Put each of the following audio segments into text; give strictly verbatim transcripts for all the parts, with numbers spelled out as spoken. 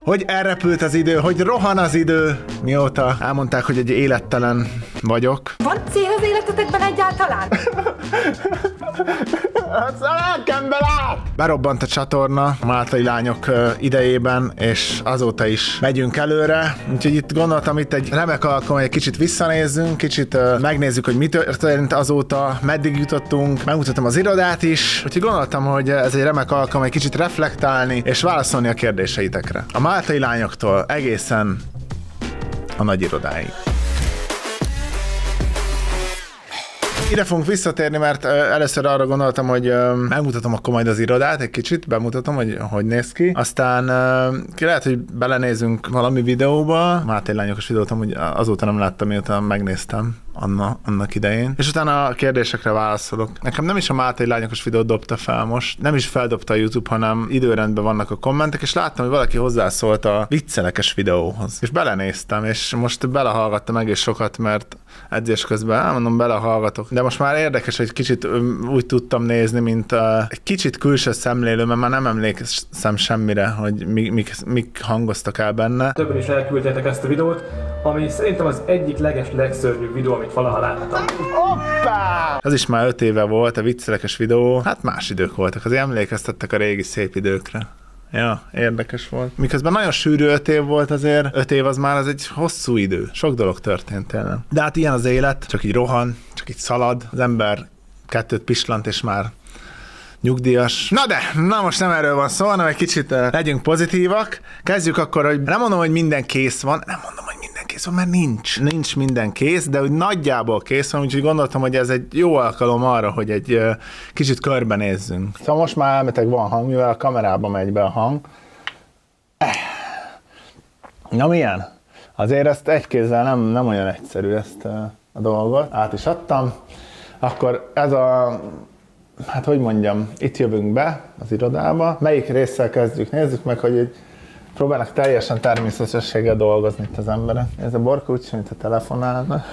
Hogy elrepült az idő, hogy rohan az idő, mióta elmondták, hogy egy élettelen vagyok. Van cél az életetekben egyáltalán? Berobbant a csatorna a Máltai Lányok idejében, és azóta is megyünk előre. Úgyhogy itt gondoltam, itt egy remek alkalom, hogy egy kicsit visszanézzünk, kicsit megnézzük, hogy mi történt azóta, meddig jutottunk, megmutatom az irodát is. Úgyhogy gondoltam, hogy ez egy remek alkalom, egy kicsit reflektálni és válaszolni a kérdéseitekre. A Máltai Lányoktól egészen a nagy irodáig. Ide fogunk visszatérni, mert először arra gondoltam, hogy megmutatom akkor majd az irodát egy kicsit, bemutatom, hogy hogy néz ki. Aztán lehet, hogy belenézünk valami videóba. Máltai Lányokos videót, hogy azóta nem láttam, mióta megnéztem Anna, annak idején. És utána a kérdésekre válaszolok. Nekem nem is a Máltai Lányokos videót dobta fel most, nem is feldobta a YouTube, hanem időrendben vannak a kommentek, és láttam, hogy valaki hozzászólt a viccelekes videóhoz. És belenéztem, és most belehallgattam egész sokat, mert edzés közben elmondom, belehallgatok. De most már érdekes, hogy kicsit úgy tudtam nézni, mint uh, egy kicsit külső szemlélő, mert már nem emlékszem semmire, hogy mik, mik, mik hangoztak el benne. Többen is elküldtétek ezt a videót, ami szerintem az egyik leges, legszörnyűbb videó, amit valaha láttam. Hoppá! Az is már öt éve volt, a viccelekes videó. Hát más idők voltak, azért emlékeztettek a régi szép időkre. Ja, érdekes volt. Miközben nagyon sűrű öt év volt azért, öt év az már az egy hosszú idő. Sok dolog történt tényleg. De hát ilyen az élet, csak így rohan, csak így szalad. Az ember kettőt pislant és már nyugdíjas. Na de, na most nem erről van szó, hanem egy kicsit uh, legyünk pozitívak. Kezdjük akkor, hogy nem mondom, hogy minden kész van, nem mondom, hogy minden kész van, mert nincs. Nincs minden kész, de úgy nagyjából kész van, úgyhogy gondoltam, hogy ez egy jó alkalom arra, hogy egy uh, kicsit körbenézzünk. Szóval most már elmetek van hang, mivel a kamerába megy be a hang. Na milyen? Azért ezt egy kézzel nem, nem olyan egyszerű ezt uh, a dolgot. Át is adtam. Akkor ez a hát hogy mondjam, itt jövünk be az irodába. Melyik résszel kezdjük? Nézzük meg, hogy egy, próbálnak teljesen természetességgel dolgozni itt az emberek. Ez a Borka úgy sem, mint a telefonálna.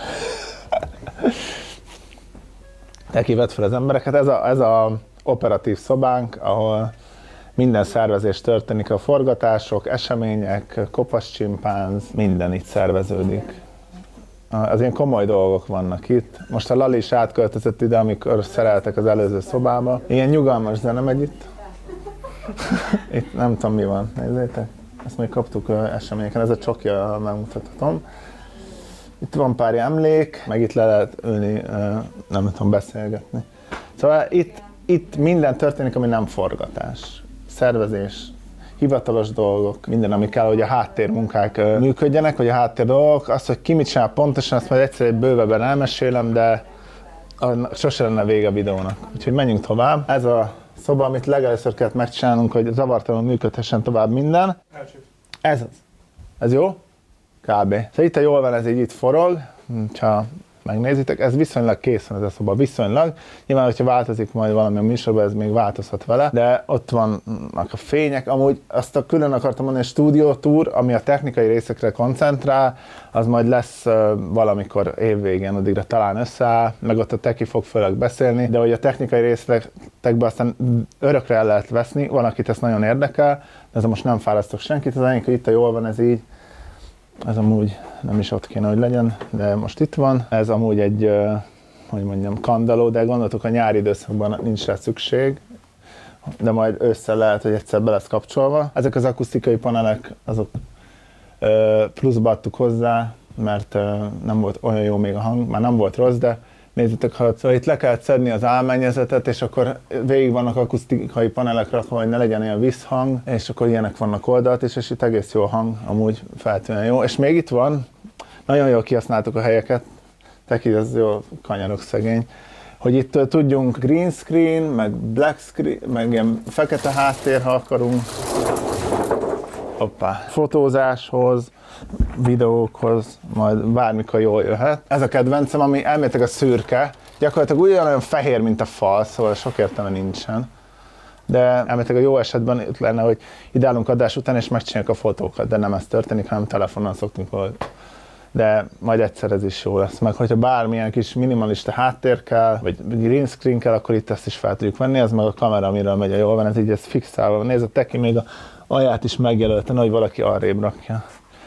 Te kivett fel az embereket. Ez a, ez a operatív szobánk, ahol minden szervezés történik, a forgatások, események, kopasz csimpánz, minden itt szerveződik. Az ilyen komoly dolgok vannak itt. Most a Lali is átköltözött ide, amikor szereltek az előző szobába. Ilyen nyugalmas zene megy itt. Itt nem tudom mi van, nézzétek. Ezt még kaptuk eseményeken, ez a csokja, megmutathatom. Itt van pár emlék, meg itt le lehet ülni, nem tudom beszélgetni. Szóval itt, itt minden történik, ami nem forgatás. Szervezés, hivatalos dolgok, minden, ami kell, hogy a háttérmunkák működjenek, hogy a háttér dolgok. Az, hogy ki mit csinál pontosan, azt majd egyszer egy bővebben elmesélem, de sose lenne vége a videónak. Úgyhogy menjünk tovább. Ez a szoba, amit legelőször kellett megcsinálnunk, hogy zavartalanul működhessen tovább minden. Ez az. Ez jó? Kb. Szóval itt a jól van, ez így itt forog, ha megnézitek, ez viszonylag kész van ez a szoba, viszonylag. Nyilván, hogyha változik majd valami a műsorban, ez még változhat vele, de ott vannak a fények. Amúgy azt a külön akartam mondani, a Studio Tour, ami a technikai részekre koncentrál, az majd lesz uh, valamikor évvégén, addigra talán összeáll, meg ott a Teki fog főleg beszélni, de hogy a technikai részletekbe aztán örökre el lehet veszni, van, akit ezt nagyon érdekel, de ez most nem fárasztok senkit, az enyém, hogy itt a jól van, ez így. Ez amúgy nem is ott kéne, hogy legyen, de most itt van. Ez amúgy egy, hogy mondjam, kandalló, de gondoltuk a nyári időszakban nincs rá szükség, de majd ősszel lehet, hogy egyszer be lesz kapcsolva. Ezek az akusztikai panelek, azok pluszba adtuk hozzá, mert nem volt olyan jó még a hang, már nem volt rossz, de nézzétek, ha szóval itt le kellett szedni az álmennyezetet, és akkor végig vannak akusztikai panelek rakva, hogy ne legyen ilyen visszhang, és akkor ilyenek vannak oldalt is, és itt egész jó a hang, amúgy feltűnően jó. És még itt van, nagyon jól kihasználtuk a helyeket, Teki, ez jó kanyarok szegény, hogy itt tudjunk green screen, meg black screen, meg ilyen fekete háttér, ha akarunk. Hoppá. Fotózáshoz, videókhoz, majd bármikor jól jöhet. Ez a kedvencem, ami elméletileg a szürke, gyakorlatilag ugyanolyan fehér, mint a fal, szóval sok értelme nincsen. De elméletileg a jó esetben itt lenne, hogy ide állunk adás után, és megcsináljuk a fotókat, de nem ez történik, hanem telefonon szoktunk volna. De majd egyszer ez is jó lesz. Meg hogyha bármilyen kis minimalista háttér kell, vagy green screen kell, akkor itt ezt is fel tudjuk venni, ez meg a kamera, amiről megy a jól van, ez így ez fixálva. Nézd, a Teki még a alját is megjelölten, hogy valaki arrébb rakja.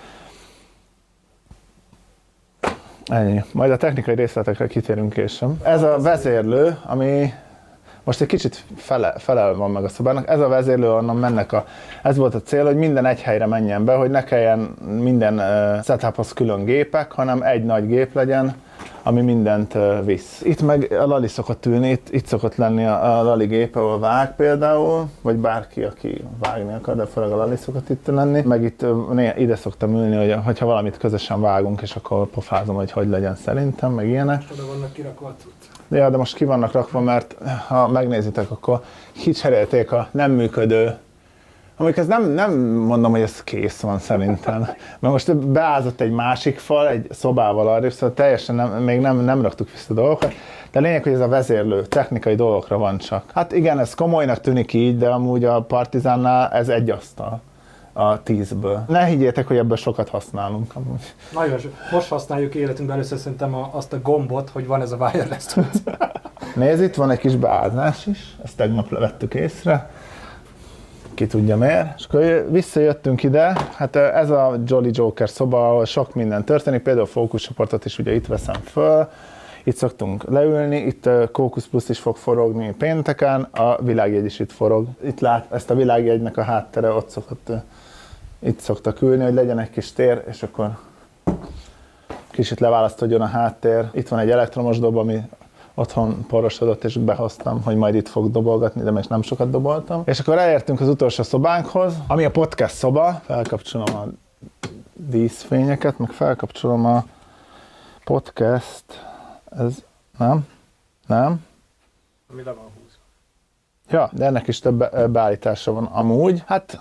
Ennyi. Majd a technikai részletekre kitérünk később. Ez a vezérlő, ami most egy kicsit fele, fele van meg a szobának. Ez a vezérlő, onnan mennek a... Ez volt a cél, hogy minden egy helyre menjen be, hogy ne kelljen minden uh, setuphoz külön gépek, hanem egy nagy gép legyen, ami mindent uh, visz. Itt meg a Lali szokott ülni, itt, itt szokott lenni a, a Lali gépe, ahol vág például, vagy bárki, aki vágni akar, de főleg a Lali szokott itt lenni. Meg itt uh, ide szoktam ülni, hogy, hogyha valamit közösen vágunk, és akkor pofázom, hogy hogy legyen szerintem, meg ilyenek. Oda vannak kirakva a cucc. Ja, de most ki vannak rakva, mert ha megnézitek, akkor kicserélték a nem működő. Amik ez nem, nem mondom, hogy ez kész van szerintem. Mert most beázott egy másik fal, egy szobával arrébb, szóval teljesen nem, még nem, nem raktuk vissza a dolgokat. De a lényeg, hogy ez a vezérlő, technikai dolgokra van csak. Hát igen, ez komolynak tűnik így, de amúgy a Partizánnál ez egy asztal a tízből. Ne higgyétek, hogy ebből sokat használunk amúgy. Nagyon sok. Most használjuk életünkben először szerintem a, azt a gombot, hogy van ez a wireless cucc. Nézd, itt van egy kis beázás is, ezt tegnap vettük észre. Ki tudja miért. És akkor visszajöttünk ide, hát ez a Jolly Joker szoba, ahol sok minden történik, például a fókuszcsoportot is ugye itt veszem föl, itt szoktunk leülni, itt Kókusz Plusz is fog forogni pénteken, a világjegy is itt forog. Itt lát, ezt a világjegynek a háttere ott szokott, itt szoktak ülni, hogy legyen egy kis tér, és akkor kicsit leválasztódjon a háttér. Itt van egy elektromos dob, ami otthon porosodott, és behoztam, hogy majd itt fog dobolgatni, de még nem sokat doboltam. És akkor elértünk az utolsó szobánkhoz, ami a podcast szoba. Felkapcsolom a díszfényeket, meg felkapcsolom a podcast. Ez nem? Nem? Ami le van húzva. Ja, de ennek is több beállítása van amúgy. Hát,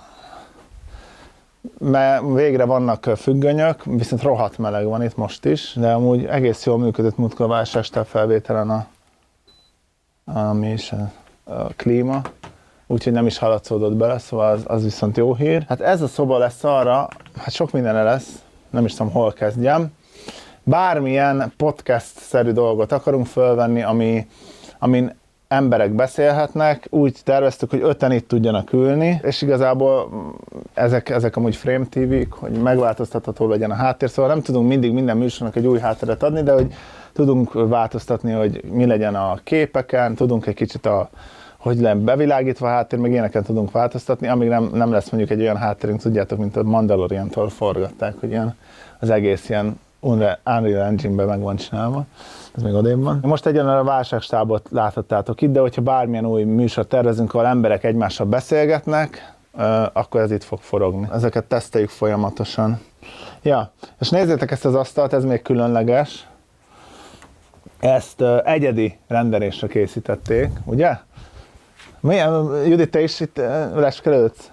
mert végre vannak függönyök, viszont rohadt meleg van itt most is, de amúgy egész jól működött múltkor válságstál felvételen a, a, mi is, a, a klíma, úgyhogy nem is haladszódott bele, szóval az, az viszont jó hír. Hát ez a szoba lesz arra, hát sok mindenre lesz, nem is tudom hol kezdjem. Bármilyen podcast-szerű dolgot akarunk fölvenni, ami, amin emberek beszélhetnek, úgy terveztük, hogy öten itt tudjanak ülni, és igazából ezek, ezek amúgy Frame té vék, hogy megváltoztatható legyen a háttér, szóval nem tudunk mindig minden műsornak egy új hátteret adni, de hogy tudunk változtatni, hogy mi legyen a képeken, tudunk egy kicsit a hogy legyen bevilágítva a háttér, meg ilyeneken tudunk változtatni, amíg nem, nem lesz mondjuk egy olyan háttérünk, tudjátok, mint a Mandalorian-tól forgatták, hogy ilyen, az egész ilyen Unreal Engine-ben meg van csinálva. Ez még odébb van. Most egyenlően a válságstábot láthattátok itt, de hogyha bármilyen új műsort tervezünk, ahol emberek egymással beszélgetnek, akkor ez itt fog forogni. Ezeket teszteljük folyamatosan. Ja, és nézzétek ezt az asztalt, ez még különleges. Ezt egyedi rendelésre készítették, ugye? Milyen, Judit, te is itt leskelődsz?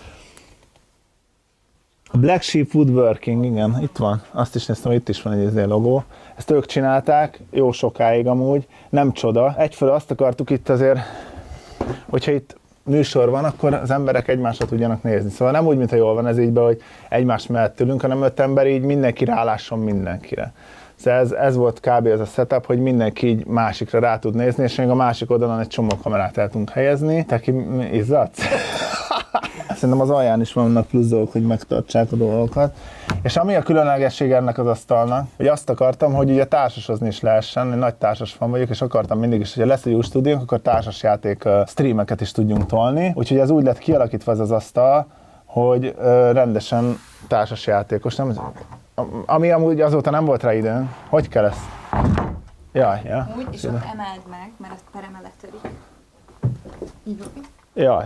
A Black Sheep Woodworking, igen, itt van. Azt is néztem, hogy itt is van egy izé logó. Ezt ők csinálták, jó sokáig amúgy, nem csoda. Egyfelől azt akartuk itt azért, hogyha itt műsor van, akkor az emberek egymásra tudjanak nézni. Szóval nem úgy, mintha jól van ez ígyben, hogy egymás mellett ülünk, hanem öt ember így mindenki rálásson mindenkire. Szóval ez, ez volt kb. Az a setup, hogy mindenki így másikra rá tud nézni, és még a másik oldalon egy csomó kamerát el tudunk helyezni. Te ki izzadsz? Szerintem az alján is vannak plusz dolgok, hogy megtartsák a dolgokat. És ami a különlegesség ennek az asztalnak, hogy azt akartam, hogy ugye társasozni is lehessen, egy nagy társas fan vagyok, és akartam mindig is, hogy ha lesz egy új stúdiónk, akkor társasjáték uh, streameket is tudjunk tolni. Úgyhogy ez úgy lett kialakítva ez az asztal, hogy uh, rendesen társasjátékos. Nem, ami amúgy azóta nem volt rá időn. Hogy kell ezt? Jaj, ja. Úgy, és ott emeld meg, mert azt pereme letörik. Így van. Jaj.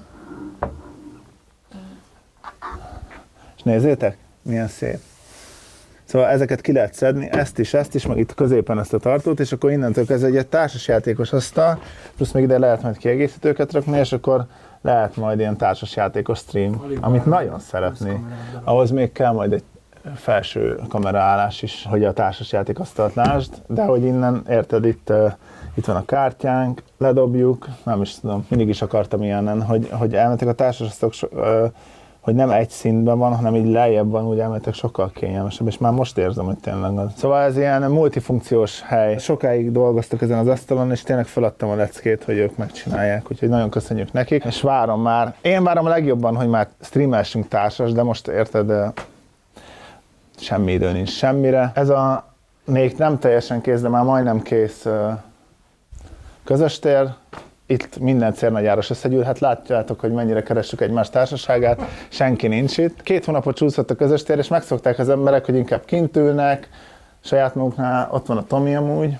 És nézzétek, milyen szép. Szóval ezeket ki lehet szedni, ezt is, ezt is, meg itt középen ezt a tartót, és akkor innentől kezdve egy társasjátékos asztal, plusz még ide lehet majd kiegészítőket rakni, és akkor lehet majd ilyen társasjátékos stream, amit nagyon szeretnék. Ahhoz még kell majd egy felső kameraállás is, hogy a társasjáték asztalt lásd, de hogy innen, érted, itt, uh, itt van a kártyánk, ledobjuk, nem is tudom, mindig is akartam ilyenen, hogy, hogy elmentek a társasasztalok, uh, hogy nem egy szintben van, hanem így lejjebb van, úgy elméletileg sokkal kényelmesebb, és már most érzem, hogy tényleg az. Szóval ez ilyen multifunkciós hely. Sokáig dolgoztak ezen az asztalon, és tényleg feladtam a leckét, hogy ők megcsinálják, úgyhogy nagyon köszönjük nekik, és várom már. Én várom a legjobban, hogy már streamelsünk társas, de most érted, semmi idő nincs semmire. Ez a még nem teljesen kész, de már majdnem kész közös tér. Itt minden cérnagyáros összegyűlhet, látjátok, hogy mennyire keressük egymás társaságát, senki nincs itt. Két hónapot csúszott a közös tér, és megszokták az emberek, hogy inkább kint ülnek, saját maguknál, ott van a Tomi amúgy.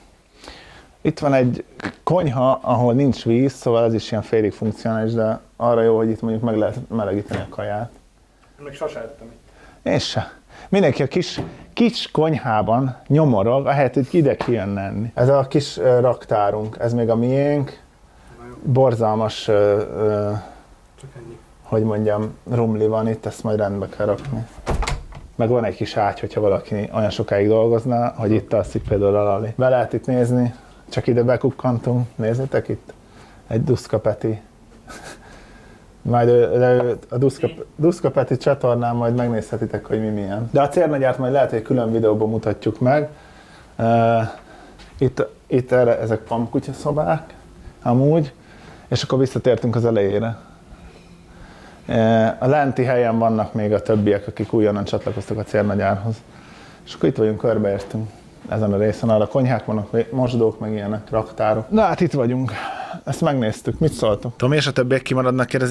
Itt van egy konyha, ahol nincs víz, szóval ez is ilyen félig funkcionális, de arra jó, hogy itt mondjuk meg lehet melegíteni a kaját. Még sose ettem itt. Én se. Mindenki a kis, kis konyhában nyomorog, ahelyett, hogy ide kijönne enni. Ez a kis uh, raktárunk, ez még a miénk. Borzalmas, uh, uh, Csak ennyi. hogy mondjam, rumli van itt, ezt majd rendbe kell rakni. Meg van egy kis ágy, hogyha valaki olyan sokáig dolgozna, hogy itt alszik például a Lali. Be lehet itt nézni, csak ide bekukkantunk. Nézzétek itt, egy Duszka Peti. Majd ő, ő, a Duszka, Duszka Peti csatornán majd megnézhetitek, hogy mi milyen. De a cérnagyárt majd lehet, hogy külön videóban mutatjuk meg. Uh, itt itt erre, ezek pamkutya szobák, amúgy, és akkor visszatértünk az elejére. Uh, a lenti helyen vannak még a többiek, akik újonnan csatlakoztak a cérnagyárhoz. És akkor itt vagyunk, körbeértünk ezen a részen, arra konyhák vannak, mosdók, meg ilyenek, raktárok. Na hát itt vagyunk. Ezt megnéztük. Mit szóltok? Tomi és a többiek kimaradnak, kérdezni.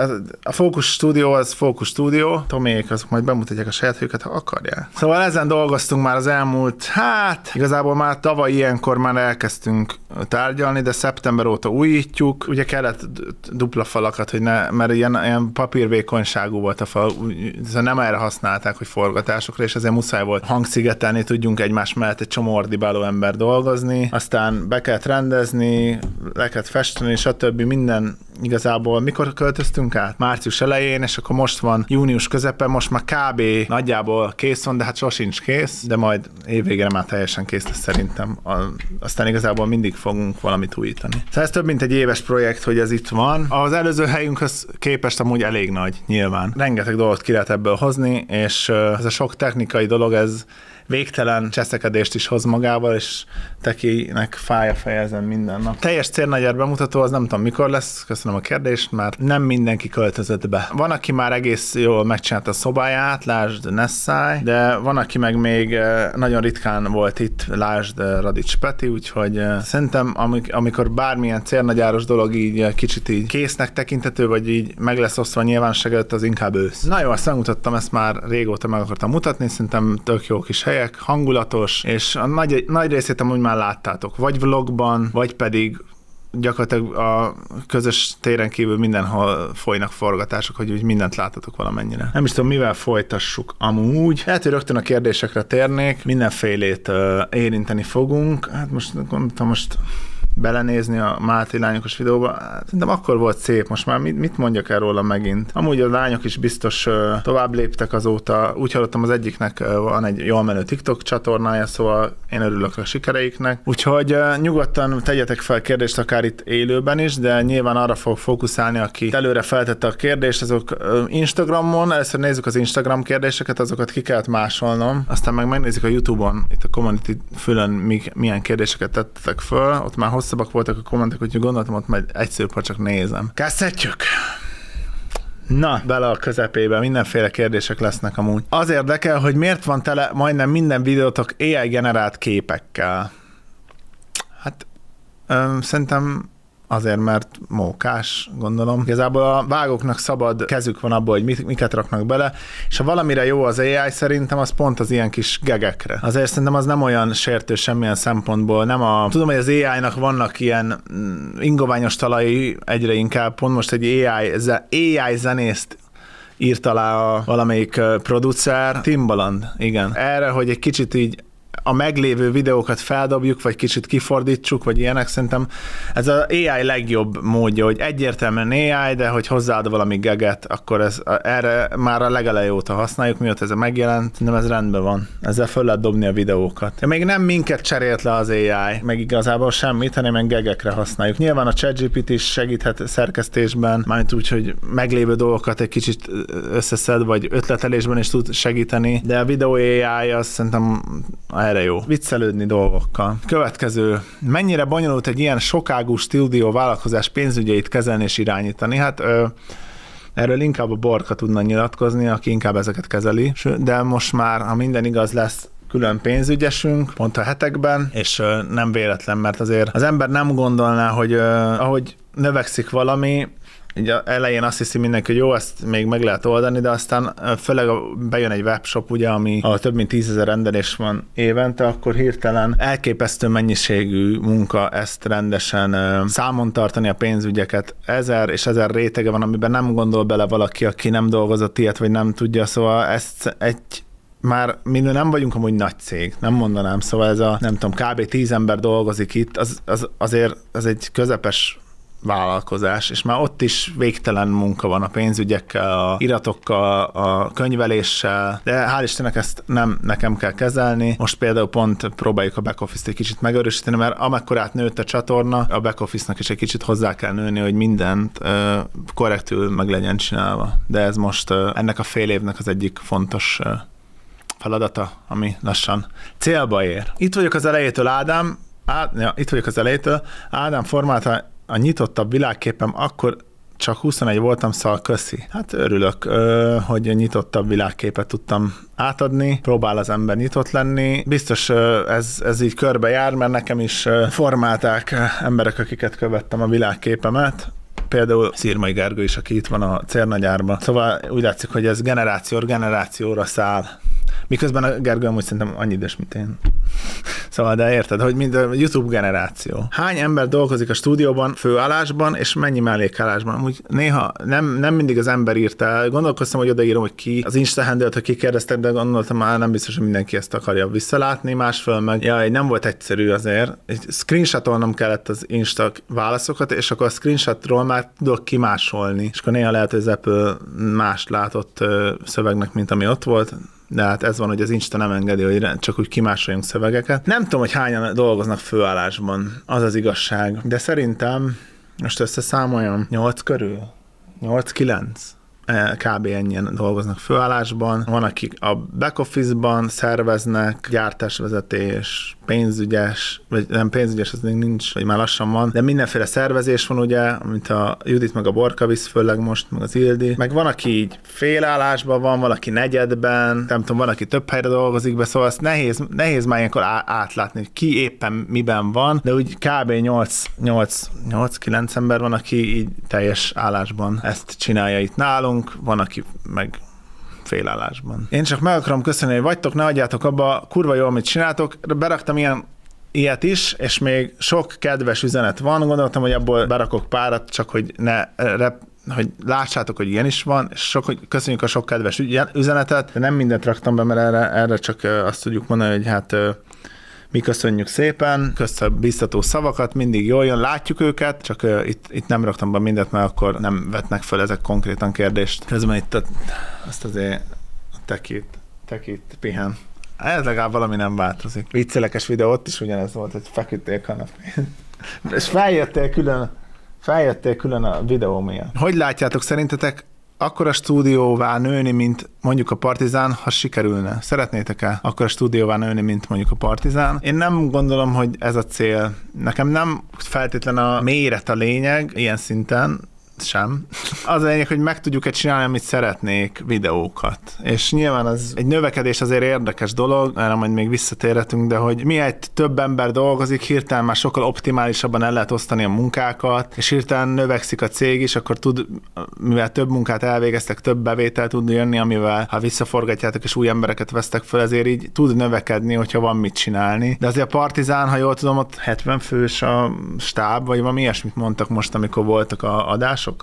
A Fókusz Stúdió az Fókusz Stúdió. Tomiék azok majd bemutatják a saját helyüket, ha akarják. Szóval ezen dolgoztunk már az elmúlt, hát igazából már tavaly ilyenkor már elkezdtünk tárgyalni, de szeptember óta újítjuk. Ugye kellett dupla falakat, hogy ne, mert ilyen, ilyen papírvékonyságú volt a fal, nem erre használták, hogy forgatásokra, és ezért muszáj volt hangszigetelni, tudjunk egymás mellett egy csomó ordibáló ember dolgozni. Aztán be kellett rendezni, le kellett festeni, stb. Minden igazából mikor költöztünk át? Március elején, és akkor most van június közepe, most már kb. Nagyjából kész van, de hát sosincs kész, de majd évvégére már teljesen kész lesz szerintem. Aztán igazából mindig fogunk valamit újítani. Szóval ez több mint egy éves projekt, hogy ez itt van. Az előző helyünkhöz képest amúgy elég nagy, nyilván. Rengeteg dolgot ki lehet ebből hozni, és ez a sok technikai dolog, ez végtelen cseszekedést is hoz magával, és tekinek fáj a feje ezen minden nap. Teljes cérnagyár bemutató, az nem tudom mikor lesz, köszönöm a kérdést, mert nem mindenki költözött be. Van, aki már egész jól megcsinálta a szobáját, lásd Nessai, de van, aki meg még nagyon ritkán volt itt, lásd Radics Peti, úgyhogy szerintem amikor bármilyen cérnagyáros dolog így kicsit így késznek tekintető, vagy így meg lesz osztva nyilvánosság előtt, az inkább ősz. Na jó, azt megmutattam, ezt már régóta meg akartam mutatni, szerintem tök jó kis helyek, hangulatos, és a nagy, nagy részét amúgy már láttátok, vagy vlogban, vagy pedig gyakorlatilag a közös téren kívül mindenhol folynak forgatások, hogy úgy mindent láttatok valamennyire. Nem is tudom, mivel folytassuk amúgy. Lehet, hogy rögtön a kérdésekre térnék, mindenfélét uh, érinteni fogunk. Hát most gondoltam, most belenézni a Máté lányokos videóba, szerintem akkor volt szép, most már mit, mit mondjak el róla megint. Amúgy a lányok is biztos uh, tovább léptek azóta, úgy hallottam, az egyiknek uh, van egy jól menő TikTok csatornája, szóval én örülök a sikereiknek. Úgyhogy uh, nyugodtan tegyetek fel kérdést akár itt élőben is, de nyilván arra fog fókuszálni, aki előre feltette a kérdést, azok uh, Instagramon, először nézzük az Instagram kérdéseket, azokat ki kellett másolnom, aztán meg megnézzük a YouTube-on, itt a community fülön milyen kérdéseket tettetek föl, ott már hosszabbak voltak a kommentek, úgyhogy gondoltam, ott majd egyszerűbb, ha csak nézem. Kezdhetjük! Na, bele a közepébe, mindenféle kérdések lesznek amúgy. Az érdekel, hogy miért van tele majdnem minden videótok á i generált képekkel. Hát, öm, szerintem azért, mert mókás, gondolom. Igazából a vágóknak szabad kezük van abból, hogy mit, miket raknak bele, és ha valamire jó az á i, szerintem az pont az ilyen kis gegekre. Azért szerintem az nem olyan sértő semmilyen szempontból, nem a... Tudom, hogy az á i-nak vannak ilyen ingoványos talai egyre inkább, pont most egy á i, á i zenészt írt alá a valamelyik producer, Timbaland, igen. Erre, hogy egy kicsit így a meglévő videókat feldobjuk, vagy kicsit kifordítsuk, vagy ilyenek, szerintem ez az á i legjobb módja, hogy egyértelműen á i, de hogy hozzáad valami geget, akkor ez, erre már a legelejé óta használjuk, mióta ez megjelent, nem ez rendben van. Ezzel föl lehet dobni a videókat. De még nem minket cserélt le az á i, meg igazából semmit, hanem ilyen gegekre használjuk. Nyilván a ChatGPT is segíthet szerkesztésben, mármint úgy, hogy meglévő dolgokat egy kicsit összeszed, vagy ötletelésben is tud segíteni, de a videó á i az szerintem erre jó. Viccelődni dolgokkal. Következő. Mennyire bonyolult egy ilyen sokágú stúdió vállalkozás pénzügyeit kezelni és irányítani? Hát ö, erről inkább a Borka tudna nyilatkozni, aki inkább ezeket kezeli, de most már, ha minden igaz, lesz külön pénzügyesünk, pont a hetekben, és ö, nem véletlen, mert azért az ember nem gondolná, hogy ö, ahogy növekszik valami, így elején azt hiszi mindenki, hogy jó, ezt még meg lehet oldani, de aztán főleg bejön egy webshop, ugye, ami ahol több mint tízezer rendelés van évente, akkor hirtelen elképesztő mennyiségű munka ezt rendesen számon tartani a pénzügyeket. Ezer és ezer rétege van, amiben nem gondol bele valaki, aki nem dolgozott ilyet, vagy nem tudja, szóval ezt egy már mi nem vagyunk amúgy nagy cég, nem mondanám, szóval ez a, nem tudom, kb. tíz ember dolgozik itt, az, az azért az egy közepes vállalkozás, és már ott is végtelen munka van a pénzügyekkel, a iratokkal, a könyveléssel, de hál' Istennek ezt nem nekem kell kezelni. Most például pont próbáljuk a back office-t egy kicsit megerősíteni, mert amekkorát nőtt a csatorna, a back office-nak is egy kicsit hozzá kell nőni, hogy mindent uh, korrektül meg legyen csinálva. De ez most uh, ennek a fél évnek az egyik fontos uh, feladata, ami lassan célba ér. Itt vagyok az elejétől, Ádám, Á, ja, itt vagyok az elejétől, Ádám formálta a nyitottabb világképem, akkor csak huszonegy voltam, szóval köszi. Hát örülök, hogy nyitottabb világképet tudtam átadni, próbál az ember nyitott lenni. Biztos ez, ez így körbe jár, mert nekem is formálták emberek, akiket követtem a világképemet. Például Szirmai Gergő is, aki itt van a Cérnagyárban. Szóval úgy látszik, hogy ez generáció generációra száll. Miközben a Gergő amúgy szerintem annyi idős, mint én. Szóval, de érted, hogy mind a YouTube generáció. Hány ember dolgozik a stúdióban, főállásban, és mennyi mellékállásban? Amúgy néha nem, nem mindig az ember írta el. Gondolkoztam, hogy odaírom, hogy ki. Az Insta handle-t, hogy kikérdeztem, de gondoltam, már nem biztos, hogy mindenki ezt akarja visszalátni. Másfél meg, jaj, nem volt egyszerű azért. Egy screenshotolnom kellett az Insta válaszokat, és akkor a screenshotról már tudok kimásolni. És akkor néha lehet, hogy az Apple mást látott szövegnek, mint ami ott volt. De hát ez van, hogy az Insta nem engedi, hogy csak úgy kimásoljunk szövegeket. Nem tudom, hogy hányan dolgoznak főállásban, az az igazság. De szerintem, most összeszámoljam, nyolc körül? nyolc-kilenc? Kb. Ennyien dolgoznak főállásban. Van, akik a back office-ban szerveznek, gyártásvezetés, pénzügyes, vagy nem pénzügyes, az még nincs, vagy már lassan van, de mindenféle szervezés van ugye, mint a Judit meg a Borka visz, főleg most, meg az Ildi. Meg van, aki így félállásban van, valaki negyedben, nem tudom, van, aki több helyre dolgozik be, szóval azt nehéz, nehéz már ilyenkor átlátni, hogy ki éppen miben van, de úgy kb. nyolc-kilenc ember van, aki így teljes állásban ezt csinálja itt nálunk, van, aki meg félállásban. Én csak meg akarom köszönni, hogy vagytok, ne adjátok abba, kurva jól, mit csináltok. Beraktam ilyen ilyet is, és még sok kedves üzenet van, gondoltam, hogy abból berakok párat, csak hogy ne rep, hogy lássátok, hogy ilyen is van, és sok, hogy köszönjük a sok kedves üzenetet, de nem mindent raktam be, mert erre, erre csak azt tudjuk mondani, hogy hát mi köszönjük szépen, köszönjük biztató szavakat, mindig jól jön, látjuk őket, csak uh, itt, itt nem raktam be mindent, mert akkor nem vetnek fel ezek konkrétan kérdést. Közben itt a, azt azért a tekit, tekit pihen. Ez legalább valami nem változik. Viccelekes videó, ott is ugyanez volt, hogy feküdtél kanapén. És feljöttél külön, feljöttél külön a videó miatt. Hogy látjátok, szerintetek akkora stúdióvá nőni, mint mondjuk a Partizán, ha sikerülne? Szeretnétek-e akkora stúdióvá nőni, mint mondjuk a Partizán? Én nem gondolom, hogy ez a cél. Nekem nem feltétlen a méret a lényeg, ilyen szinten sem. Az a lényeg, hogy meg tudjuk-e csinálni, amit szeretnék, videókat. És nyilván az egy növekedés azért érdekes dolog, erre majd még visszatérhetünk, de hogy miért több ember dolgozik, hirtelen már sokkal optimálisabban el lehet osztani a munkákat, és hirtelen növekszik a cég is, akkor tud, mivel több munkát elvégeztek, több bevétel tud jönni, amivel ha visszaforgatjátok és új embereket vesztek fel, ezért így tud növekedni, hogyha van mit csinálni. De azért a Partizán, ha jól tudom, ott hetven fős a stáb, vagy valami ilyesmit mondtak most, amikor voltak a adások.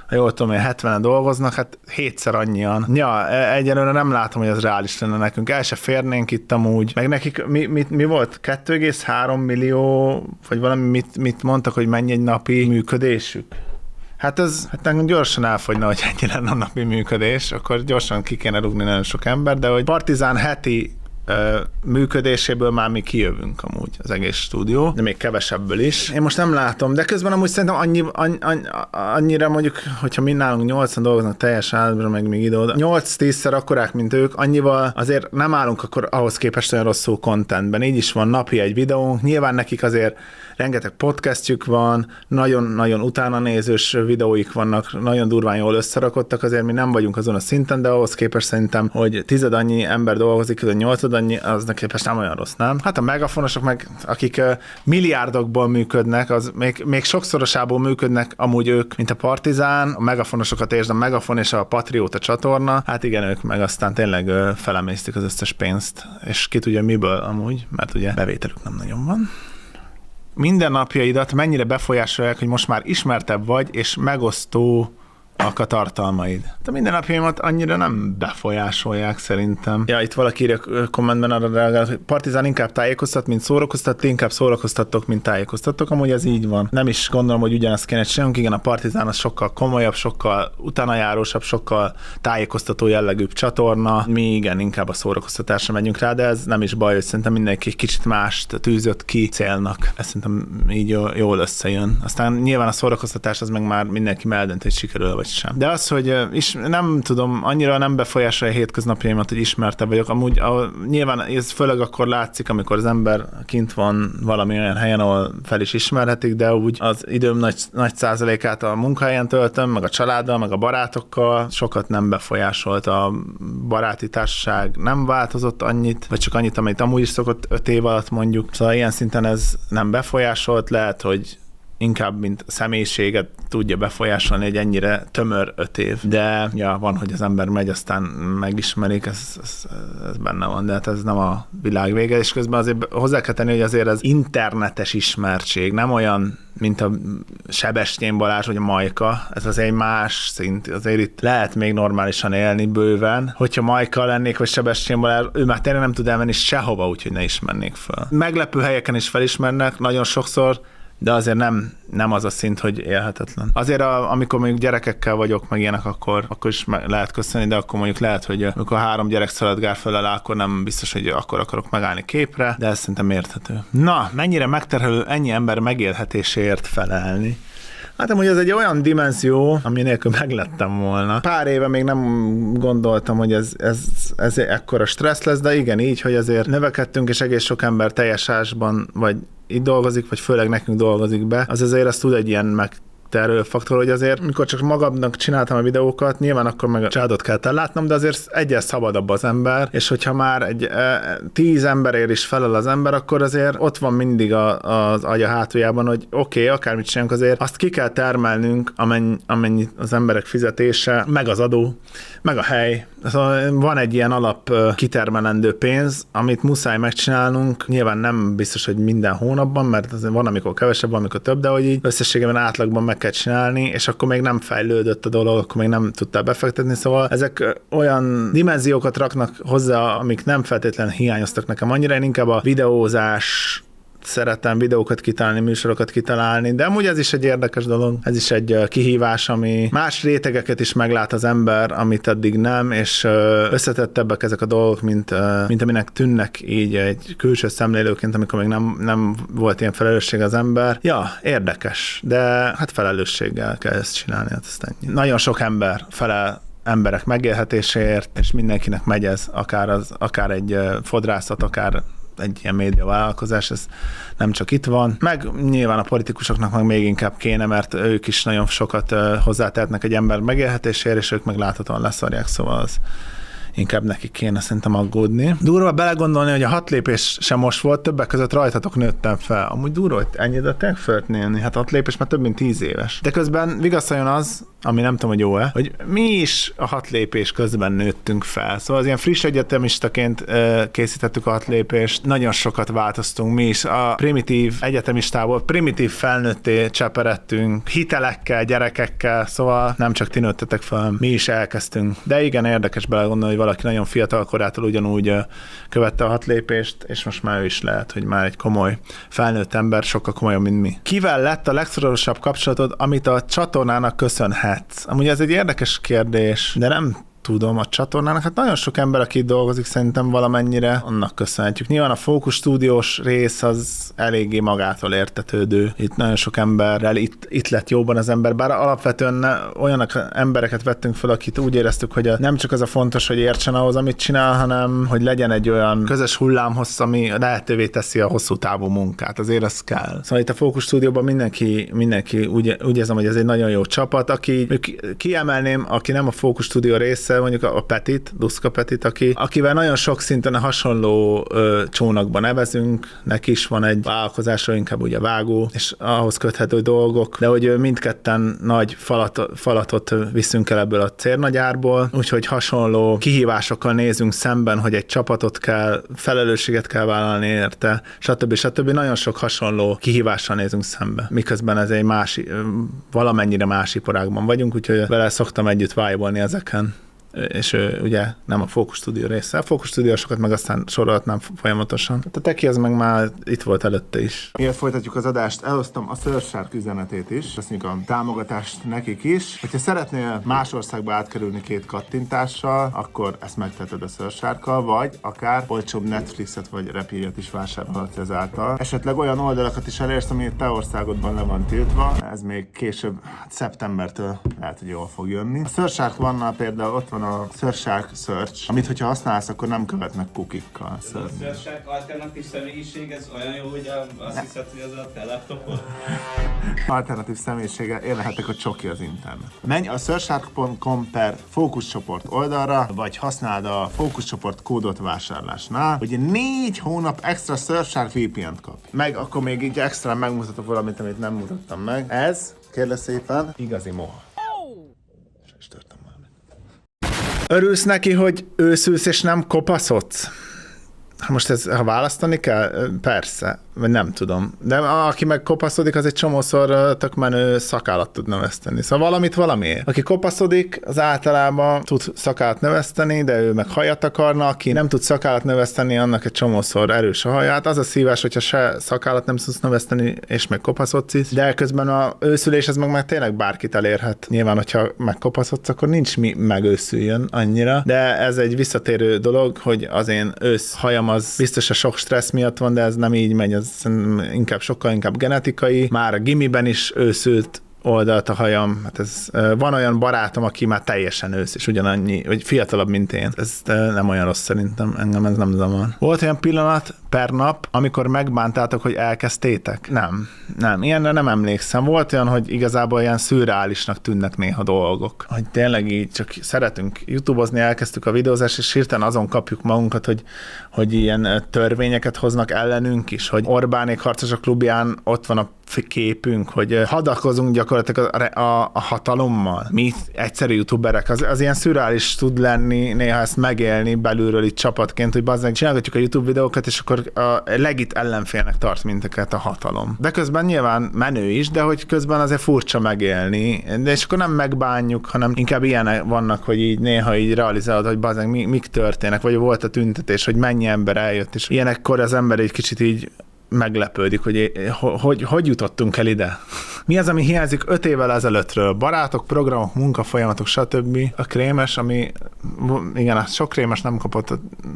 ha jól tudom, hogy hetvenen dolgoznak, hát hétszer annyian. Ja, egyelőre nem látom, hogy ez reális lenne nekünk. El se férnénk itt amúgy. Meg nekik mi, mi, mi volt? kettő egész három millió, vagy valami mit, mit mondtak, hogy mennyi egy napi működésük? Hát ez hát nekünk gyorsan elfogyna, hogy ennyi lenne a napi működés, akkor gyorsan ki kéne rúgni nagyon sok ember, de hogy Partizán heti ö, működéséből már mi kijövünk amúgy az egész stúdió, de még kevesebből is. Én most nem látom, de közben amúgy szerintem annyi, annyi, annyi, annyira mondjuk, hogyha mi nálunk nyolcan dolgoznak teljes állapotban, meg még ide-oda, nyolc-tízszer akkorák, mint ők, annyival azért nem állunk akkor ahhoz képest olyan rosszul contentben. Így is van napi egy videónk, nyilván nekik azért rengeteg podcastjük van, nagyon-nagyon utána nézős videóik vannak, nagyon durván jól összerakottak, azért mi nem vagyunk azon a szinten, de ahhoz képest szerintem, hogy tized annyi ember dolgozik, hogy nyolcad annyi, az képest nem olyan rossz, nem? Hát a megafonosok meg, akik milliárdokból működnek, az még, még sokszorosából működnek amúgy ők, mint a Partizán, a megafonosokat és a Megafon és a Patrióta csatorna, hát igen, ők meg aztán tényleg felemésztik az összes pénzt, és ki tudja miből amúgy, mert ugye bevételük nem nagyon van. Mindennapjaidat mennyire befolyásolják, hogy most már ismertebb vagy, és megosztó a tartalmaid. De mindennapjaimat annyira nem befolyásolják szerintem. Ja, itt valaki írja kommentben arra reagál, hogy Partizán inkább tájékoztat, mint szórakoztat, inkább szórakoztattok, mint tájékoztattok. Amúgy ez így van. Nem is gondolom, hogy ugyanezt kéne csinálnunk. Igen, a Partizán az sokkal komolyabb, sokkal utánajárósabb, sokkal tájékoztató jellegűbb csatorna. Mi igen, inkább a szórakoztatásra megyünk rá, de ez nem is baj, hogy szerintem mindenki kicsit mást tűzött ki célnak. Ez szerintem így jól összejön. Aztán nyilván a szórakoztatás az meg már mindenki eldönt, hogy sikerül vagy sem. De az, hogy is, nem tudom, annyira nem befolyásolja a hétköznapjaimat, hogy ismertebb vagyok. Amúgy a, nyilván ez főleg akkor látszik, amikor az ember kint van valami olyan helyen, ahol fel is ismerhetik, de úgy az időm nagy, nagy százalékát a munkahelyen töltöm, meg a családdal, meg a barátokkal. Sokat nem befolyásolt a baráti társaság, nem változott annyit, vagy csak annyit, amit amúgy is szokott öt év alatt mondjuk. Szóval ilyen szinten ez nem befolyásolt, lehet, hogy inkább, mint személyiséget tudja befolyásolni egy ennyire tömör öt év. De ja, van, hogy az ember megy, aztán megismerik, ez, ez, ez benne van, de hát ez nem a világ vége, és közben azért hozzá kell tenni, hogy azért az internetes ismertség nem olyan, mint a Sebestyén Balázs vagy a Majka, ez azért egy más szint, azért itt lehet még normálisan élni bőven. Hogyha Majka lennék, vagy Sebestyén Balázs, ő már tényleg nem tud elmenni sehova, úgyhogy ne ismernék fel. Meglepő helyeken is felismernek, nagyon sokszor, de azért nem, nem az a szint, hogy élhetetlen. Azért a, amikor mondjuk gyerekekkel vagyok, meg ilyenek, akkor, akkor is lehet köszönni, de akkor mondjuk lehet, hogy amikor három gyerek szaladgál fel alá, akkor nem biztos, hogy akkor akarok megállni képre, de ez szerintem érthető. Na, mennyire megterhelő ennyi ember megélhetéséért felelni? Hát amúgy ez egy olyan dimenzió, ami nélkül meglettem volna. Pár éve még nem gondoltam, hogy ez, ez, ez ekkora stressz lesz, de igen, így, hogy azért növekedtünk, és egész sok ember teljes ásban, vagy itt dolgozik, vagy főleg nekünk dolgozik be, az azért az tud egy ilyen megterhelő faktor, hogy azért, mikor csak magamnak csináltam a videókat, nyilván akkor meg a családot kellett ellátnom, de azért egyel szabadabb az ember, és hogyha már egy e, tíz emberért is felel az ember, akkor azért ott van mindig a, az agya hátuljában, hogy oké, okay, akármit csinálunk, azért azt ki kell termelnünk, amennyi, amennyi az emberek fizetése, meg az adó, meg a hely. Szóval van egy ilyen alap kitermelendő pénz, amit muszáj megcsinálnunk. Nyilván nem biztos, hogy minden hónapban, mert azért van, amikor kevesebb, van, amikor több, de hogy így összességében átlagban meg kell csinálni, és akkor még nem fejlődött a dolog, akkor még nem tudtál befektetni. Szóval ezek olyan dimenziókat raknak hozzá, amik nem feltétlenül hiányoztak nekem annyira. Én inkább a videózás szeretem videókat kitalálni, műsorokat kitalálni, de amúgy ez is egy érdekes dolog. Ez is egy kihívás, ami más rétegeket is meglát az ember, amit eddig nem, és összetettebbek ezek a dolgok, mint, mint aminek tűnnek így egy külső szemlélőként, amikor még nem, nem volt ilyen felelősség az ember. Ja, érdekes, de hát felelősséggel kell ezt csinálni. Hát ezt ennyi. Nagyon sok ember felel emberek megélhetéséért, és mindenkinek megy ez, akár, az, akár egy fodrászat, akár egy ilyen médiavállalkozás, ez nem csak itt van. Meg nyilván a politikusoknak meg még inkább kéne, mert ők is nagyon sokat hozzátehetnek egy ember megélhetésére, és ők meg láthatóan leszarják, szóval az inkább neki kéne szerintem aggódni. Durva belegondolni, hogy a hat lépés sem most volt, többek között rajtatok nőttem fel. Amúgy durva, hogy ennyi idő fölött nélni. Hát hat lépés már több mint tíz éves. De közben vigasztaljon az, ami nem tudom, hogy jó-e, hogy mi is a hat lépés közben nőttünk fel. Szóval az ilyen friss egyetemistaként készítettük a hat lépést, nagyon sokat változtunk mi is. A primitív egyetemistából primitív felnőtté cseperedtünk, hitelekkel, gyerekekkel, szóval nem csak ti nőttetek fel, mi is elkezdtünk. De igen, érdekes belegondolni, hogy valaki nagyon fiatal korától ugyanúgy követte a hat lépést, és most már ő is lehet, hogy már egy komoly felnőtt ember, sokkal komolyabb, mint mi. Kivel lett a legszorosabb kapcsolatod, amit a csatornának köszönhetsz? Amúgy ez egy érdekes kérdés, de nem tudom, a csatornának, hát nagyon sok ember, aki itt dolgozik, szerintem valamennyire annak köszönhetjük. Nyilván a Fókusz Stúdiós rész az eléggé magától értetődő. Itt nagyon sok emberrel itt, itt lett jóban az ember, bár alapvetően ne, olyan embereket vettünk fel, akit úgy éreztük, hogy a, nem csak az a fontos, hogy értsen ahhoz, amit csinál, hanem hogy legyen egy olyan közös hullámhossz, ami lehetővé teszi a hosszú távú munkát. Azért ez kell. Szóval itt a Fókusz Stúdióban mindenki, mindenki úgy, úgy érzem, hogy ez egy nagyon jó csapat, aki kiemelném, aki nem a Fókusz Stúdió része, mondjuk a Petit, Duszka Petit, aki, akivel nagyon sok szinten a hasonló ö, csónakban nevezünk, neki is van egy vállalkozásra, inkább ugye vágó, és ahhoz köthető dolgok, de hogy mindketten nagy falat, falatot viszünk el ebből a cérnagyárból, úgyhogy hasonló kihívásokkal nézünk szemben, hogy egy csapatot kell, felelősséget kell vállalni érte, stb. stb. Nagyon sok hasonló kihívással nézünk szembe, miközben ez egy más, valamennyire más iparágban vagyunk, úgyhogy vele szoktam együtt vájbolni ezeken. És ő ugye nem a Fókusz Stúdió része. A Fókusz Stúdiósokat meg aztán sorolhatnám folyamatosan. A Teki az meg már itt volt előtte is. Miért folytatjuk az adást? Elhoztam a Surfshark üzenetét is. Köszönjük a támogatást nekik is. Hogyha szeretnél más országba átkerülni két kattintással, akkor ezt megteheted a Surfsharkkal, vagy akár olcsóbb Netflixet vagy repülőt is vásárolhatsz ezáltal. Esetleg olyan oldalakat is elérsz, ami te országodban le van tiltva. Ez még később, hát szeptembertől lehet, hogy jól fog jönni. A Surfshark vannal például ott van a Surfshark Search, amit hogyha használsz, akkor nem követnek kukikkal. A Surfshark alternatív személyiség, ez olyan jó, hogy azt hiszed, hogy az a te laptopod? Alternatív személyiséggel élhetek a csoki az internet. Menj a surfshark pont com per fókuszcsoport oldalra, vagy használd a fókuszcsoport kódot vásárlásnál, hogy négy hónap extra Surfshark vé pé en-t kap. Meg akkor még így extra megmutatok valamit, amit nem mutattam meg. Ez, kérlek szépen, igazi moha. És törtem valamit. Örülsz neki, hogy őszülsz és nem kopaszodsz? Most ez, ha választani kell, persze, vagy nem tudom. De aki meg kopaszodik, az egy csomószor tök menő szakállat tud növeszteni. Szóval valamit valamiért. Aki kopaszodik, az általában tud szakállat növeszteni, de ő meg hajat akarna. Aki nem tud szakállat növeszteni, annak egy csomószor erős a haját. Az a szívás, hogyha se szakállat nem tudsz növeszteni, és meg kopaszodsz is. De közben a őszülés, ez meg, meg tényleg bárkit elérhet. Nyilván, hogyha megkopaszodsz, akkor nincs mi megőszüljön annyira. De ez egy visszatérő dolog, hogy az én ősz hajam az biztos a sok stressz miatt van, de ez nem így megy, ez inkább sokkal inkább genetikai. Már a gimiben is őszült oldalt a hajam. Hát ez, van olyan barátom, aki már teljesen ősz, és ugyanannyi, vagy fiatalabb, mint én. Ez nem olyan rossz szerintem, engem ez nem zavar. Volt olyan pillanat per nap, amikor megbántátok, hogy elkezdtétek? Nem, nem, ilyenre nem emlékszem. Volt olyan, hogy igazából ilyen szürreálisnak tűnnek néha dolgok. Hogy tényleg így csak szeretünk YouTube-ozni, elkezdtük a videózást, és hirtelen azon kapjuk magunkat, hogy, hogy ilyen törvényeket hoznak ellenünk is, hogy Orbánék harcosok klubján ott van a képünk, hogy hadakozunk gyakorlatilag a, a, a hatalommal. Mi egyszerű youtuberek, az, az ilyen szürreális tud lenni, néha ezt megélni belülről itt csapatként, hogy bazdmeg csinálgatjuk a YouTube videókat, és akkor a legit ellenfélnek tart mindeket a hatalom. De közben nyilván menő is, de hogy közben azért furcsa megélni, de és akkor nem megbánjuk, hanem inkább ilyenek vannak, hogy így néha így realizálod, hogy bazdmeg mi, mik történnek, vagy volt a tüntetés, hogy mennyi ember eljött, és ilyenekkor az ember egy kicsit így meglepődik, hogy, hogy hogy jutottunk el ide. Mi az, ami hiányzik öt évvel ezelőttről? Barátok, programok, munkafolyamatok, stb. A krémes, ami igen, sok krémes nem kapott,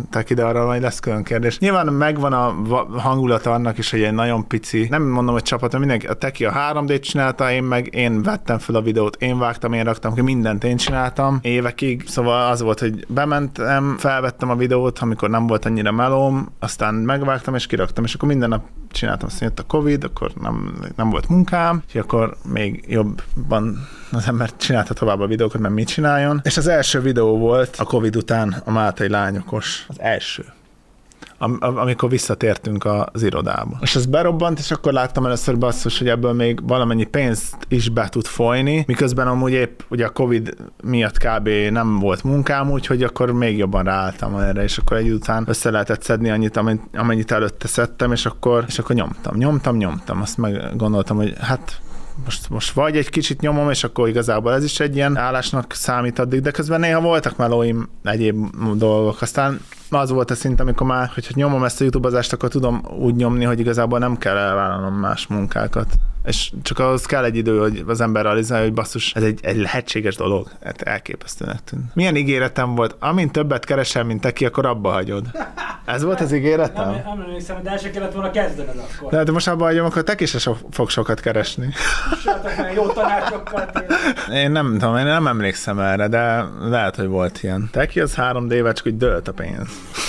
tehát ide arra majd lesz külön kérdés. Nyilván megvan a hangulata annak is, hogy egy nagyon pici, nem mondom, hogy csapat, mert mindenki, a Teki a három dét csinálta, én meg én vettem fel a videót, én vágtam, én raktam ki, mindent én csináltam évekig, szóval az volt, hogy bementem, felvettem a videót, amikor nem volt annyira melóm, aztán megvágtam és kiraktam, és akkor minden nap csináltam, aztán jött a Covid, akkor nem, nem volt munkám, és akkor még jobban az ember csinálta tovább a videókat, mert mit csináljon. És az első videó volt a Covid után a Mátai lányokos. Az első. Am- amikor visszatértünk az irodába. És ez berobbant, és akkor láttam először basszus, hogy ebből még valamennyi pénzt is be tud folyni, miközben amúgy épp ugye a Covid miatt kb. Nem volt munkám, úgyhogy akkor még jobban ráálltam erre, és akkor egy után össze lehetett szedni annyit, amennyit, amennyit előtte szedtem, és akkor, és akkor nyomtam, nyomtam, nyomtam. Azt meg gondoltam, hogy hát Most, most vagy egy kicsit nyomom, és akkor igazából ez is egy ilyen állásnak számít addig, de közben néha voltak melóim, egyéb dolgok. Aztán az volt a szint, amikor már, hogyha nyomom ezt a YouTube-azást, akkor tudom úgy nyomni, hogy igazából nem kell elvállalnom más munkákat. És csak ahhoz kell egy idő, hogy az ember realizálja, hogy basszus, ez egy, egy lehetséges dolog. Hát elképesztőnek tűnt. Milyen ígéretem volt? Amint többet keresel, mint Teki, akkor abba hagyod. Ez volt az ígéretem? Nem, nem emlékszem, de el se kellett volna kezdened akkor. De, de most abba hagyom, akkor Teki se so, fog sokat keresni. Sátok meg jó tanácsokkal tényleg. Én nem tudom, én nem emlékszem erre, de lehet, hogy volt ilyen. Teki az három D-vel csak úgy dőlt a pénz.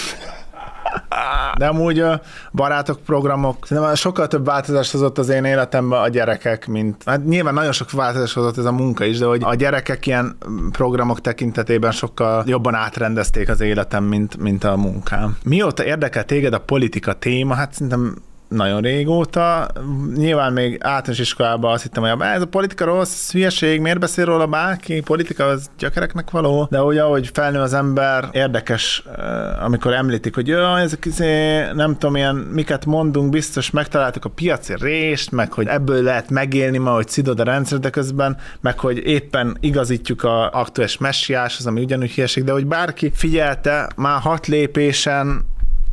De amúgy a barátok, programok, szerintem sokkal több változást hozott az én életemben a gyerekek, mint, hát nyilván nagyon sok változást hozott ez a munka is, de hogy a gyerekek ilyen programok tekintetében sokkal jobban átrendezték az életem, mint, mint a munkám. Mióta érdekel téged a politika téma? Hát szerintem nagyon régóta. Nyilván még általános iskolában azt hittem, hogy ez a politika rossz, hülyeség, miért beszél róla bárki, politika az gyökereknek való, de ugye, ahogy felnő az ember, érdekes, amikor említik, hogy jaj, ezek izé, nem tudom, ilyen, miket mondunk, biztos megtaláltuk a piaci rést, meg hogy ebből lehet megélni ma, hogy szidod a rendszer, de közben, meg hogy éppen igazítjuk a aktuális messiáshoz, ami ugyanúgy hülyeség, de hogy bárki figyelte, már hat lépésen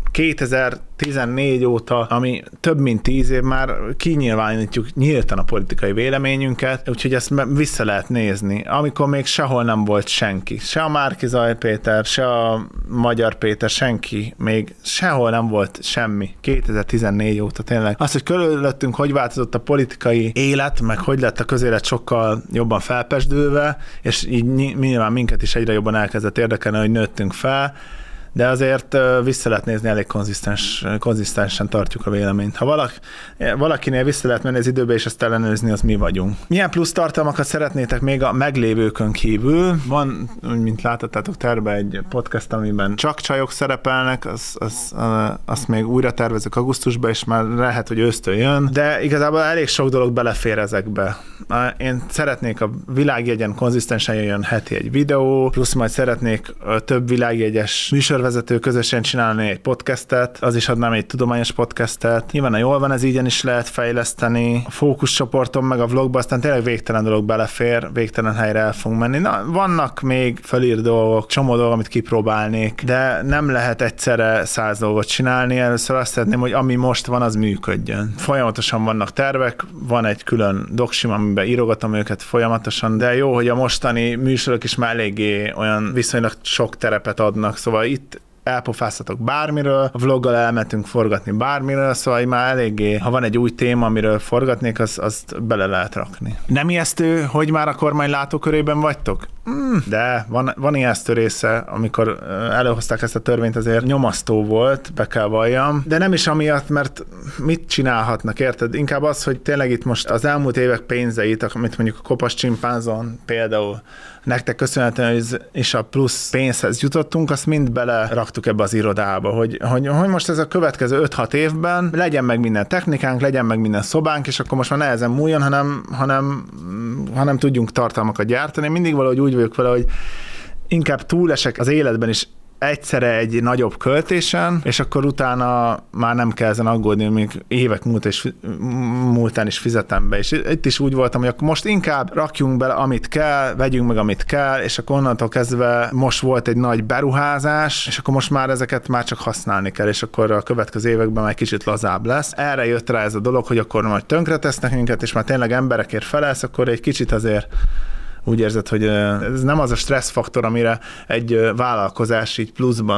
kétezer-tizennégy óta, ami több mint tíz év, már kinyilvánítjuk nyíltan a politikai véleményünket, úgyhogy ezt vissza lehet nézni. Amikor még sehol nem volt senki. Se a Márki-Zay Péter, se a Magyar Péter, senki. Még sehol nem volt semmi. kétezer-tizennégy óta tényleg. Az, hogy körülöttünk, hogy változott a politikai élet, meg hogy lett a közélet sokkal jobban felpesdülve, és így nyilván minket is egyre jobban elkezdett érdekelni, hogy nőttünk fel, de azért vissza lehet nézni, elég konzisztens, konzisztensen tartjuk a véleményt. Ha valaki, valakinél vissza lehet menni az időbe, és ezt ellenőrizni, az mi vagyunk. Milyen plusz tartalmakat szeretnétek még a meglévőkön kívül? Van, mint láthattátok, terve egy podcast, amiben csak csajok szerepelnek, az, az, azt még újra tervezek augusztusban, és már lehet, hogy ősztől jön, de igazából elég sok dolog belefér ezekbe. Én szeretnék a világjegyen konzisztensen jöjjön heti egy videó, plusz majd szeretnék több világjegyes műsorvezető közösen csinálni egy podcastet, az is adnám egy tudományos podcastet. Nyilván a Jól van, ez ígyen is lehet fejleszteni. A fókuszcsoporton meg a vlogba, aztán tényleg végtelen dolog belefér, végtelen helyre el fogunk menni. Na, vannak még felír dolgok, csomó dolgok, amit kipróbálnék, de nem lehet egyszerre száz dolgot csinálni. Először azt szeretném, hogy ami most van, az működjön. Folyamatosan vannak tervek, van egy külön doksim, amiben írogatom őket folyamatosan, de jó, hogy a mostani műsorok is már eléggé olyan viszonylag sok terepet adnak, szóval itt elpofáztatok bármiről, a vloggal elmentünk forgatni bármiről, szóval már eléggé, ha van egy új téma, amiről forgatnék, az, azt bele lehet rakni. Nem ijesztő, hogy már a kormány látókörében vagytok? Mm, de van, van ijesztő része, amikor előhozták ezt a törvényt, azért nyomasztó volt, be kell valljam, de nem is amiatt, mert mit csinálhatnak, érted? Inkább az, hogy tényleg itt most az elmúlt évek pénzeit, amit mondjuk a Kopas Csimpánzon például nektek köszönhetően is a plusz pénzhez jutottunk, azt mind beleraktuk ebbe az irodába, hogy, hogy, hogy most ez a következő öt-hat évben legyen meg minden technikánk, legyen meg minden szobánk, és akkor most már nehezen múljon, hanem, hanem, hanem tudjunk tartalmakat gyártani. Mindig valahogy úgy vagyok vele, hogy inkább túlesek az életben is egyszerre egy nagyobb költésen, és akkor utána már nem kell ezen aggódni, még évek múlt és, múltán is fizetem be. És itt is úgy voltam, hogy akkor most inkább rakjunk bele, amit kell, vegyünk meg, amit kell, és akkor onnantól kezdve most volt egy nagy beruházás, és akkor most már ezeket már csak használni kell, és akkor a következő években már egy kicsit lazább lesz. Erre jött rá ez a dolog, hogy akkor majd tönkretesznek minket, és már tényleg emberekért felelsz, akkor egy kicsit azért úgy érzed, hogy ez nem az a stresszfaktor, amire egy vállalkozás így pluszban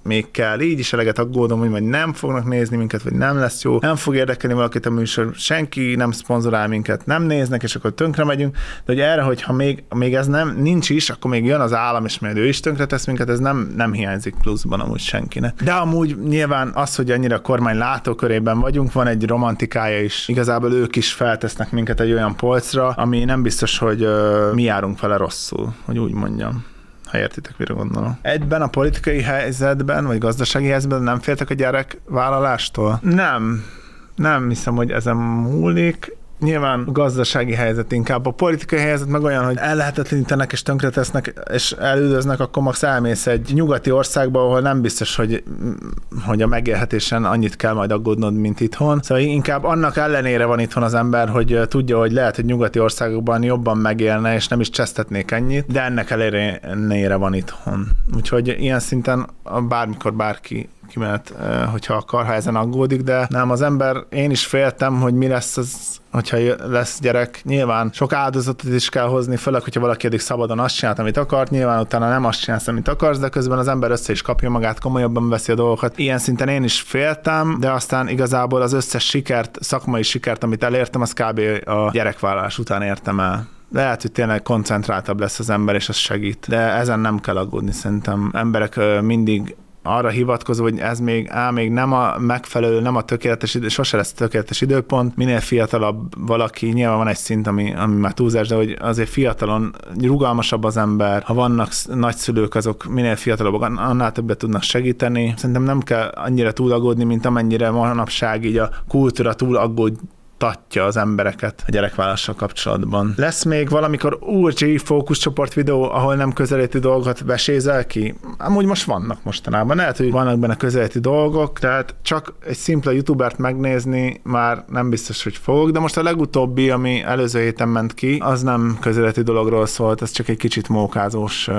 még kell, így is eleget aggódom, hogy majd nem fognak nézni minket, vagy nem lesz jó, nem fog érdekelni valakit a műsor, senki nem szponzorál minket, nem néznek, és akkor tönkre megyünk, de hogy erre, hogyha még, még ez nem nincs is, akkor még jön az állam, és majd ő is tönkre tesz minket, ez nem, nem hiányzik pluszban amúgy senkinek. De amúgy nyilván az, hogy annyira a kormány látókörében vagyunk, van egy romantikája is. Igazából ők is feltesznek minket egy olyan polcra, ami nem biztos, hogy uh, mi járunk vele rosszul, hogy úgy mondjam. Ha értitek, mire gondolom. Egyben a politikai helyzetben, vagy gazdasági helyzetben nem féltek a gyerekvállalástól? Nem. Nem hiszem, hogy ezen múlik. Nyilván a gazdasági helyzet inkább. A politikai helyzet meg olyan, hogy ellehetetlenítenek és tönkretesznek és elüldöznek, akkor max elmész egy nyugati országba, ahol nem biztos, hogy, hogy a megélhetésen annyit kell majd aggódnod, mint itthon. Szóval inkább annak ellenére van itthon az ember, hogy tudja, hogy lehet, hogy nyugati országokban jobban megélne, és nem is csesztetnék ennyit, de ennek ellenére van itthon. Úgyhogy ilyen szinten bármikor bárki kimehet, hogyha akar, ha ezen aggódik, de nem, az ember, én is féltem, hogy mi lesz az, hogyha lesz gyerek. Nyilván sok áldozatot is kell hozni, főleg, hogyha valaki eddig szabadon azt csinált, amit akart, nyilván utána nem azt csinálsz, amit akarsz, de közben az ember össze is kapja magát, komolyabban veszi a dolgokat. Ilyen szinten én is féltem, de aztán igazából az összes sikert, szakmai sikert, amit elértem, az kb. A gyerekvállalás után értem el. Lehet, hogy tényleg koncentráltabb lesz az ember, és az segít. De ezen nem kell aggódni, szerintem. Emberek mindig arra hivatkozó, hogy ez még, á, még nem a megfelelő, nem a tökéletes idő, sose lesz tökéletes időpont. Minél fiatalabb valaki, nyilván van egy szint, ami, ami már túlzás, de hogy azért fiatalon rugalmasabb az ember. Ha vannak nagyszülők, azok minél fiatalabbak, annál többet tudnak segíteni. Szerintem nem kell annyira túl aggódni, mint amennyire manapság így a kultúra túl aggód tatja az embereket a gyerekvállalással kapcsolatban. Lesz még valamikor úrcsi fókuszcsoport videó, ahol nem közelíti dolgokat vesézel ki? Amúgy most vannak mostanában. Lehet, hogy vannak benne közelíti dolgok, tehát csak egy szimpla youtubert megnézni már nem biztos, hogy fogok, de most a legutóbbi, ami előző héten ment ki, az nem közelíti dologról szólt, ez csak egy kicsit mókázós,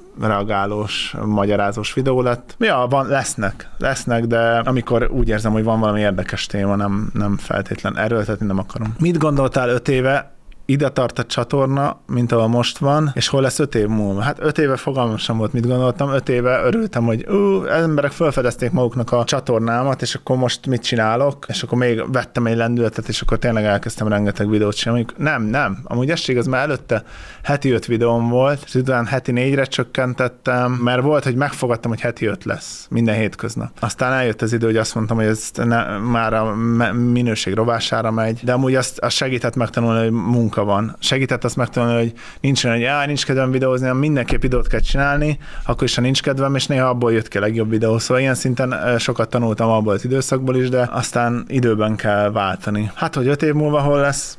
reagálós, magyarázós videó lett. Ja, van, lesznek, lesznek, de amikor úgy érzem, hogy van valami érdekes téma, nem, nem feltétlen erőltetni nem akarom. Mit gondoltál öt éve? Ide tart a csatorna, mint ahol most van, és hol lesz öt év múlva? Hát öt éve fogalmam sem volt, mit gondoltam. Öt éve örültem, hogy ú, emberek felfedezték maguknak a csatornámat, és akkor most mit csinálok? És akkor még vettem egy lendületet, és akkor tényleg elkezdtem rengeteg videót csinálni. Nem, nem. Amúgy ez igaz, mert előtte heti öt videóm volt, és utána heti négyre csökkentettem, mert volt, hogy megfogadtam, hogy heti öt lesz minden hétköznap. Aztán eljött az idő, hogy azt mondtam, hogy ez ne, már a minőség rovására megy, de amúgy azt, azt segített megtanulni, hogy munka van. Segített azt megtanulni, hogy nincs olyan, hogy á, nincs kedvem videózni, hanem mindenképp videót kell csinálni, akkor is, ha nincs kedvem, és néha abból jött ki a legjobb videó. Szóval ilyen szinten sokat tanultam abból az időszakból is, de aztán időben kell váltani. Hát, hogy öt év múlva hol lesz?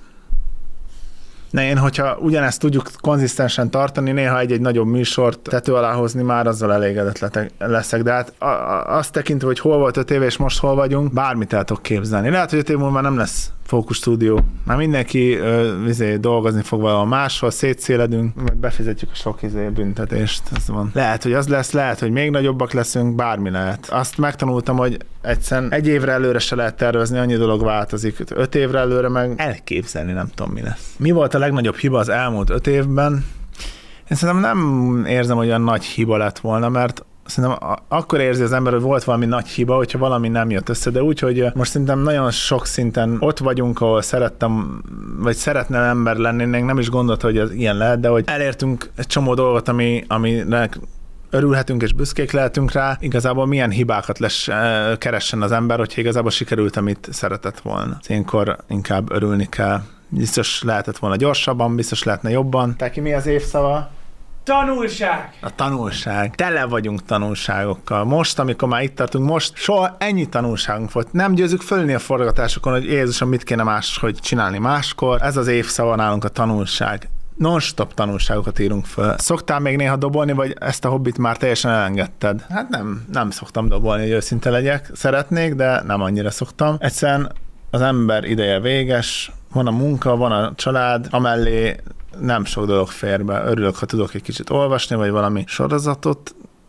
Ne, én, hogyha ugyanezt tudjuk konzisztensen tartani, néha egy-egy nagyobb műsort tető alá hozni, már azzal elégedett leszek. De hát azt tekintve, hogy hol volt öt éve, és most hol vagyunk, bármit el tudok képzelni. Lehet, hogy öt év múlva nem lesz Fókusz Stúdió. Már mindenki ö, izé, dolgozni fog valahol máshol, szétszéledünk, majd befizetjük a sok izé, büntetést. Ez van. Lehet, hogy az lesz, lehet, hogy még nagyobbak leszünk, bármi lehet. Azt megtanultam, hogy egyszerűen egy évre előre se lehet tervezni, annyi dolog változik. Öt évre előre meg elképzelni nem tudom, mi lesz. Mi volt a legnagyobb hiba az elmúlt öt évben? Én szerintem nem érzem, hogy olyan nagy hiba lett volna, mert szerintem akkor érzi az ember, hogy volt valami nagy hiba, hogyha valami nem jött össze, de úgy, hogy most szerintem nagyon sok szinten ott vagyunk, ahol szerettem, vagy szeretne ember lenni, én nem is gondolta, hogy ez ilyen lehet, de hogy elértünk egy csomó dolgot, ami, aminek örülhetünk és büszkék lehetünk rá, igazából milyen hibákat lesz, keressen az ember, hogyha igazából sikerült, amit szeretett volna. Ilyenkor inkább örülni kell. Biztos lehetett volna gyorsabban, biztos lehetne jobban. Te ki mi az évszava? Tanulság! A tanulság. Tele vagyunk tanulságokkal. Most, amikor már itt tartunk, most soha ennyi tanulságunk volt. Nem győzzük fölni a forgatásokon, hogy Jézusom, mit kéne máshogy csinálni máskor. Ez az évszava nálunk a tanulság. Non-stop tanulságokat írunk föl. Szoktál még néha dobolni, vagy ezt a hobbit már teljesen elengedted? Hát nem, nem szoktam dobolni, hogy őszinte legyek. Szeretnék, de nem annyira szoktam. Egyszerűen az ember ideje véges, van a munka, van a család, amellé nem sok dolog fér be. Örülök, ha tudok egy kicsit olvasni, vagy valami sorozatot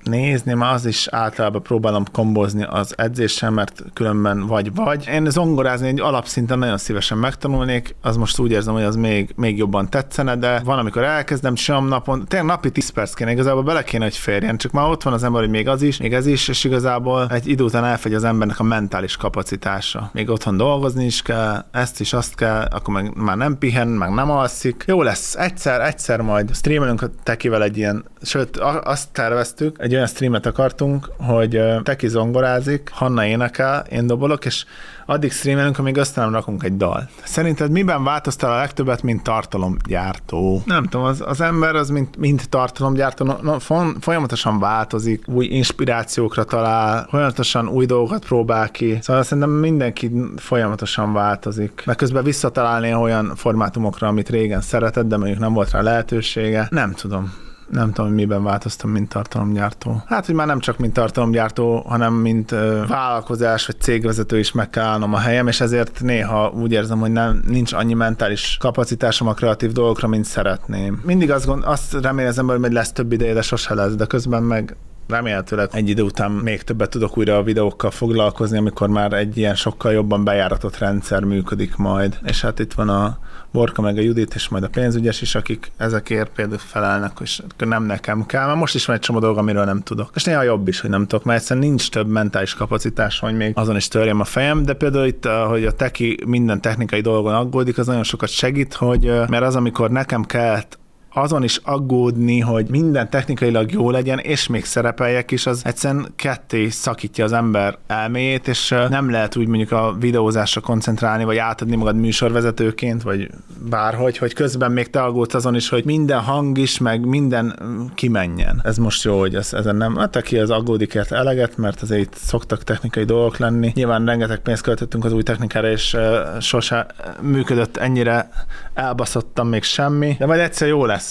nézni, már az is általában próbálom kombozni az edzéssel, mert különben vagy-vagy. Én zongorázni egy alapszinten nagyon szívesen megtanulnék, az most úgy érzem, hogy az még, még jobban tetszene, de van, amikor elkezdem, sem napon, tényleg napi tíz perc kéne, igazából bele kéne, hogy férjen, csak már ott van az ember, hogy még az is, még ez is, és igazából egy idő után elfogy az embernek a mentális kapacitása. Még otthon dolgozni is kell, ezt is, azt kell, akkor meg már nem pihen, meg nem alszik. Jó lesz, egyszer, egyszer majd streamelünk a Tekivel egy ilyen, sőt, azt terveztük, egy olyan streamet akartunk, hogy Teki zongorázik, Hanna énekel, én dobolok, és addig streamelünk, amíg aztán rakunk egy dalt. Szerinted miben változtál a legtöbbet, mint tartalomgyártó? Nem tudom, az, az ember az mint, mint tartalomgyártó, no, no, folyamatosan változik, új inspirációkra talál, folyamatosan új dolgokat próbál ki. Szóval szerintem mindenki folyamatosan változik. Meg közben visszatalálni olyan formátumokra, amit régen szeretett, de mondjuk nem volt rá lehetősége. Nem tudom. Nem tudom, hogy miben változtam, mint tartalomgyártó. Hát, hogy már nem csak mint tartalomgyártó, hanem mint ö, vállalkozás vagy cégvezető is meg kell állnom a helyem, és ezért néha úgy érzem, hogy nem, nincs annyi mentális kapacitásom a kreatív dolgokra, mint szeretném. Mindig azt, gond, azt remélem, hogy lesz több ideje, de sose lesz, de közben meg remélhetőleg egy idő után még többet tudok újra a videókkal foglalkozni, amikor már egy ilyen sokkal jobban bejáratott rendszer működik majd. És hát itt van a Borka meg a Judit, és majd a pénzügyes is, akik ezekért például felelnek, és nem nekem kell. Már most is van egy csomó dolog, amiről nem tudok. És néha jobb is, hogy nem tudok, mert egyszerűen nincs több mentális kapacitás, hogy még azon is törjem a fejem, de például itt, hogy a Teki minden technikai dolgon aggódik, az nagyon sokat segít, hogy mert az, amikor nekem kellett azon is aggódni, hogy minden technikailag jó legyen, és még szerepeljek is, az egyszerűen ketté szakítja az ember elméjét, és nem lehet úgy mondjuk a videózásra koncentrálni, vagy átadni magad műsorvezetőként, vagy bárhogy, hogy közben még te aggódsz azon is, hogy minden hang is, meg minden kimenjen. Ez most jó, hogy ez, ezen nem. Hát aki az aggódikért eleget, mert azért itt szoktak technikai dolgok lenni. Nyilván rengeteg pénzt költöttünk az új technikára, és uh, sose működött ennyire elbaszottam még semmi, de majd egyszer jó lesz.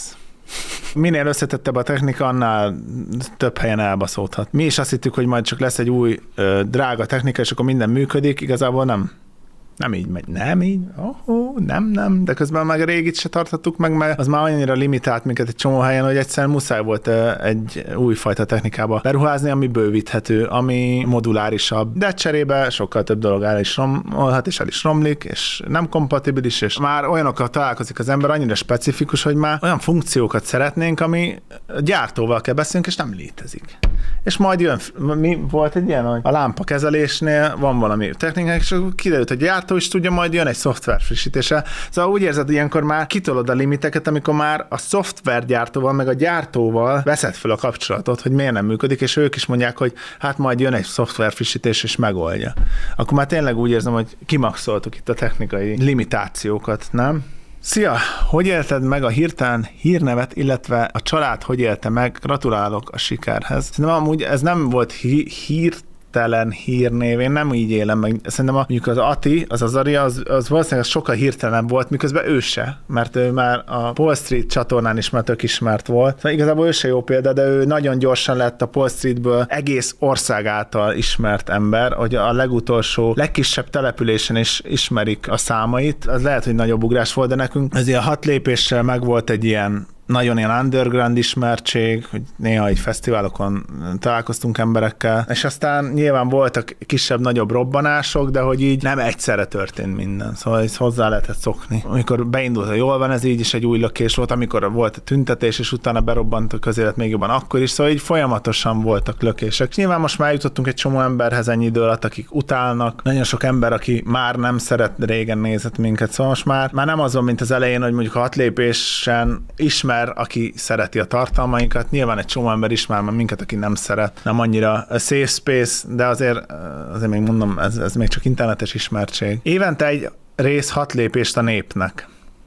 Minél összetettebb a technika, annál több helyen elbaszódhat. Mi is azt hittük, hogy majd csak lesz egy új ö, drága technika, és akkor minden működik, igazából nem. Nem így megy. Nem így? Oh, nem, nem. De közben meg a régit se tartottuk meg, mert az már annyira limitált minket egy csomó helyen, hogy egyszerűen muszáj volt egy újfajta technikába beruházni, ami bővíthető, ami modulárisabb, de cserébe sokkal több dolog el is romolhat, és el is romlik, és nem kompatibilis, és már olyanokkal találkozik az ember, annyira specifikus, hogy már olyan funkciókat szeretnénk, ami gyártóval kell beszélnünk, és nem létezik. És majd jön, mi volt egy ilyen, hogy a lámpa kezelésnél van valami technikák, és akkor kiderült, hogy gyártó is tudja, majd jön egy szoftver frissítése. Szóval úgy érzed, hogy ilyenkor már kitolod a limiteket, amikor már a szoftvergyártóval, meg a gyártóval veszed fel a kapcsolatot, hogy miért nem működik, és ők is mondják, hogy hát majd jön egy szoftver frissítés, és megoldja. Akkor már tényleg úgy érzem, hogy kimaxoltuk itt a technikai limitációkat, nem? Szia! Hogy élted meg a hirtelen hírnevet, illetve a család hogy élte meg? Gratulálok a sikerhez. Szerintem amúgy ez nem volt hí- hirtelen hírnév, én nem így élem meg. Szerintem a, mondjuk az Ati, az Azaria, az, az valószínűleg sokkal hirtelenebb volt, miközben ő se, mert ő már a Paul Street csatornán is már tök ismert volt. Szóval igazából ő se jó példa, de ő nagyon gyorsan lett a Paul Streetből egész ország által ismert ember, hogy a legutolsó, legkisebb településen is ismerik a számait. Az lehet, hogy nagyobb ugrás volt, de nekünk ez ilyen hat lépéssel meg volt egy ilyen nagyon ilyen underground ismertség, hogy néha egy fesztiválokon találkoztunk emberekkel, és aztán nyilván voltak kisebb-nagyobb robbanások, de hogy így nem egyszerre történt minden, szóval ezt hozzá lehetett szokni. Amikor beindult a Jól van, ez így is egy új lökés volt, amikor volt a tüntetés, és utána berobbant a közélet még jobban akkor is, szóval így folyamatosan voltak lökések. Nyilván most már jutottunk egy csomó emberhez ennyi idő alatt, akik utálnak, nagyon sok ember, aki már nem szeret, régen nézett minket, szóval most már, már nem az van, mint az elején, hogy mondjuk a hat lépésen ismer, aki szereti a tartalmainkat. Nyilván egy csomó ember ismer már minket, aki nem szeret. Nem annyira a safe space, de azért, azért még mondom, ez, ez még csak internetes ismertség. Évente egy rész hat lépést a népnek.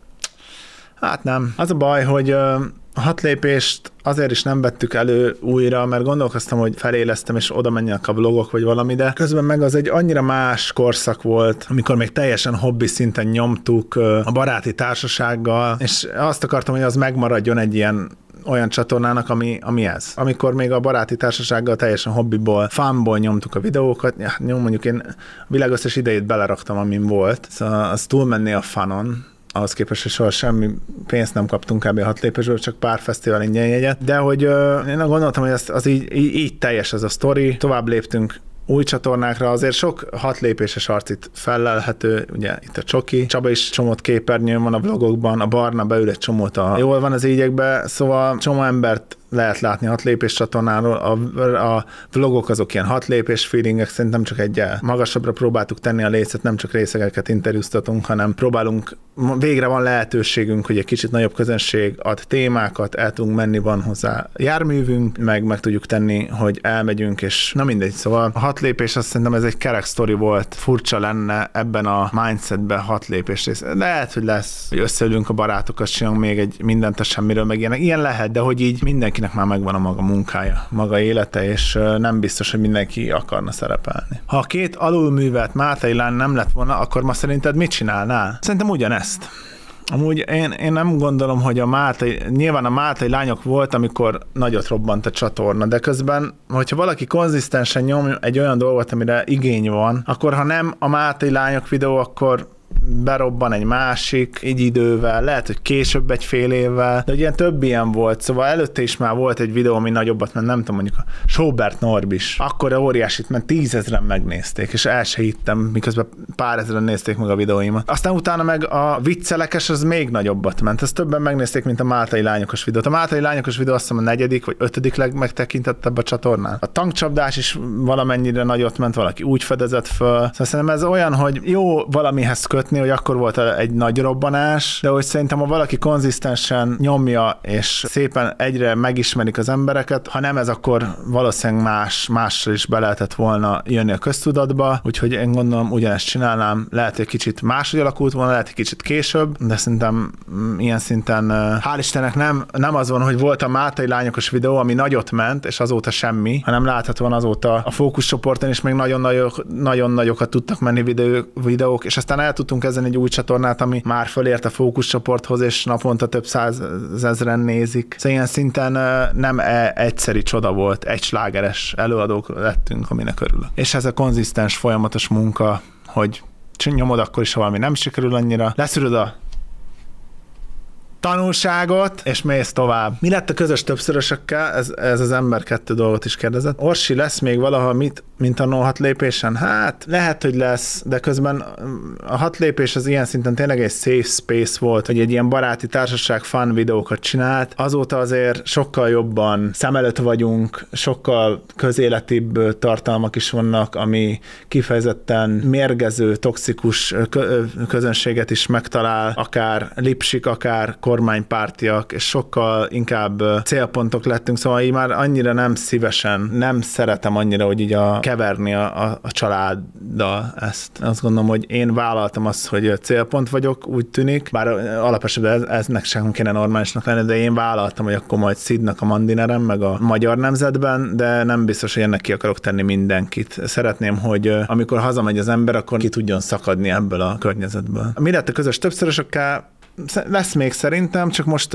Hát nem. Az a baj, hogy a hat lépést azért is nem vettük elő újra, mert gondolkoztam, hogy felélesztem, és oda menjenek a vlogok, vagy valami, de közben meg az egy annyira más korszak volt, amikor még teljesen hobbi szinten nyomtuk a baráti társasággal, és azt akartam, hogy az megmaradjon egy ilyen olyan csatornának, ami, ami ez. Amikor még a baráti társasággal teljesen hobbiból, funból nyomtuk a videókat, ja, nyom, mondjuk én a világ összes idejét beleraktam, amin volt, szóval az túlmenné a funon, ahhoz képest, hogy soha semmi pénzt nem kaptunk kb. hat lépésből, csak pár fesztivál ingyen jegyet, de hogy uh, én gondoltam, hogy ez, az így, így, így teljes ez a sztori, tovább léptünk új csatornákra, azért sok hat lépéses arc itt fellelhető, ugye itt a Csoki, Csaba is csomót képernyőn van a vlogokban, a Barna beül egy csomót a jól van az ígyekbe, szóval csomó embert lehet látni hat lépés csatornáról, a, a vlogok azok ilyen hat lépés feelingek, szerintem csak egy magasabbra próbáltuk tenni a lécet, nem csak részegeket interjúztatunk, hanem próbálunk, végre van lehetőségünk, hogy egy kicsit nagyobb közönség ad témákat, el tudunk menni, van hozzá járművünk, meg meg tudjuk tenni, hogy elmegyünk, és na mindegy, szóval a hat lépés, azt szerintem ez egy kerek sztori volt, furcsa lenne ebben a mindsetben hat lépés rész. Lehet, hogy lesz, hogy összeülünk a barátokat, csinálunk még egy mindent a semmiről, meg ilyenek. Ilyen lehet, de hogy így mindenkinek már megvan a maga munkája, maga élete, és nem biztos, hogy mindenki akarna szerepelni. Ha a két alulművelt Mátai lány nem lett volna, akkor ma szerinted mit csinálnál? Szerintem ugyanezt. Amúgy én, én nem gondolom, hogy a Mátai, nyilván a Mátai lányok volt, amikor nagyot robbant a csatorna, de közben, hogyha valaki konzisztensen nyom egy olyan dolgot, amire igény van, akkor ha nem a Mátai lányok videó, akkor berobban egy másik, így idővel, lehet, hogy később egy fél évvel, de ugye több ilyen volt, szóval előtte is már volt egy videó, ami nagyobbat ment, nem tudom, mondjuk a Sobert Norbis, akkor a óriásit ment, tízezren megnézték, és el se hittem, miközben pár ezeren nézték meg a videóimat. Aztán utána meg a viccelekes, az még nagyobbat ment, ezt többen megnézték, mint a Mátai lányokos videót. A Mátai lányokos videó azt hiszem a negyedik vagy ötödik legmegtekintettebb a csatornán. A tankcsapdás is valamennyire nagyot ment, valaki úgy fedezett föl. Szóval szerintem ez olyan, hogy jó valamihez kötni, hogy akkor volt egy nagy robbanás, de hogy szerintem, ha valaki konzisztensen nyomja, és szépen egyre megismerik az embereket, ha nem ez, akkor valószínűleg más, mással is be lehetett volna jönni a köztudatba, úgyhogy én gondolom ugyanezt csinálnám, lehet, hogy kicsit máshogy alakult volna, lehet, hogy kicsit később, de szerintem ilyen szinten, hál' Istennek nem, nem az van, hogy volt a Mátai lányokos videó, ami nagyot ment, és azóta semmi, hanem láthatóan azóta a fókuszcsoporton is még nagyon, nagyok, nagyon nagyokat tudtak menni videó, videók, és aztán el tudtunk ezen egy új csatornát, ami már fölért a fókuszcsoporthoz, és naponta több százezren nézik. Szóval ilyen szinten nem egyszeri csoda volt, egy slágeres előadók lettünk, aminek örülök. És ez a konzisztens, folyamatos munka, hogy nyomod akkor is, ha valami nem sikerül annyira, leszűröd a tanulságot, és mész tovább. Mi lett a közös többszörösökkel? Ez, ez az ember kettő dolgot is kérdezett. Orsi, lesz még valaha mit, mint a no hat lépésen? Hát, lehet, hogy lesz, de közben a hat lépés az ilyen szinten tényleg egy safe space volt, hogy egy ilyen baráti társaság fun videókat csinált. Azóta azért sokkal jobban szem előtt vagyunk, sokkal közéletibb tartalmak is vannak, ami kifejezetten mérgező, toxikus közönséget is megtalál, akár lipsik, akár kormánypártiak, és sokkal inkább célpontok lettünk, szóval így már annyira nem szívesen, nem szeretem annyira, hogy így a keverni a, a, a családdal ezt. Azt gondolom, hogy én vállaltam azt, hogy célpont vagyok, úgy tűnik, bár alapesetben ez, eznek sem kéne normálisnak lenni, de én vállaltam, hogy akkor majd Szidnak a Mandinerem, meg a Magyar Nemzetben, de nem biztos, hogy ennek ki akarok tenni mindenkit. Szeretném, hogy amikor hazamegy az ember, akkor ki tudjon szakadni ebből a környezetből. Mi lett a közös többszörösökkel? Lesz még szerintem, csak most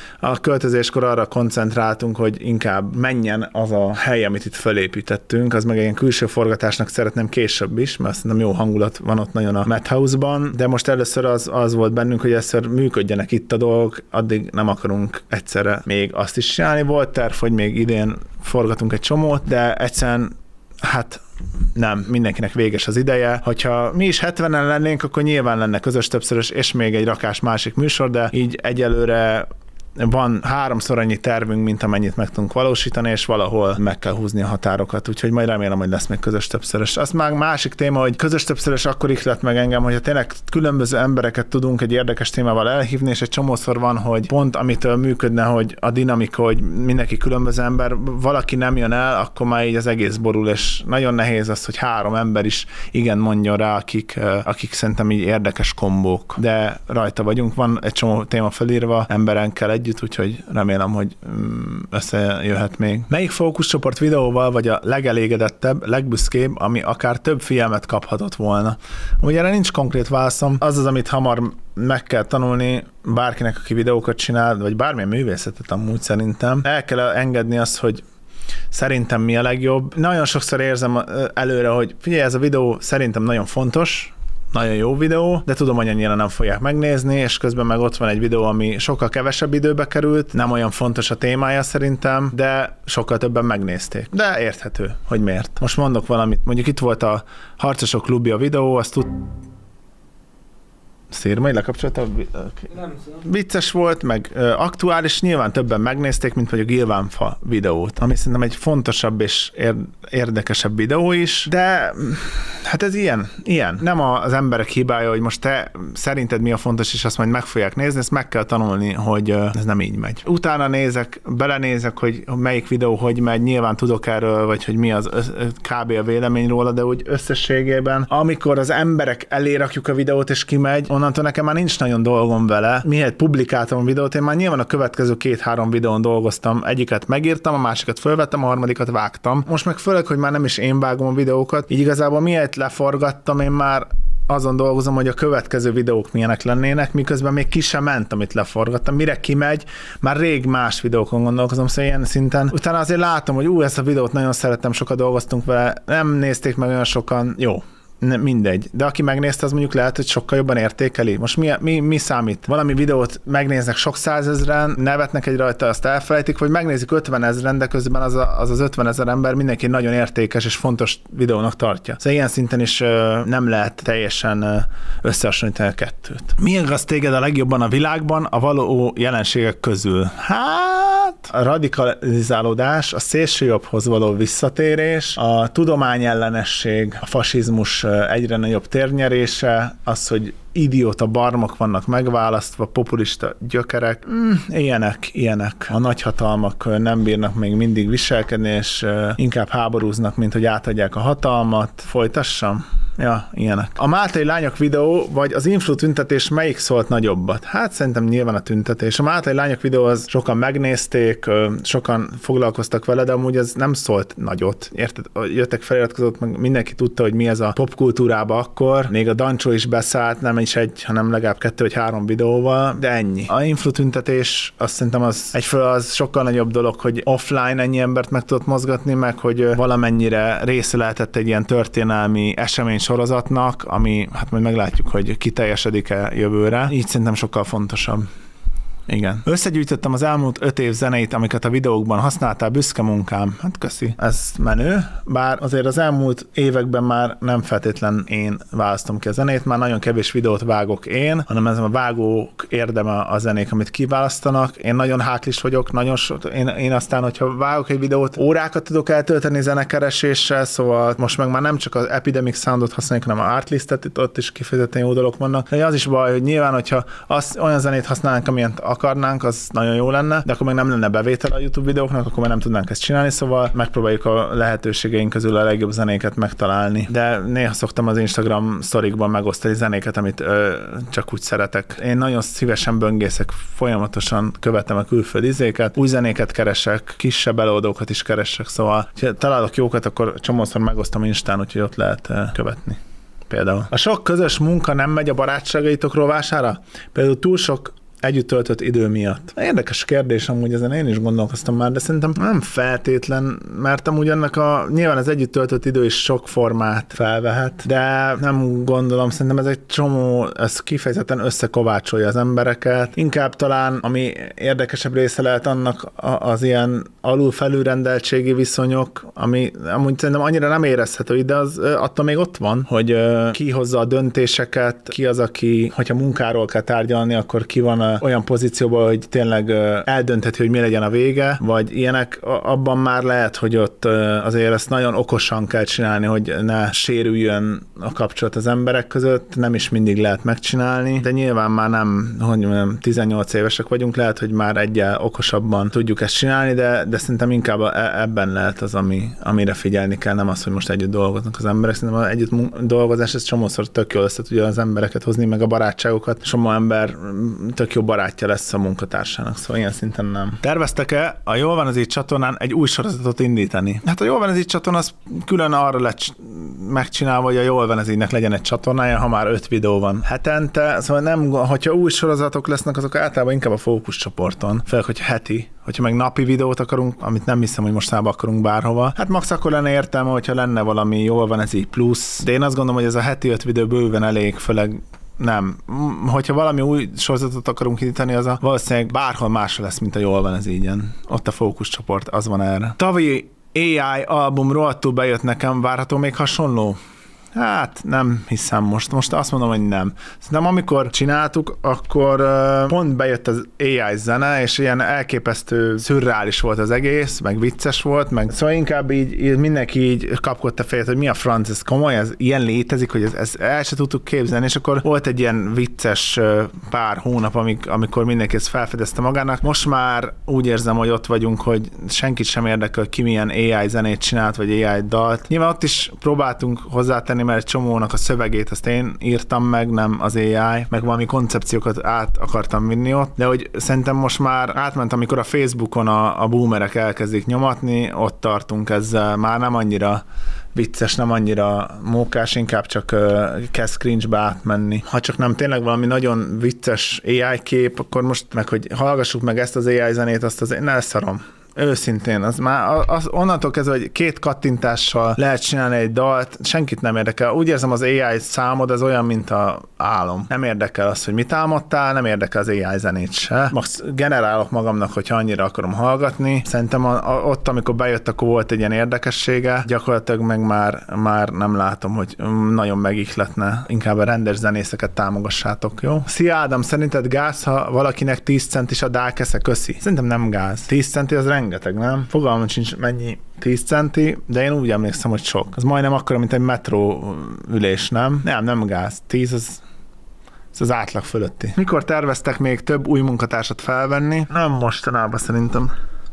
a költözéskor arra koncentráltunk, hogy inkább menjen az a hely, amit itt fölépítettünk, az meg egy ilyen külső forgatásnak szeretném később is, mert szerintem jó hangulat van ott nagyon a Madhouse-ban, de most először az, az volt bennünk, hogy először működjenek itt a dolgok, addig nem akarunk egyszerre még azt is csinálni. Volt terv, hogy még idén forgatunk egy csomót, de egyszerűen hát nem, mindenkinek véges az ideje. Hogyha mi is hetvenen lennénk, akkor nyilván lenne közös többszörös, és még egy rakás másik műsor, de így egyelőre van háromszor annyi tervünk, mint amennyit meg tudunk valósítani, és valahol meg kell húzni a határokat, úgyhogy majd remélem, hogy lesz még közös többszörös. Az már másik téma, hogy közös többszörös akkor ihlet meg engem, hogyha tényleg különböző embereket tudunk egy érdekes témával elhívni, és egy csomószor van, hogy pont amitől működne, hogy a dinamika, hogy mindenki különböző ember, valaki nem jön el, akkor már így az egész borul, és nagyon nehéz az, hogy három ember is igen mondjon rá, akik, akik szerintem így érdekes kombók. De rajta vagyunk, van egy csomó téma felírva emberenkkel együtt, úgyhogy remélem, hogy összejöhet még. Melyik fókuszcsoport videóval vagy a legelégedettebb, legbüszkébb, ami akár több figyelmet kaphatott volna? Ugye erre nincs konkrét válaszom. Az az, amit hamar meg kell tanulni bárkinek, aki videókat csinál, vagy bármilyen művészetet amúgy szerintem. El kell engedni azt, hogy szerintem mi a legjobb. Nagyon sokszor érzem előre, hogy figyelj, ez a videó szerintem nagyon fontos, nagyon jó videó, de tudom, hogy annyira nem fogják megnézni, és közben meg ott van egy videó, ami sokkal kevesebb időbe került, nem olyan fontos a témája szerintem, de sokkal többen megnézték. De érthető, hogy miért. Most mondok valamit, mondjuk itt volt a Harcosok klubja videó, azt tud... Szirmai lekapcsolta? Nem tudom. Vicces volt, meg ö, aktuális, nyilván többen megnézték, mint vagy a Gilvánfa videót, ami szerintem egy fontosabb és ér- érdekesebb videó is, de hát ez ilyen, ilyen. Nem az emberek hibája, hogy most te szerinted mi a fontos, és azt majd meg fogják nézni, ezt meg kell tanulni, hogy ö, ez nem így megy. Utána nézek, belenézek, hogy melyik videó hogy megy, nyilván tudok erről, vagy hogy mi az kb. A vélemény róla, de úgy összességében, amikor az emberek elé rakjuk a videót, és kimegy, onnantól nekem már nincs nagyon dolgom vele. Mihelyt publikáltam a videót, én már nyilván a következő két-három videón dolgoztam. Egyiket megírtam, a másikat fölvettem, a harmadikat vágtam. Most meg főleg, hogy már nem is én vágom a videókat. Így igazából mihelyt leforgattam, én már azon dolgozom, hogy a következő videók milyenek lennének, miközben még ki sem ment, amit leforgattam. Mire kimegy, már rég más videókon gondolkozom, szóval ilyen szinten. Utána azért látom, hogy ú, ezt a videót nagyon szerettem, sokat dolgoztunk vele, nem nézték meg olyan sokan, jó. Ne, mindegy. De aki megnézte, az mondjuk lehet, hogy sokkal jobban értékeli. Most mi, mi, mi számít? Valami videót megnéznek sok százezren, nevetnek egy rajta, azt elfelejtik, vagy megnézik ötvenezren, de közben az a, az, az ötvenezer ember mindenki nagyon értékes és fontos videónak tartja. Szóval ilyen szinten is ö, nem lehet teljesen ö, összehasonlítani a kettőt. Mi igaz téged a legjobban a világban a való jelenségek közül? Hát a radikalizálódás, a szélsőjobbhoz való visszatérés, a tudományellenesség, a fasizmus egyre nagyobb térnyerése, az, hogy idióta barmok vannak megválasztva, populista gyökerek, mm, ilyenek, ilyenek. A nagyhatalmak nem bírnak még mindig viselkedni, és inkább háborúznak, mint hogy átadják a hatalmat. Folytassam? Ja, ilyenek. A Máltai lányok videó, vagy az influ tüntetés melyik szólt nagyobbat? Hát szerintem nyilván a tüntetés. A Máltai lányok videó az sokan megnézték, sokan foglalkoztak vele, de amúgy ez nem szólt nagyot. Érted? Jöttek feliratkozott, meg mindenki tudta, hogy mi ez a popkultúrába akkor. Még a Dancsó is beszállt, nem is egy, hanem legalább kettő vagy három videóval, de ennyi. A influ tüntetés azt szerintem az egyfelől az sokkal nagyobb dolog, hogy offline ennyi embert meg tudott mozgatni, meg hogy valamennyire része lehetett egy ilyen történelmi esemény sorozatnak, ami, hát majd meglátjuk, hogy kiteljesedik-e jövőre. Így szerintem sokkal fontosabb. Igen. Összegyűjtöttem az elmúlt öt év zeneit, amiket a videókban használtál, büszke munkám. Hát köszi. Ez menő, bár azért az elmúlt években már nem feltétlen én választom ki a zenét, már nagyon kevés videót vágok én, hanem ez a vágók érdeme a zenék, amit kiválasztanak. Én nagyon háklis vagyok, nagyon so, én, én aztán, hogyha vágok egy videót, órákat tudok eltölteni zenekereséssel, szóval most meg már nem csak az Epidemic Soundot használjuk, hanem a Artlistet, ott is kifejezetten jó dolgok vannak. De az is baj, hogy nyilván, hogyha azt, olyan zenét használnánk, amilyent akarnánk, az nagyon jó lenne, de akkor meg nem lenne bevétel a YouTube videóknak, akkor már nem tudnánk ezt csinálni, szóval megpróbáljuk a lehetőségeink közül a legjobb zenéket megtalálni. De néha szoktam az Instagram sztorikban megosztani zenéket, amit ö, csak úgy szeretek. Én nagyon szívesen böngészek, folyamatosan követem a külföldi izéket, új zenéket keresek, kisebb előadókat is keresek, szóval ha találok jókat, akkor csomószor megosztom Instán, úgyhogy ott lehet ö, követni. Például. A sok közös munka nem megy a barátságaitok rovására? Például túl sok együtt töltött idő miatt. Érdekes kérdés, amúgy ezen én is gondolkoztam már, de szerintem nem feltétlen, mert amúgy ennek a, nyilván az együtt töltött idő is sok formát felvehet, de nem gondolom, szerintem ez egy csomó, ez kifejezetten összekovácsolja az embereket. Inkább talán, ami érdekesebb része lehet annak az ilyen alul-felülrendeltségi viszonyok, ami amúgy szerintem annyira nem érezhető, de az attól még ott van, hogy ki hozza a döntéseket, ki az, aki, hogyha munkáról kell tárgyalni, akkor ki van olyan pozícióban, hogy tényleg eldöntheti, hogy mi legyen a vége, vagy ilyenek, abban már lehet, hogy ott azért ezt nagyon okosan kell csinálni, hogy ne sérüljön a kapcsolat az emberek között, nem is mindig lehet megcsinálni, de nyilván már nem, hogy mondjam, tizennyolc évesek vagyunk, lehet, hogy már egyel okosabban tudjuk ezt csinálni, de, de szerintem inkább ebben lehet az, ami, amire figyelni kell, nem az, hogy most együtt dolgoznak az emberek. Szerintem az együtt dolgozás, ez csomószor tök jól össze tudja az embereket hozni, meg a barátságokat. Somó ember tök jó barátja lesz a munkatársának, szóval ilyen szinten nem. Terveztek-e a Jól van ez így csatornán egy új sorozatot indítani? Hát a Jól van ez így csatorna az külön arra lett megcsinálva, hogy a Jól van ez ígynek legyen egy csatornája, ha már öt videó van hetente, szóval nem, hogyha új sorozatok lesznek, azok általában inkább a fókuszcsoporton, főleg, hogy heti, hogyha meg napi videót akarunk, amit nem hiszem, hogy mostanában akarunk bárhova. Hát max akkor lenne értelme, hogyha lenne valami Jól van ez így plusz, de én azt gondolom, hogy ez a heti öt videó bőven elég, főleg nem. Hogyha valami új sorozatot akarunk indítani, az a valószínűleg bárhol máshol lesz, mint a Jól van ez ígyen. Ott a fókuszcsoport, az van erre. Tavalyi á i album rohadtul bejött nekem, várható még hasonló? Hát nem hiszem most. Most azt mondom, hogy nem. Szerintem amikor csináltuk, akkor uh, pont bejött az á i zene, és ilyen elképesztő szürreális volt az egész, meg vicces volt, meg szóval inkább így, így mindenki így kapkodta fejet, hogy mi a franc, ez komoly, ez ilyen létezik, hogy ez, ez el se tudtuk képzelni, és akkor volt egy ilyen vicces uh, pár hónap, amik, amikor mindenki ezt felfedezte magának. Most már úgy érzem, hogy ott vagyunk, hogy senkit sem érdekel, ki milyen á i zenét csinált, vagy á i dalt. Nyilván ott is próbáltunk hozzátenni, mert egy csomónak a szövegét azt én írtam meg, nem az á i, meg valami koncepciókat át akartam vinni ott, de hogy szerintem most már átment, amikor a Facebookon a, a boomerek elkezdik nyomatni, ott tartunk ezzel, már nem annyira vicces, nem annyira mókás, inkább csak uh, kezd cringe-be átmenni. Ha csak nem tényleg valami nagyon vicces á i kép, akkor most meg, hogy hallgassuk meg ezt az á i zenét, azt az én elszarom. Őszintén, az már az, onnantól kezdve, hogy két kattintással lehet csinálni egy dalt, senkit nem érdekel. Úgy érzem, az á i számod az olyan, mint a álom. Nem érdekel az, hogy mit álmodtál, nem érdekel az á i zenét se. Max generálok magamnak, hogyha annyira akarom hallgatni. Szerintem a, a, ott, amikor bejött, akkor volt egy ilyen érdekessége. Gyakorlatilag meg már, már nem látom, hogy nagyon megihletne. Inkább a rendes zenészeket támogassátok, jó? Szia Ádám, szerinted gáz, ha valakinek tíz centis a dákesze? Köszi. Szerintem nem gáz. tíz centi az rengeteg, nem? Fogalmam sincs mennyi tíz centi, de én úgy emlékszem, hogy sok. Az majdnem akkora, mint egy metró ülés, nem? Nem, nem gáz. tíz az, az az átlag fölötti. Mikor terveztek még több új munkatársat felvenni? Nem mostanában szerintem.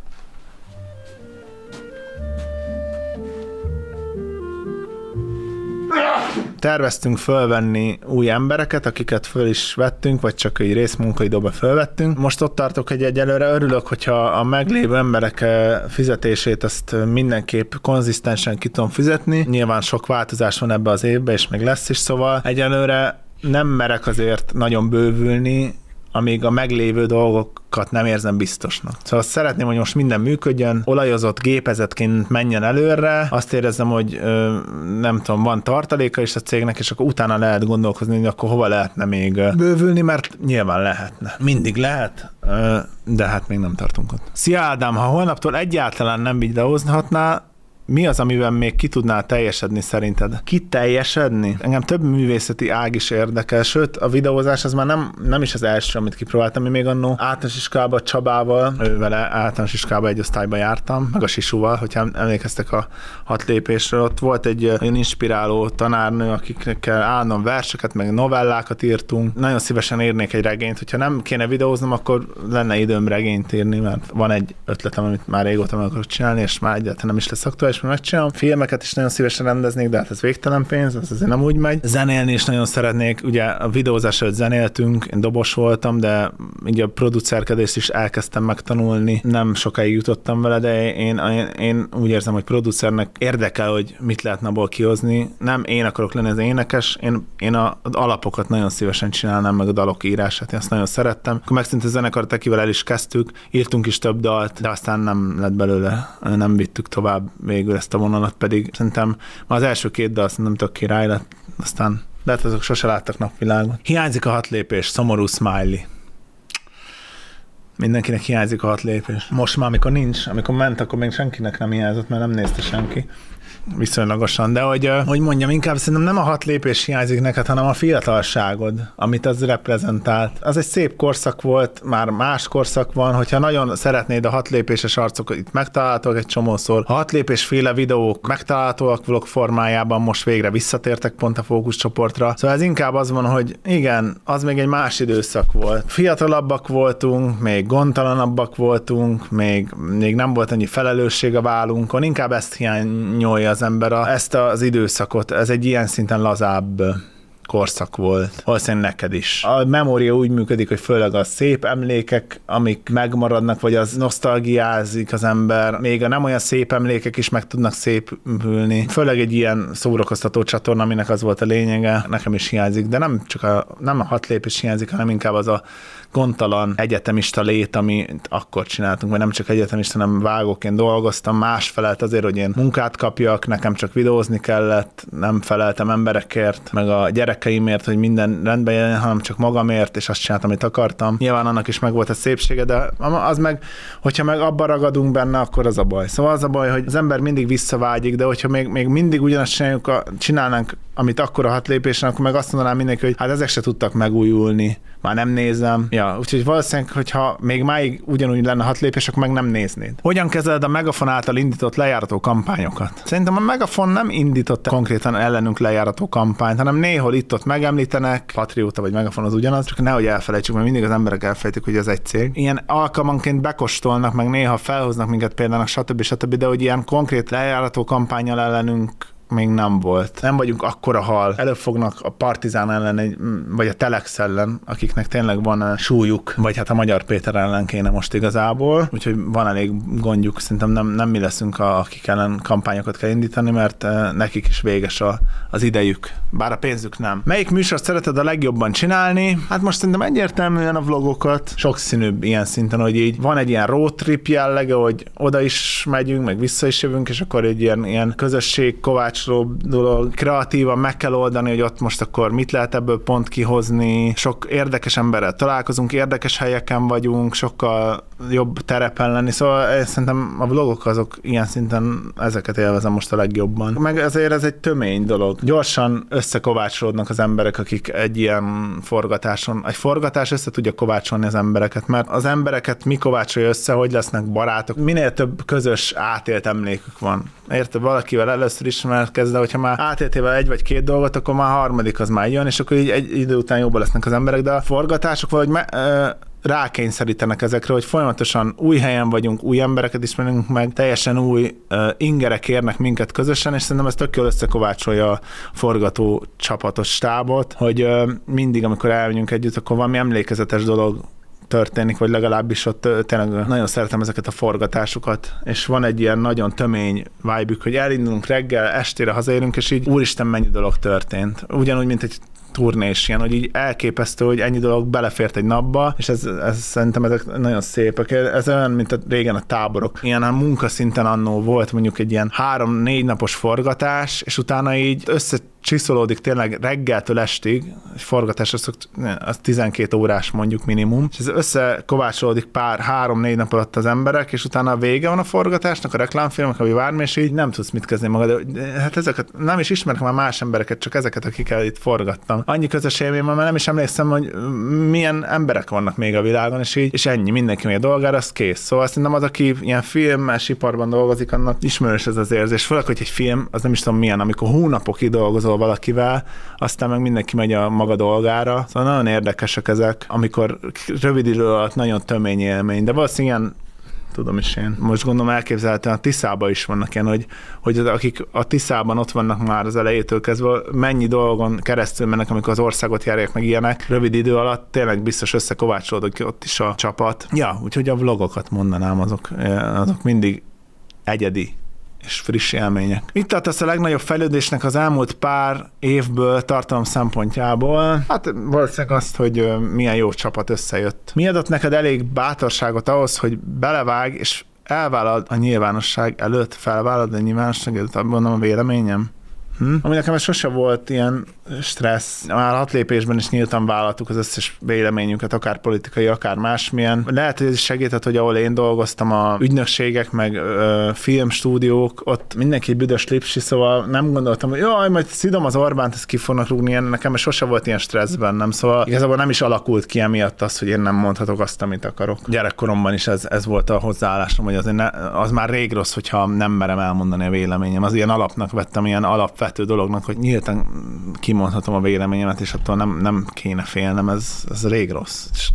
Terveztünk fölvenni új embereket, akiket föl is vettünk, vagy csak egy részmunkaidőben fölvettünk. Most ott tartok, hogy egyelőre örülök, hogyha a meglévő emberek fizetését azt mindenképp konzisztensen ki tudom fizetni. Nyilván sok változás van ebbe az évben, és még lesz is, szóval egyelőre nem merek azért nagyon bővülni, amíg a meglévő dolgokat nem érzem biztosnak. Szóval szeretném, hogy most minden működjön, olajozott gépezetként menjen előre, azt érezzem, hogy ö, nem tudom, van tartaléka is a cégnek, és akkor utána lehet gondolkozni, hogy akkor hova lehetne még bővülni, mert nyilván lehetne. Mindig lehet, ö, de hát még nem tartunk ott. Szia Ádám, ha holnaptól egyáltalán nem videózhatnál, mi az, amiben még ki tudnál teljesedni szerinted? Ki teljesedni? Engem több művészeti ág is érdekel, sőt, a videózás az már nem, nem is az első, amit kipróbáltam, mi még annó általános iskolában Csabával, ő vele általános iskolában egy osztályban jártam, meg a Sisuval, hogyha emlékeztek a hat lépésről, ott volt egy olyan inspiráló tanárnő, akikkel állandóan verseket, meg novellákat írtunk. Nagyon szívesen írnék egy regényt, hogyha nem kéne videóznom, akkor lenne időm regényt írni, mert van egy ötletem, amit már régóta meg akarok csinálni, és már egyáltalán nem is lesz aktuális, és megcsinálom. Filmeket is nagyon szívesen rendeznék, de hát ez végtelen pénz, az azért nem úgy megy. Zenélni is nagyon szeretnék, ugye a videózás előtt zenéltünk, én dobos voltam, de ugye a producerkedést is elkezdtem megtanulni. Nem sokáig jutottam vele, de én, én, én úgy érzem, hogy producernek érdekel, hogy mit lehetne abból kihozni. Nem én akarok lenni az énekes, én, én a, az alapokat nagyon szívesen csinálnám, meg a dalok írását, én azt nagyon szerettem. Akkor megszűnt a zenekar, Tekivel el is kezdtük, írtunk is több dalt, de aztán nem lett belőle, nem vittük tovább végül ezt a vonalat, pedig szerintem már az első két dal szerintem tök király lett, aztán lehet, azok sose láttak napvilágot. Hiányzik a hat lépés, szomorú smiley. Mindenkinek hiányzik a hat lépés. Most már, amikor nincs, amikor ment, akkor még senkinek nem hiányzott, mert nem nézte senki. Viszonylagosan, de hogy, hogy mondjam, inkább szerintem nem a hat lépés hiányzik neked, hanem a fiatalságod, amit az reprezentált. Az egy szép korszak volt, már más korszak van, hogyha nagyon szeretnéd a hat lépéses arcokat, itt megtalálhatók egy csomószor. A hat lépés féle videók megtalálhatóak vlog formájában, most végre visszatértek pont a fókuszcsoportra. Szóval ez inkább az van, hogy igen, az még egy más időszak volt. Fiatalabbak voltunk, még gondtalanabbak voltunk, még, még nem volt annyi felelősség a vállunkon, inkább ezt hiányolja az ember a, ezt az időszakot. Ez egy ilyen szinten lazább korszak volt. Valószínűleg neked is. A memória úgy működik, hogy főleg a szép emlékek, amik megmaradnak, vagy az nosztalgiázik az ember, még a nem olyan szép emlékek is meg tudnak szépülni. Főleg egy ilyen szórakoztató csatorna, aminek az volt a lényege, nekem is hiányzik, de nem csak a, nem a hat lépés hiányzik, hanem inkább az a gondtalan egyetemista lét, amit akkor csináltunk, vagy nem csak egyetemista, hanem vágóként dolgoztam, más felelt azért, hogy én munkát kapjak, nekem csak videózni kellett, nem feleltem emberekért, meg a gyerekeimért, hogy minden rendben jön, hanem csak magamért, és azt csináltam, amit akartam. Nyilván annak is meg volt a szépsége, de az meg, hogyha meg abba ragadunk benne, akkor az a baj. Szóval az a baj, hogy az ember mindig visszavágyik, de hogyha még, még mindig ugyanazt csináljuk, a, csinálnánk, amit akkor a hat lépésen, akkor meg azt mondanám mindenki, hogy hát ezek se tudtak megújulni, már nem nézem. Ja, úgyhogy valószínűleg, hogyha még máig ugyanúgy lenne hat lépés, akkor meg nem néznéd. Hogyan kezeled a Megafon által indított lejárató kampányokat? Szerintem a Megafon nem indított konkrétan ellenünk lejárató kampányt, hanem néhol itt-ott megemlítenek, Patrióta vagy Megafon az ugyanaz, csak nehogy elfelejtsük, mert mindig az emberek elfelejtik, hogy ez egy cég. Ilyen alkalmanként bekostolnak, meg néha felhoznak minket például, stb. stb., de hogy ilyen konkrét lejárató kampánnyal ellenünk még nem volt. Nem vagyunk akkora hal. Előbb fognak a Partizán ellen, vagy a Telex ellen, akiknek tényleg van súlyuk, vagy hát a Magyar Péter ellen kéne most igazából. Úgyhogy van elég gondjuk. Szerintem nem, nem mi leszünk, a, akik ellen kampányokat kell indítani, mert nekik is véges a, az idejük. Bár a pénzük nem. Melyik műsort szereted a legjobban csinálni? Hát most szerintem egyértelműen a vlogokat. Sokszínűbb ilyen szinten, hogy így van egy ilyen road trip jellege, hogy oda is megyünk, meg vissza is jövünk, és akkor egy ilyen, ilyen közösség kovács dolog, kreatívan meg kell oldani, hogy ott most akkor mit lehet ebből pont kihozni. Sok érdekes emberrel találkozunk, érdekes helyeken vagyunk, sokkal jobb terepen lenni, szóval szerintem a vlogok azok ilyen szinten ezeket élvezem most a legjobban. Meg ezért ez egy tömény dolog. Gyorsan összekovácsolódnak az emberek, akik egy ilyen forgatáson, egy forgatás össze tudja kovácsolni az embereket, mert az embereket mi kovácsolja össze, hogy lesznek barátok. Minél több közös átélt emlékük van. Érted? Valakivel először ismerkedsz, de hogyha már átéltél egy vagy két dolgot, akkor már a harmadik az már jön, és akkor így egy idő után jobban lesznek az emberek, de a forgatások valahogy me- ö- rákényszerítenek ezekre, hogy folyamatosan új helyen vagyunk, új embereket ismerünk meg, teljesen új uh, ingerek érnek minket közösen, és szerintem ez tök jól összekovácsolja a forgató csapatos stábot, hogy uh, mindig, amikor elmegyünk együtt, akkor valami emlékezetes dolog történik, vagy legalábbis ott tényleg nagyon szeretem ezeket a forgatásokat, és van egy ilyen nagyon tömény vibe-ük, hogy elindulunk reggel, estére hazaérünk, és így úristen, mennyi dolog történt. Ugyanúgy, mint egy turnés, ilyen, hogy így elképesztő, hogy ennyi dolog belefért egy napba, és ez, ez szerintem ezek nagyon szépek. Ez olyan, mint a, régen a táborok. Ilyen a munkaszinten annó volt mondjuk egy ilyen három-négy napos forgatás, és utána így össze csiszolódik tényleg reggeltől estig, egy forgatás az, az tizenkét órás mondjuk minimum, és ez összekovácsolódik pár, három-négy nap alatt az emberek, és utána a vége van a forgatásnak, a reklámfilmek, ami várni, és így nem tudsz mit kezdeni magad. De hát ezeket nem is ismerek már más embereket, csak ezeket, akikkel itt forgattam. Annyi közös élmény van, mert nem is emlékszem, hogy milyen emberek vannak még a világon, és így, és ennyi, mindenki még a dolgára, az kész. Szóval szerintem az, aki ilyen filmes iparban dolgozik, annak ismerős ez az érzés. Főleg, hogy egy film, az nem is tudom milyen, amikor hónapokig dolgozol valakivel, aztán meg mindenki megy a maga dolgára. Szóval nagyon érdekesek ezek, amikor rövid idő alatt nagyon tömény élmény, de valószínűleg ilyen, tudom is én. Most gondolom elképzelhetően a Tiszában is vannak ilyen, hogy, hogy az, akik a Tiszában ott vannak már az elejétől kezdve, mennyi dolgon keresztül mennek, amikor az országot járják meg ilyenek, rövid idő alatt tényleg biztos összekovácsolódik ott is a csapat. Ja, úgyhogy a vlogokat mondanám, azok, azok mindig egyedi és friss élmények. Mit tartasz a legnagyobb fejlődésnek az elmúlt pár évből tartalom szempontjából? Hát valószínűleg azt, hogy milyen jó csapat összejött. Mi adott neked elég bátorságot ahhoz, hogy belevág, és elvállald a nyilvánosság előtt, felvállald a nyilvánosság előtt, abban a véleményem? Hm? Ami nekem ez sose volt ilyen stressz. Már hat lépésben is nyíltan vállaltuk az összes véleményünket, akár politikai, akár másmilyen. Lehet, hogy ez is segített, hogy ahol én dolgoztam, a ügynökségek, meg ö, filmstúdiók, ott mindenki büdös lipsi, szóval nem gondoltam, hogy jaj, majd szidom az Orbánt, ezt ki fognak rúgni, ilyen, nekem sose volt ilyen stressz bennem, szóval igazából nem is alakult ki emiatt az, hogy én nem mondhatok azt, amit akarok. Gyerekkoromban is ez, ez volt a hozzáállásom, hogy az, ne, az már rég rossz, hogyha nem merem elmondani a véleményem. Az ilyen alapnak vettem, ilyen alapvető dolognak, hogy nyíltan kimondhatom a véleményemet, és attól nem, nem kéne félnem, ez, ez rég rossz. És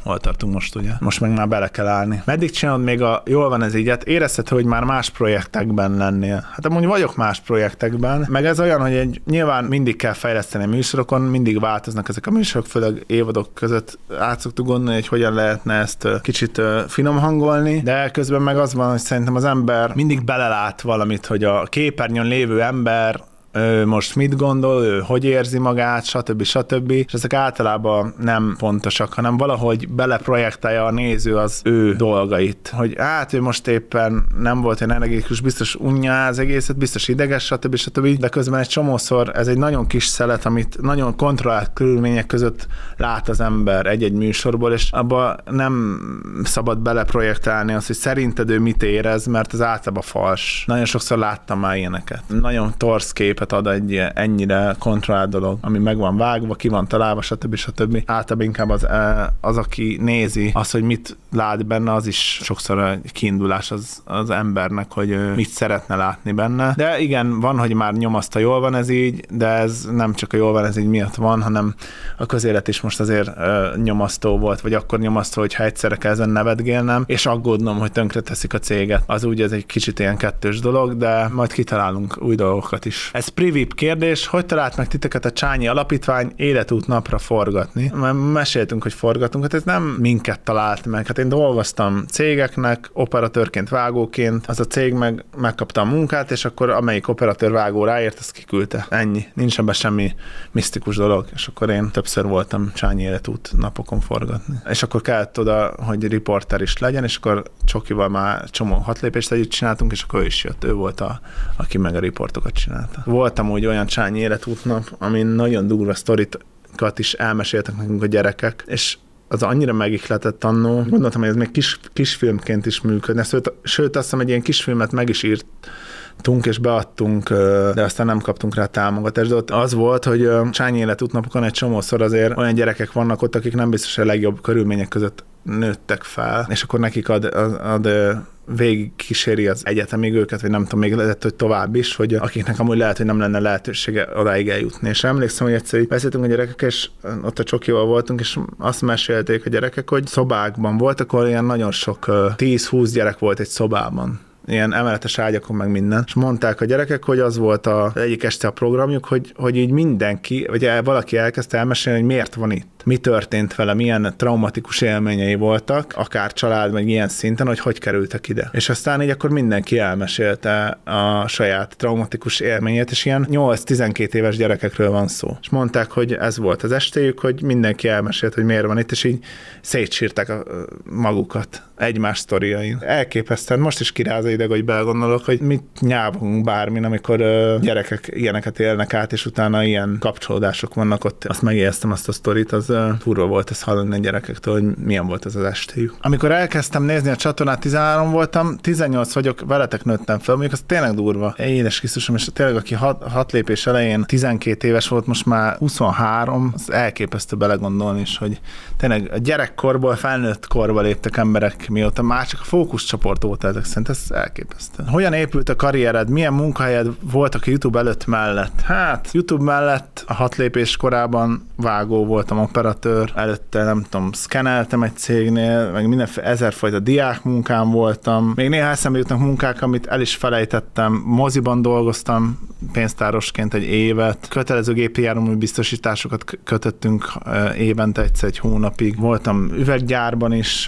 hol tartunk most, ugye? Most meg már bele kell állni. Meddig csinálod még a jól van ez így? Érzed, hogy már más projektekben lennél? Hát amúgy vagyok más projektekben, meg ez olyan, hogy egy, nyilván mindig kell fejleszteni a műsorokon, mindig változnak ezek a műsorok, főleg évadok között át szoktuk gondolni, hogy hogyan lehetne ezt kicsit finom hangolni, de közben meg az van, hogy szerintem az ember mindig belelát valamit, hogy a képernyőn lévő ember ő most mit gondol, ő hogy érzi magát, stb. stb. És ezek általában nem fontosak, hanem valahogy beleprojektálja a néző az ő dolgait. Hogy hát ő most éppen nem volt olyan energikus, biztos unja az egészet, biztos ideges, stb. stb. De közben egy csomószor ez egy nagyon kis szelet, amit nagyon kontrollált körülmények között lát az ember egy-egy műsorból, és abba nem szabad beleprojektálni azt, hogy szerinted ő mit érez, mert az általában fals. Nagyon sokszor láttam már ilyeneket. Nagyon torz képet ad egy ennyire kontrollált dolog, ami meg van vágva, ki van találva, stb. stb. Általában inkább az, az, aki nézi, az, hogy mit lát benne, az is sokszor egy kiindulás az, az embernek, hogy mit szeretne látni benne. De igen, van, hogy már nyomaszta, jól van ez így, de ez nem csak a jól van ez így miatt van, hanem a közélet is most azért uh, nyomasztó volt, vagy akkor nyomasztó, hogyha egyszerre kell ezen nevetgélnem, és aggódnom, hogy tönkre teszik a céget. Az úgy ez egy kicsit ilyen kettős dolog, de majd kitalálunk új dolgokat is. Ez privip kérdés, hogy talált meg titeket a Csányi Alapítvány életút napra forgatni? Meséltünk, hogy forgatunk, hát ez nem minket talált meg. Hát én dolgoztam cégeknek, operatőrként, vágóként, az a cég meg megkapta a munkát, és akkor amelyik operatőr vágó ráért, azt kiküldte. Ennyi. Nincs ebben semmi misztikus dolog. És akkor én többször voltam Csányi életút napokon forgatni. És akkor kellett oda, hogy riporter is legyen, és akkor Csokival már csomó hatlépést együtt csináltunk, és akkor ő is jött. Ő volt a, aki meg a riportokat csinálta. Voltam úgy olyan Csányi életútnap, amin nagyon durva sztorikat is elmeséltek nekünk a gyerekek, és az annyira megihletett annó. Gondoltam, hogy ez még kis, kisfilmként is működne. Sőt, sőt, azt hiszem, egy ilyen kisfilmet meg is írtunk és beadtunk, de aztán nem kaptunk rá támogatást. De ott az volt, hogy Csányi életútnapokon egy csomószor azért olyan gyerekek vannak ott, akik nem biztos, hogy a legjobb körülmények között nőttek fel, és akkor nekik ad, ad, ad végig kíséri az egyetemig őket, vagy nem tudom, még lehet, hogy tovább is, hogy akiknek amúgy lehet, hogy nem lenne lehetősége odáig eljutni. És emlékszem, hogy egyszer beszéltünk a gyerekekkel, és ott a Csokival voltunk, és azt mesélték a gyerekek, hogy szobákban voltak, ahol ilyen nagyon sok tíz-húsz gyerek volt egy szobában. Ilyen emeletes ágyakon, meg minden. És mondták a gyerekek, hogy az volt az egyik este a programjuk, hogy, hogy így mindenki, vagy valaki elkezdte elmesélni, hogy miért van itt. Mi történt vele, milyen traumatikus élményei voltak, akár család, meg ilyen szinten, hogy hogy kerültek ide. És aztán így akkor mindenki elmesélte a saját traumatikus élményét, és ilyen nyolc-tizenkét éves gyerekekről van szó. És mondták, hogy ez volt az estéjük, hogy mindenki elmesélt, hogy miért van itt, és így szétsírták a magukat egymás sztoriain. Elképesztően most is kiráz ideg, hogy belegondolok, hogy mit nyávogunk bármin, amikor uh, gyerekek ilyeneket élnek át, és utána ilyen kapcsolódások vannak ott. Azt megijesztem, azt a sztorit, az uh, furva volt ezt hallani a gyerekektől, hogy milyen volt ez az estéjük. Amikor elkezdtem nézni a csatornát, tizenhárom voltam, tizennyolc vagyok, veletek nőttem fel, mondjuk az tényleg durva. Édes Krisztusom, és tényleg aki hat, hat lépés elején tizenkét éves volt, most már huszonhárom, az elképesztő belegondolni is, hogy tényleg a gyerekkorból felnőtt korba léptek emberek, mióta már csak a fókuszcsoport volt ezek szerint, ez elképesztő. Hogyan épült a karriered? Milyen munkahelyed voltak a YouTube előtt mellett? Hát, YouTube mellett a hat lépés korában vágó voltam, operatőr, előtte nem tudom, szkeneltem egy cégnél, meg mindenféle ezerfajta diák munkám voltam. Még néha eszembe jutnak munkák, amit el is felejtettem. Moziban dolgoztam pénztárosként egy évet. Kötelező gépjármű biztosításokat kötöttünk évente egyszer egy hónapig. Voltam üveggyárban is,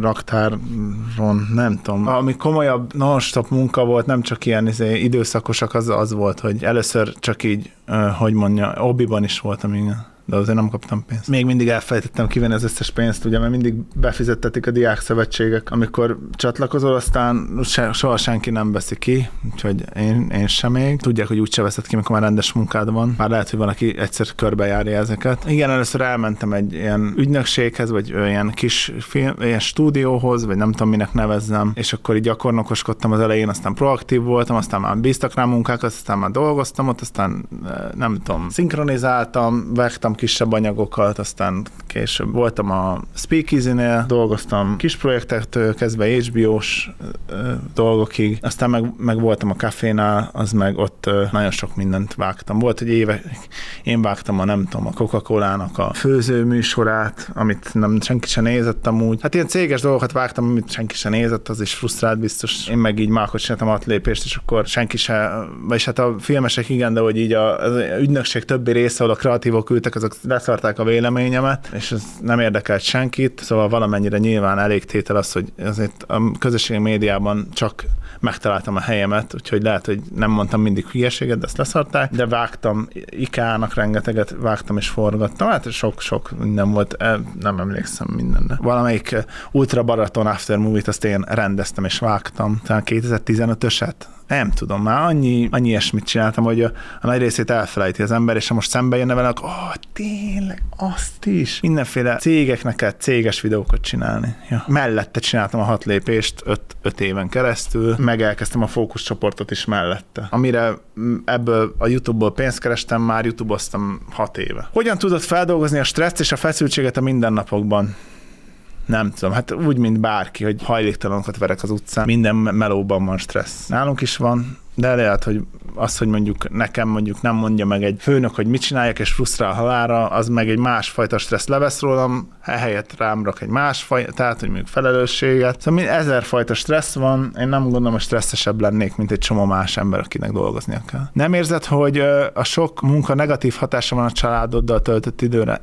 raktáron, nem tudom. Ami komolyabb non-stop munka volt, nem csak ilyen izé, időszakosak, az, az volt, hogy először csak így, hogy mondja, hobbiban is voltam, igen. De azért nem kaptam pénzt. Még mindig elfelejtettem kivenni az összes pénzt, ugye, mert mindig befizettetik a diákszövetségek. Amikor csatlakozol, aztán se, soha senki nem veszi ki, úgyhogy én, én sem még. Tudják, hogy úgyse veszed ki, amikor már rendes munkád van. Már lehet, hogy van, aki egyszer körbejárja ezeket. Igen, először elmentem egy ilyen ügynökséghez, vagy ilyen kis film, ilyen stúdióhoz, vagy nem tudom, minek nevezzem, és akkor így gyakornokoskodtam az elején, aztán proaktív voltam, aztán már bíztak rá munkákat, aztán már dolgoztam ott, aztán nem tudom, szinkronizáltam, vegtem csináltam kisebb anyagokat, aztán később voltam a Speakeasy-nél, dolgoztam kis projektektől, kezdve há bé ó-s dolgokig, aztán meg, meg voltam a Cafénál, az meg ott nagyon sok mindent vágtam. Volt, hogy évek, én vágtam a nem tudom, a Coca-Colának a főző műsorát, amit nem, senki sem nézett amúgy. Hát ilyen céges dolgokat vágtam, amit senki sem nézett, az is frusztrált biztos. Én meg így mákot csináltam hat lépést, és akkor senki se, vagyis hát a filmesek igen, de hogy így a, az ügynökség többi része, ahol a kreatívok ültek, azok leszarták a véleményemet, és ez nem érdekelt senkit, szóval valamennyire nyilván elég tétel az, hogy azért a közösségi médiában csak megtaláltam a helyemet, úgyhogy lehet, hogy nem mondtam mindig hülyeséget, de ezt leszarták, de vágtam ikának rengeteget, vágtam és forgattam, hát sok-sok minden volt, nem emlékszem mindenre. Valamelyik Ultra Baraton After Movie-t azt én rendeztem és vágtam, talán kétezer-tizenötöset, nem tudom, már annyi, annyi ilyesmit csináltam, hogy a, a nagy részét elfelejti az ember, és ha most szembe jönne vele, akkor oh, tényleg, azt is. Mindenféle cégeknek kell céges videókat csinálni. Ja. Mellette csináltam a hat lépést öt, öt éven keresztül, meg elkezdtem a fókuszcsoportot is mellette. Amire ebből a YouTube-ból pénzt kerestem, már YouTube-oztam hat éve. Hogyan tudod feldolgozni a stresszt és a feszültséget a mindennapokban? Nem tudom, hát úgy, mint bárki, hogy hajléktalanokat verek az utcán, minden melóban van stressz. Nálunk is van, de lehet, hogy az, hogy mondjuk nekem mondjuk nem mondja meg egy főnök, hogy mit csináljak, és frusztrál halálra, az meg egy másfajta stressz levesz rólam, ehelyett rám rak egy másfajta, tehát, hogy mondjuk felelősséget. Szóval ezerfajta stressz van, én nem gondolom, hogy stresszesebb lennék, mint egy csomó más ember, akinek dolgoznia kell. Nem érzed, hogy a sok munka negatív hatása van a családoddal töltött időre?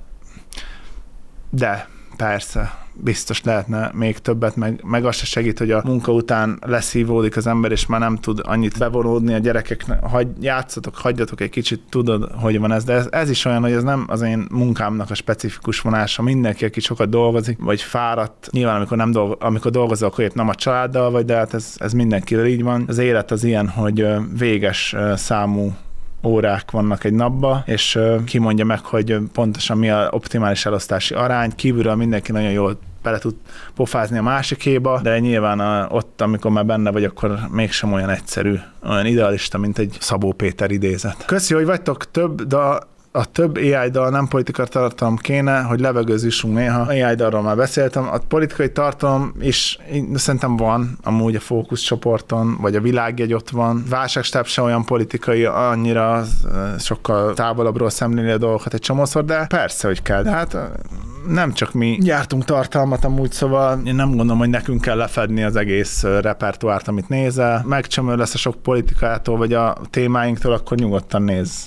De, persze. Biztos lehetne még többet, meg, meg az se segít, hogy a munka után leszívódik az ember, és már nem tud annyit bevonódni a gyerekeknek. Hagy, játszatok, hagyjatok egy kicsit, tudod, hogy van ez, de ez, ez is olyan, hogy ez nem az én munkámnak a specifikus vonása. Mindenki, aki sokat dolgozik, vagy fáradt, nyilván amikor, nem dolgo, amikor dolgozol, akkor épp nem a családdal vagy, de hát ez, ez mindenkivel így van. Az élet az ilyen, hogy véges számú órák vannak egy napba, és kimondja meg, hogy pontosan mi az optimális elosztási arány. Kívülről mindenki nagyon jól bele tud pofázni a másikéba, de nyilván a, ott, amikor már benne vagy, akkor mégsem olyan egyszerű, olyan idealista, mint egy Szabó Péter idézet. Köszi, hogy vagytok több, de a több á i dal nem politikai tartalom kéne, hogy levegőzüssünk néha. á i dalról már beszéltem. A politikai tartalom is szerintem van, amúgy a fókuszcsoporton, vagy a világjegy ott van. Válságstáb se olyan politikai, annyira sokkal távolabbról szemléli a dolgokat egy csomószor, de persze, hogy kell. De hát nem csak mi gyártunk tartalmat amúgy, szóval én nem gondolom, hogy nekünk kell lefedni az egész repertoárt, amit nézel. Megcsömör lesz a sok politikától, vagy a témáinktól, akkor nyugodtan nézz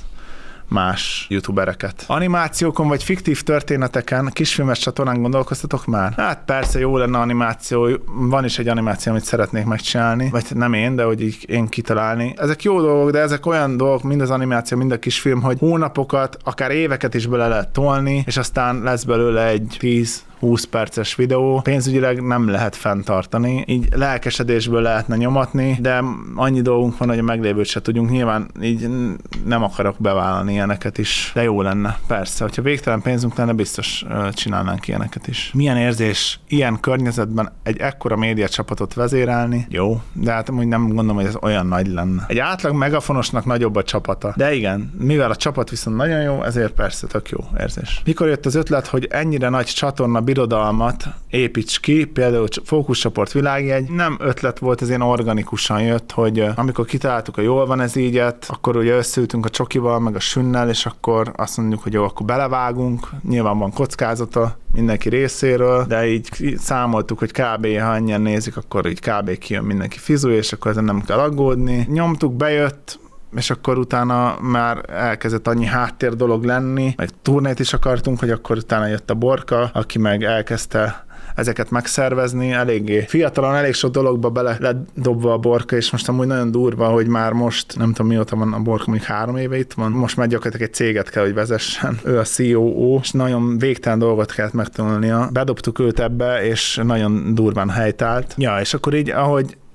más youtubereket. Animációkon vagy fiktív történeteken, kisfilmes csatornán gondolkoztatok már? Hát persze, jó lenne animáció, van is egy animáció, amit szeretnék megcsinálni, vagy nem én, de hogy így én kitalálni. Ezek jó dolgok, de ezek olyan dolgok, mind az animáció, mind a kisfilm, hogy hónapokat, akár éveket is bele lehet tolni, és aztán lesz belőle egy tíz húsz perces videó, pénzügyileg nem lehet fenntartani, így lelkesedésből lehetne nyomatni, de annyi dolgunk van, hogy a meglévőt se tudjunk, nyilván így nem akarok bevállalni ilyeneket is, de jó lenne, persze, hogyha végtelen pénzünk lenne, biztos csinálnánk ilyeneket is. Milyen érzés ilyen környezetben egy ekkora média csapatot vezérelni? Jó, de hát amúgy nem gondolom, hogy ez olyan nagy lenne. Egy átlag megafonosnak nagyobb a csapata, de igen, mivel a csapat viszont nagyon jó, ezért persze tök jó érzés. Mikor jött az ötlet, hogy ennyire nagy csatorna birodalmat építs ki, például fókuszcsoport világjegy, nem ötlet volt, ez ilyen organikusan jött, hogy amikor kitaláltuk a jól van ez ígyet, akkor ugye összeültünk a Csokival, meg a Sünnel, és akkor azt mondjuk, hogy jó, akkor belevágunk, nyilván van kockázata mindenki részéről, de így számoltuk, hogy kb. Ha ennyien nézik, akkor így kb. Kijön mindenki fizu, és akkor ezen nem kell aggódni. Nyomtuk, bejött, és akkor utána már elkezdett annyi háttér dolog lenni, meg turnét is akartunk, hogy akkor utána jött a Borka, aki meg elkezdte ezeket megszervezni, eléggé fiatalon, elég sok dologba bele lett dobva a Borka, és most amúgy nagyon durva, hogy már most, nem tudom mióta van a Borka, mondjuk három éve itt van, most már gyakorlatilag egy céget kell, hogy vezessen. Ő a cé o o, és nagyon végtelen dolgot kellett megtanulnia. Bedobtuk őt ebbe, és nagyon durván helytált. Ja, és akkor így, ahogy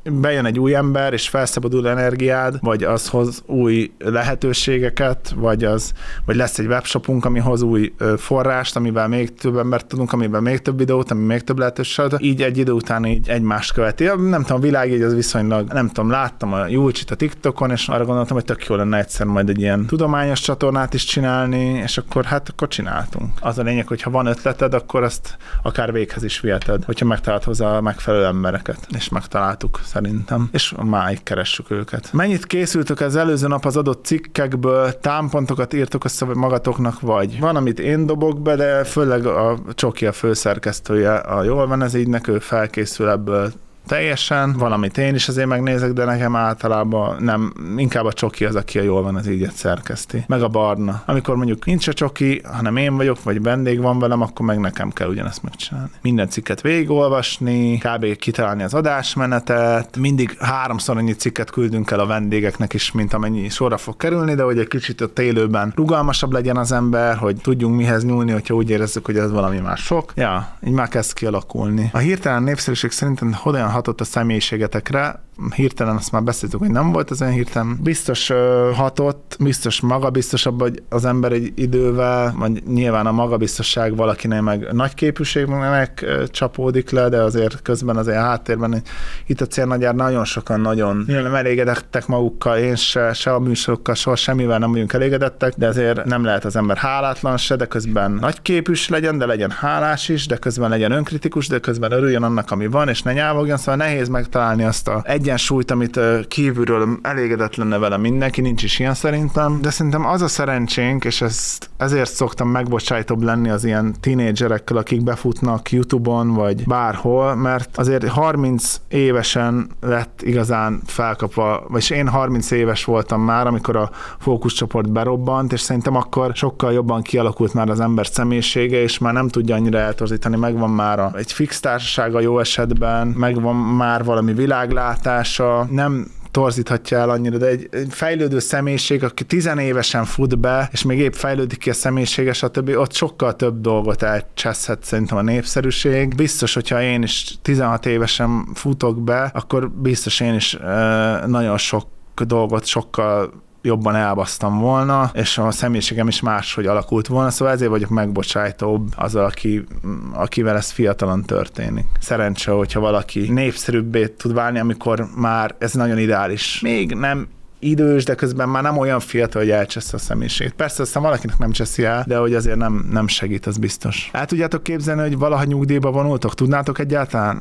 bejön egy új ember, és felszabadul energiád, vagy az hoz új lehetőségeket, vagy, az, vagy lesz egy webshopunk, ami hoz új forrást, amivel még több embert tudunk, amivel még több videót, ami még több lehetőséget. Így egy idő után így egymást követi. Nem tudom, a világ így az viszonylag, nem tudom, láttam a Julcsit a TikTokon, és arra gondoltam, hogy tök jó lenne egyszer majd egy ilyen tudományos csatornát is csinálni, és akkor hát akkor csináltunk. Az a lényeg, hogy ha van ötleted, akkor azt akár véghez is viheted, hogyha megtalált hozzá a megfelelő embereket. És megtaláltuk szerintem. És máig keressük őket. Mennyit készültök az előző nap az adott cikkekből, támpontokat írtok össze magatoknak, vagy van, amit én dobok be, de főleg a Csoki a főszerkesztője, a Jól van ez így, ő felkészül ebből teljesen, valamit én is azért megnézek, de nekem általában nem, inkább a Csoki az, aki a Jól van az ígyet szerkeszti. Meg a Barna. Amikor mondjuk nincs a Csoki, hanem én vagyok, vagy vendég van velem, akkor meg nekem kell ugyanezt megcsinálni. Minden cikket végigolvasni, kb. Kitalálni az adásmenetet, mindig háromszor annyi cikket küldünk el a vendégeknek is, mint amennyi sorra fog kerülni, de hogy egy kicsit ott élőben rugalmasabb legyen az ember, hogy tudjunk mihez nyúlni, hogyha úgy érezzük, hogy ez valami más sok. Ja, így már kezd kialakulni. A hirtelen népszerűség szerintem hogyan hatott a személyiségetekre, hirtelen azt már beszéltük, hogy nem volt az olyan hirtelen. Biztos uh, hatott, biztos magabiztosabb, hogy az ember egy idővel, vagy nyilván a magabiztosság valakinek meg nagy képűségnek uh, csapódik le, de azért közben azért a háttérben itt a Célnagyár nagyon sokan nagyon nem elégedettek magukkal, én se, se a műsorokkal, soha semmivel nem vagyunk elégedettek, de azért nem lehet az ember hálátlan se, de közben nagy képűs legyen, de legyen hálás is, de közben legyen önkritikus, de közben örüljön annak, ami van, és ne nyávogjon, szóval nehéz megtalálni azt a egyensúlyt, amit kívülről elégedett lenne vele mindenki, nincs is ilyen szerintem, de szerintem az a szerencsénk, és ezt, ezért szoktam megbocsájtóbb lenni az ilyen tínédzserekkel, akik befutnak YouTube-on, vagy bárhol, mert azért harminc évesen lett igazán felkapva, vagyis én harminc éves voltam már, amikor a fókuszcsoport berobbant, és szerintem akkor sokkal jobban kialakult már az ember személyisége, és már nem tudja annyira eltorzítani, megvan már a, egy fix társasága jó esetben, megvan már valami világlátása, nem torzíthatja el annyira, de egy, egy fejlődő személyiség, aki tizenévesen fut be, és még épp fejlődik ki a személyisége, stb., ott sokkal több dolgot elcseszhet szerintem a népszerűség. Biztos, hogyha én is tizenhat évesen futok be, akkor biztos én is e, nagyon sok dolgot sokkal jobban elbasztam volna, és a személyiségem is máshogy alakult volna, szóval ezért vagyok megbocsájtóbb azzal, aki, akivel ez fiatalon történik. Szerencse, hogyha valaki népszerűbbé tud válni, amikor már ez nagyon ideális. Még nem idős, de közben már nem olyan fiatal, hogy elcsessze a személyiségét. Persze aztán valakinek nem cseszi el, de hogy azért nem, nem segít, az biztos. El tudjátok képzelni, hogy valaha nyugdíjba vonultok? Tudnátok egyáltalán?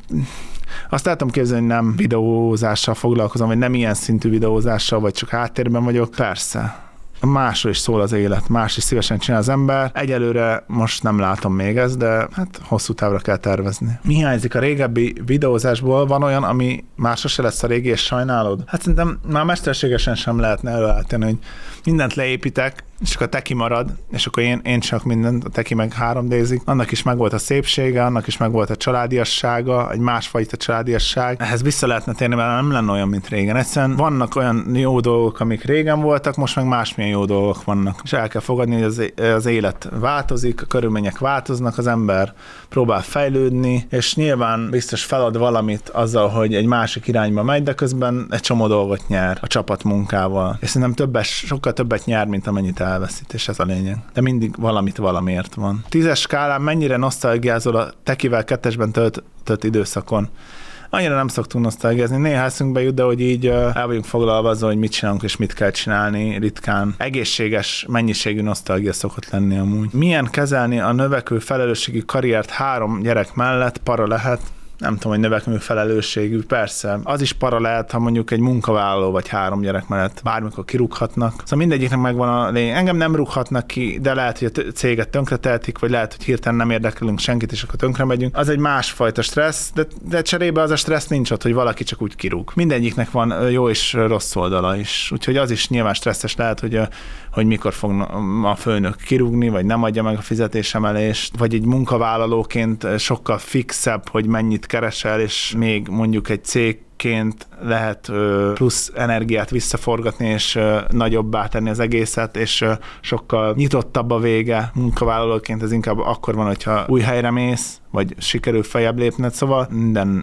Azt el tudom képzelni, hogy nem videózással foglalkozom, vagy nem ilyen szintű videózással, vagy csak háttérben vagyok. Persze. Másról is szól az élet, más is szívesen csinál az ember. Egyelőre most nem látom még ezt, de hát hosszú távra kell tervezni. Mi hiányzik a régebbi videózásból? Van olyan, ami már sose lesz a régi, és sajnálod? Hát szerintem már mesterségesen sem lehetne előállítani, hogy mindent leépítek, és akkor a teki marad, és akkor én, én csak mindent, a teki meg három dé-zik. Annak is megvolt a szépsége, annak is megvolt a családiassága, egy másfajta családiasság. Ehhez vissza lehetne térni, mert nem lenne olyan, mint régen. Egyszerűen vannak olyan jó dolgok, amik régen voltak, most meg másmilyen jó dolgok vannak. És el kell fogadni, hogy az, az élet változik, a körülmények változnak, az ember próbál fejlődni, és nyilván biztos felad valamit azzal, hogy egy másik irányba megy, de közben egy csomó dolgot nyer a csapatmunkával. És szerintem többes, sokkal többet nyer, mint amennyit elveszít, és ez a lényeg. De mindig valamit valamiért van. Tízes skálán mennyire nosztalgiázol a tekivel kettesben töltött időszakon? Annyira nem szoktunk nosztalgiázni. Néha eszünkbe jut, de hogy így el vagyunk foglalva azzal, hogy mit csinálunk és mit kell csinálni ritkán. Egészséges mennyiségű nosztalgia szokott lenni amúgy. Milyen kezelni a növekvő felelősségi karriert három gyerek mellett? Para lehet. Nem tudom, hogy növekvő felelősségű, persze. Az is para lehet, ha mondjuk egy munkavállaló vagy három gyerek mellett bármikor kirúghatnak. Szóval mindegyiknek megvan a lény. Engem nem rúghatnak ki, de lehet, hogy a céget tönkretehetik, vagy lehet, hogy hirtelen nem érdekelünk senkit, és akkor tönkre megyünk. Az egy másfajta stressz, de, de cserébe az a stressz nincs ott, hogy valaki csak úgy kirúg. Mindegyiknek van jó és rossz oldala is. Úgyhogy az is nyilván stresszes lehet, hogy, hogy mikor fog a főnök kirúgni, vagy nem adja meg a fizetésemelést, vagy egy munkavállalóként sokkal fixebb, hogy mennyit keresel, és még mondjuk egy cégként lehet plusz energiát visszaforgatni, és nagyobbá tenni az egészet, és sokkal nyitottabb a vége. Munkavállalóként ez inkább akkor van, hogyha új helyre mész, vagy sikerül feljebb lépned, szóval minden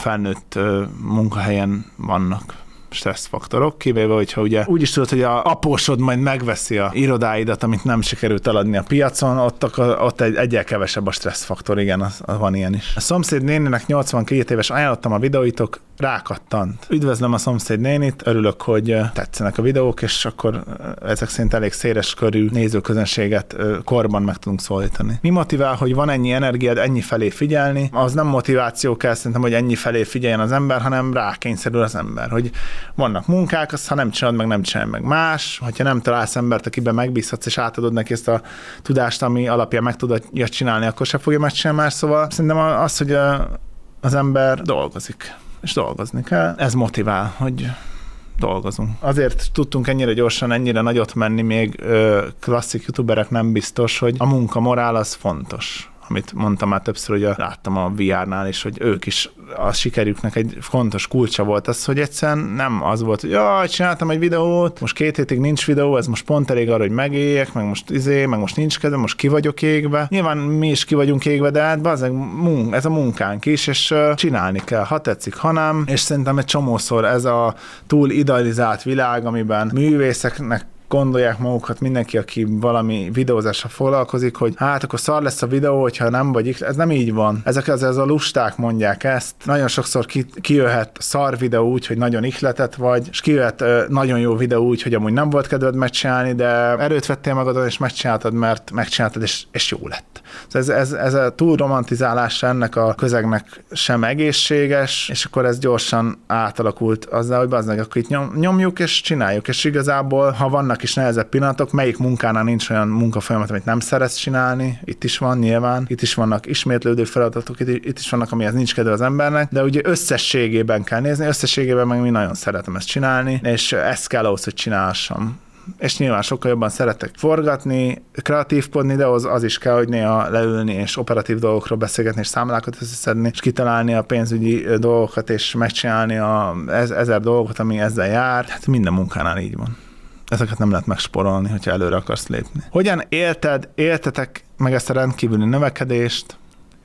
felnőtt munkahelyen vannak stresszfaktorok, kivéve, hogyha ugye úgy is tudod, hogy a apósod majd megveszi a irodáidat, amit nem sikerült eladni a piacon, ott, ott egy, egyel kevesebb a stresszfaktor, igen, az, az van ilyen is. A szomszéd néninek nyolcvankét éves, ajánlottam a videóitok, rákattant. Üdvözlöm a szomszéd nénit, örülök, hogy tetszenek a videók, és akkor ezek szerint elég széles körű nézőközönséget korban meg tudunk szólítani. Mi motivál, hogy van ennyi energiád ennyi felé figyelni? Az nem motiváció kell szerintem, hogy ennyi felé figyeljen az ember, hanem rákényszerül az ember, hogy vannak munkák, azt ha nem csinálod meg, nem csinálod meg más, hogyha nem találsz embert, akiben megbízhatsz, és átadod neki ezt a tudást, ami alapján meg tudja csinálni, akkor se fogja megcsinálni más. Szóval szerintem az, hogy az ember dolgozik, és dolgozni kell, ez motivál, hogy dolgozunk. Azért tudtunk ennyire gyorsan, ennyire nagyot menni, még klasszik youtuberek nem biztos, hogy a munkamorál az fontos. Amit mondtam már többször, hogy láttam a vé er-nál is, hogy ők is a sikerüknek egy fontos kulcsa volt az, hogy egyszerűen nem az volt, hogy jaj, csináltam egy videót, most két hétig nincs videó, ez most pont elég arra, hogy megéljek, meg most izé, meg most nincs kedvem, most ki vagyok égve. Nyilván mi is ki vagyunk égve, de hát bazeg, ez a munkánk is, és csinálni kell, ha tetszik, ha nem, és szerintem egy csomószor ez a túl idealizált világ, amiben művészeknek gondolják magukat, mindenki, aki valami videózással foglalkozik, hogy hát akkor szar lesz a videó, hogyha nem vagy, ez nem így van. Ezek az, ez a lusták mondják ezt. Nagyon sokszor ki, kijöhet szar videó úgy, hogy nagyon ihletett vagy, és kijöhet uh, nagyon jó videó úgy, hogy amúgy nem volt kedved megcsinálni, de erőt vettél magadon, és megcsináltad, mert megcsináltad, és, és jó lett. Ez, ez, ez a túl romantizálása ennek a közegnek sem egészséges, és akkor ez gyorsan átalakult azzal, hogy bazdmeg, akkor itt nyom, nyomjuk, és csináljuk, és igazából, ha vannak is nehezebb pillanatok, melyik munkánál nincs olyan munkafolyamat, amit nem szeretsz csinálni, itt is van nyilván, itt is vannak ismétlődő feladatok, itt, itt is vannak, amihez nincs kedve az embernek, de ugye összességében kell nézni, összességében meg mi nagyon szeretem ezt csinálni, és ez kell ahhoz, hogy csinálhassam. És nyilván sokkal jobban szeretek forgatni, kreatívkodni, de az, az is kell, hogy néha leülni és operatív dolgokról beszélgetni, és számlákat összeszedni, és kitalálni a pénzügyi dolgokat, és megcsinálni a ezer dolgot, ami ezzel jár. Hát minden munkánál így van. Ezeket nem lehet megsporolni, hogyha előre akarsz lépni. Hogyan élted, éltetek meg ezt a rendkívüli növekedést?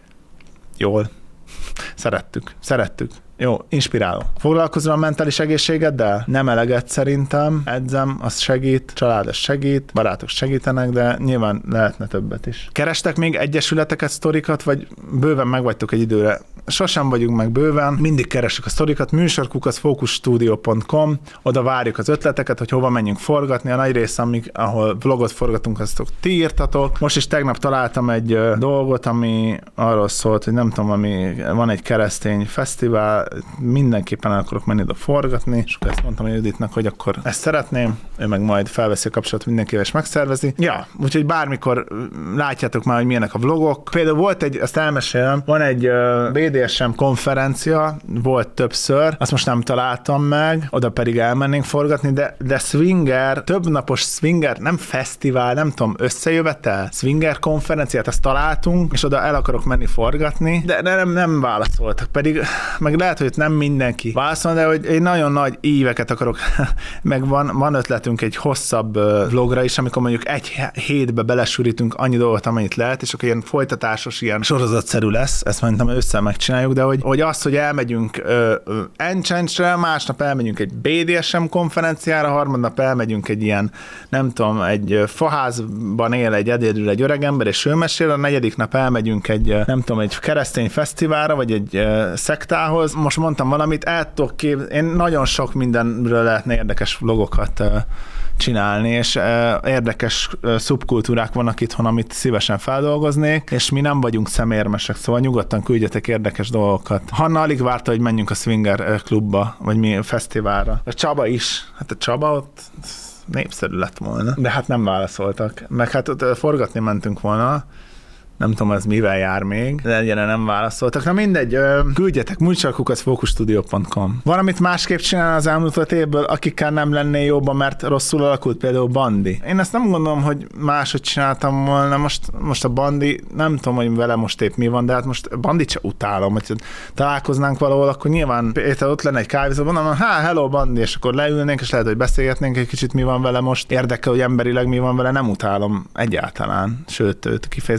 Jól. Szerettük, szerettük. Jó, inspiráló. Foglalkozol a mentális egészségeddel? Nem eleget szerintem. Edzem, az segít, család segít, barátok segítenek, de nyilván lehetne többet is. Kerestek még egyesületeket, sztorikat, vagy bőven megvagytok egy időre? Sosem vagyunk meg bőven, mindig keressük a sztorikat, műsorkukac focus studio pont com, oda várjuk az ötleteket, hogy hova menjünk forgatni, a nagy része, amik, ahol vlogot forgatunk, aztok ti írtatok. Most is tegnap találtam egy uh, dolgot, ami arról szólt, hogy nem tudom, ami, van egy keresztény fesztivál, mindenképpen el akarok menni oda forgatni, és akkor ezt mondtam a Juditnak, hogy akkor ezt szeretném, ő meg majd felveszi a kapcsolatot mindenkivel, és megszervezi. Ja, úgyhogy bármikor látjátok már, hogy milyenek a vlogok. Például volt egy, ezt elmesélem, van egy uh, bé dé es em konferencia, volt többször, azt most nem találtam meg, oda pedig elmennénk forgatni, de, de swinger, többnapos swinger, nem fesztivál, nem tudom, összejövetel, swinger konferenciát, azt találtunk, és oda el akarok menni forgatni, de, de nem, nem válaszoltak, pedig meg lehet, hogy nem mindenki válaszol, de hogy egy nagyon nagy éveket akarok, meg van, van ötletünk egy hosszabb vlogra is, amikor mondjuk egy hétbe belesűrítünk annyi dolgot, amennyit lehet, és akkor ilyen folytatásos, ilyen sorozatszerű lesz, ezt mondtam, össze megcsináljuk, de hogy, hogy azt, hogy elmegyünk Enchantsre, másnap elmegyünk egy bé dé es em konferenciára, harmadnap elmegyünk egy ilyen, nem tudom, egy faházban él egy egyedül egy öregember, és ő mesél, a negyedik nap elmegyünk egy, nem tudom, egy keresztény fesztiválra, vagy egy szektához. Most mondtam valamit, el tudok képzelni, én nagyon sok mindenről lehetne érdekes vlogokat csinálni, és érdekes szubkultúrák vannak itthon, amit szívesen feldolgoznék, és mi nem vagyunk szemérmesek, szóval nyugodtan küldjetek érdekes dolgokat. Hanna alig várta, hogy menjünk a Swinger klubba, vagy mi fesztiválra. A Csaba is. Hát a Csaba ott népszerű lett volna. De hát nem válaszoltak. Meg hát ott forgatni mentünk volna. Nem tudom, ez mivel jár még, de egyre nem válaszoltak. Na mindegy, küldjetek műsorkukac focus studio pont com. Valamit másképp csinál az elmúlt öt évből, akikkel nem lennél jobban, mert rosszul alakult, például Bandi. Én ezt nem gondolom, hogy máshogy csináltam volna. Most, most a Bandi, nem tudom, hogy vele most épp mi van, de hát most Bandit se utálom. Hogy találkoznánk valahol, akkor nyilván például ott lenne egy kávézóban, mondom, há, hello Bandi, és akkor leülnénk, és lehet, hogy beszélgetnénk egy kicsit, mi van vele most. Érdekel, hogy emberileg mi van vele, nem utálom egyáltalán. Sőt, őt kifejezetten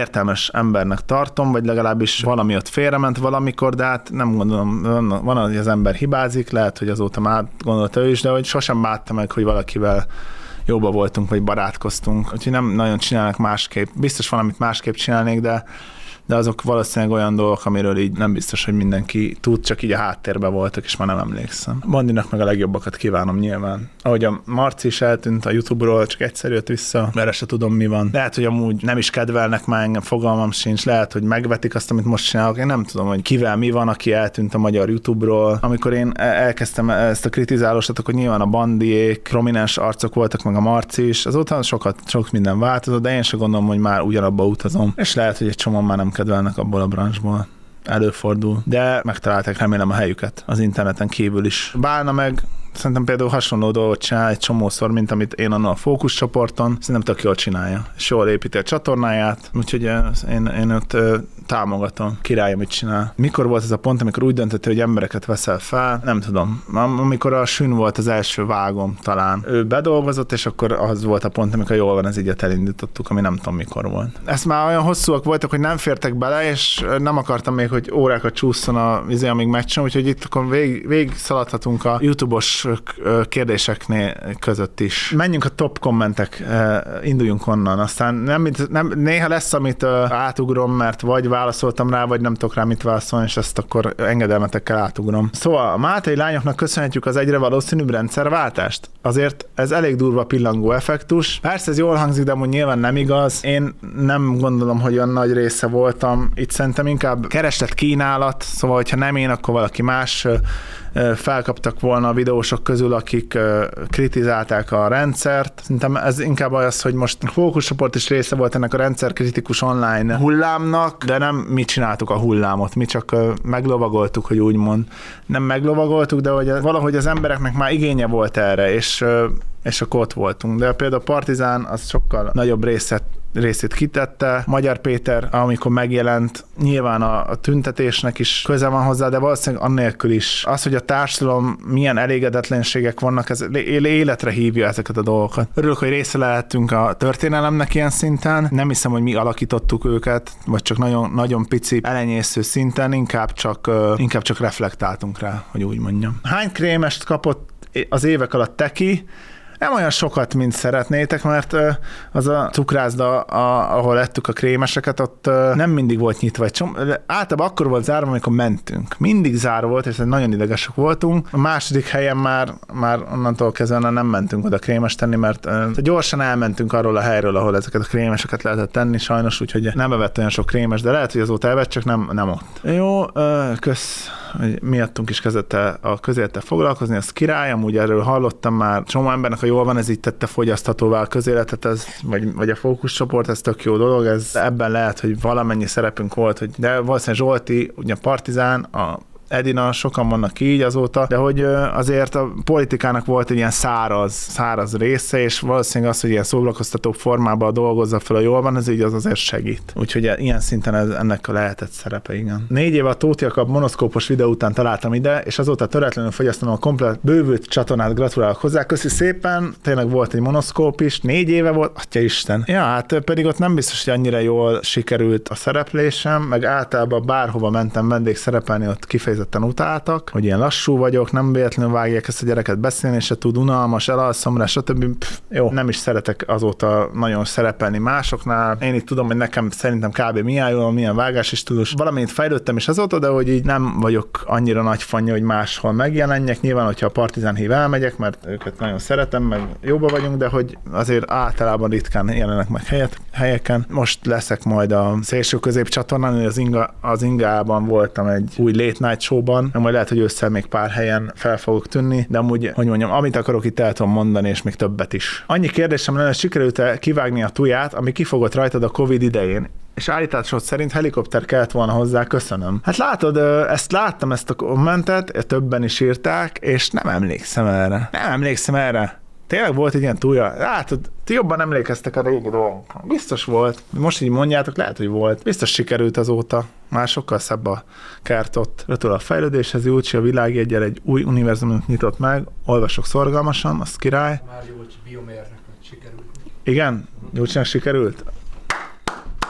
értelmes embernek tartom, vagy legalábbis valami ott félrement valamikor, de hát nem gondolom, van, van, hogy az ember hibázik, lehet, hogy azóta már gondolta ő is, de hogy sosem bánta meg, hogy valakivel jóba voltunk, vagy barátkoztunk. Úgyhogy nem nagyon csinálnak másképp. Biztos valamit másképp csinálnék, de de azok valószínűleg olyan dolgok, amiről így nem biztos, hogy mindenki tud, csak így a háttérben voltak, és már nem emlékszem. Bandinak meg a legjobbakat kívánom nyilván. Ahogy a Marci is eltűnt a YouTube-ról, csak egyszer jött vissza, mert se tudom, mi van. Lehet, hogy amúgy nem is kedvelnek már engem, fogalmam sincs, lehet, hogy megvetik azt, amit most csinálok. Én nem tudom, hogy kivel mi van, aki eltűnt a magyar YouTube-ról. Amikor én elkezdtem ezt a kritizálósatok, hogy nyilván a Bandiék, prominens arcok voltak, meg a Marci is, azóta sokat, sok minden változott, de én sem gondolom, hogy már ugyanabba utazom. És lehet, hogy egy csomó már nem kedvelnek abból a branchból. Előfordul. De megtalálták, remélem, a helyüket az interneten kívül is. Bálna meg szerintem például hasonló dolgot csinál egy csomószor, mint amit én annól a fókuszcsoporton. Szerintem tök jól csinálja. És jól építi a csatornáját, úgyhogy én, én őt támogatom. Király, amit csinál. Mikor volt ez a pont, amikor úgy döntött, hogy embereket veszel fel? Nem tudom. Amikor a Sün volt az első vágom talán. Ő bedolgozott, és akkor az volt a pont, amikor jól van, ez ígyet elindítottuk, ami nem tudom mikor volt. Ezt már olyan hosszúak voltak, hogy nem fértek bele, és nem akartam még, hogy órákat csúszson a vizé, amíg meccsen, úgyhogy itt akkor végig, végig szaladhatunk a YouTube-os kérdéseknél között is. Menjünk a top kommentek, induljunk onnan. Aztán nem, nem, néha lesz, amit átugrom, mert vagy válaszoltam rá, vagy nem tudok rá mit válaszolni, és ezt akkor engedelmetekkel átugrom. Szóval a máltai lányoknak köszönhetjük az egyre valószínűbb rendszerváltást. Azért ez elég durva pillangó effektus. Persze ez jól hangzik, de amúgy nyilván nem igaz. Én nem gondolom, hogy olyan nagy része voltam. Itt szerintem inkább kereslet kínálat, szóval hogyha nem én, akkor valaki más felkaptak volna a videósok közül, akik kritizálták a rendszert. Szerintem ez inkább az, hogy most a fókuszcsoport is része volt ennek a rendszerkritikus online hullámnak, de nem mi csináltuk a hullámot, mi csak meglovagoltuk, hogy úgy mond. Nem meglovagoltuk, de hogy valahogy az embereknek már igénye volt erre, és, és akkor ott voltunk. De például a Partizán az sokkal nagyobb részet részét kitette. Magyar Péter, amikor megjelent, nyilván a, a tüntetésnek is köze van hozzá, de valószínűleg annélkül is. Az, hogy a társadalom milyen elégedetlenségek vannak, ez életre hívja ezeket a dolgokat. Örülök, hogy része lehettünk a történelemnek ilyen szinten. Nem hiszem, hogy mi alakítottuk őket, vagy csak nagyon, nagyon pici elenyésző szinten, inkább csak, inkább csak reflektáltunk rá, hogy úgy mondjam. Hány krémest kapott az évek alatt Teki? Nem olyan sokat, mint szeretnétek, mert az a cukrászda, a, ahol ettük a krémeseket, ott nem mindig volt nyitva. Csom- általában akkor volt zárva, amikor mentünk. Mindig zárva volt, és nagyon idegesek voltunk. A második helyen már, már onnantól kezdve nem mentünk oda krémest tenni, mert gyorsan elmentünk arról a helyről, ahol ezeket a krémeseket lehetett tenni, sajnos, úgyhogy nem evett olyan sok krémes, de lehet, hogy azóta evett, csak nem, nem ott. Jó, kösz, hogy miattunk is kezdett a közélettel foglalkozni, az király, amúgy erről hallottam már, csomó embernek a jól van, ez így tette fogyaszthatóvá a közéletet, ez, vagy, vagy a fókuszcsoport, ez tök jó dolog, ez ebben lehet, hogy valamennyi szerepünk volt, hogy, de valószínűleg Zsolti, ugye a Partizán, a Edina, sokan vannak így azóta, de hogy azért a politikának volt egy ilyen száraz, száraz része, és valószínűleg az, hogy ilyen szórakoztató formában dolgozza fel a jól van, ez így az azért segít. Úgyhogy ilyen szinten ez, ennek a lehetett szerepe, igen. Négy éve a Tóth Jakab monoszkópos videó után találtam ide, és azóta töretlenül fogyasztom a komplet bővült csatornát, gratulálok hozzá. Köszi szépen, tényleg volt egy monoszkóp is, négy éve volt, atya Isten. Ja, hát pedig ott nem biztos, hogy annyira jól sikerült a szereplésem, meg általában bárhova mentem vendég szerepelni, ott kifejezetten utáltak, hogy ilyen lassú vagyok, nem véletlenül vágják ezt a gyereket beszélni, és se tud, unalmas, elalszom rá, stb. Pff, jó, nem is szeretek azóta nagyon szerepelni másoknál. Én itt tudom, hogy nekem szerintem kb. Milyen milyen vágás is tudós. Valamennyit fejlődtem is azóta, de hogy így nem vagyok annyira nagy fanja, hogy máshol megjelenjek. Nyilván, hogyha a Partizán hív elmegyek, mert őket nagyon szeretem, meg jóba vagyunk, de hogy azért általában ritkán jelenek meg helyet, helyeken. Most leszek majd a szélső közép csatornán, az, Inga, az Ingában voltam egy új late night showban, majd lehet, hogy ősszel még pár helyen fel fogok tűnni, de amúgy, hogy mondjam, amit akarok, itt el tudom mondani, és még többet is. Annyi kérdésem lenne, sikerült-e kivágni a tuját, ami kifogott rajtad a Covid idején? És állításod szerint helikopter kellett volna hozzá, köszönöm. Hát látod, ezt láttam, ezt a kommentet, többen is írták, és nem emlékszem erre. Nem emlékszem erre. Tényleg volt egy ilyen túlja? Látod, ti jobban emlékeztek a régi dolgokra. Biztos volt. Most így mondjátok, lehet, hogy volt. Biztos sikerült azóta. Már sokkal szebb a kert ott. Ötől a fejlődéshez, Júlcsi a világjeggyel egy új univerzumot nyitott meg. Olvasok szorgalmasan, az király. Már Júlcsi biomérnöknek sikerült. Igen? Júlcsinak sikerült?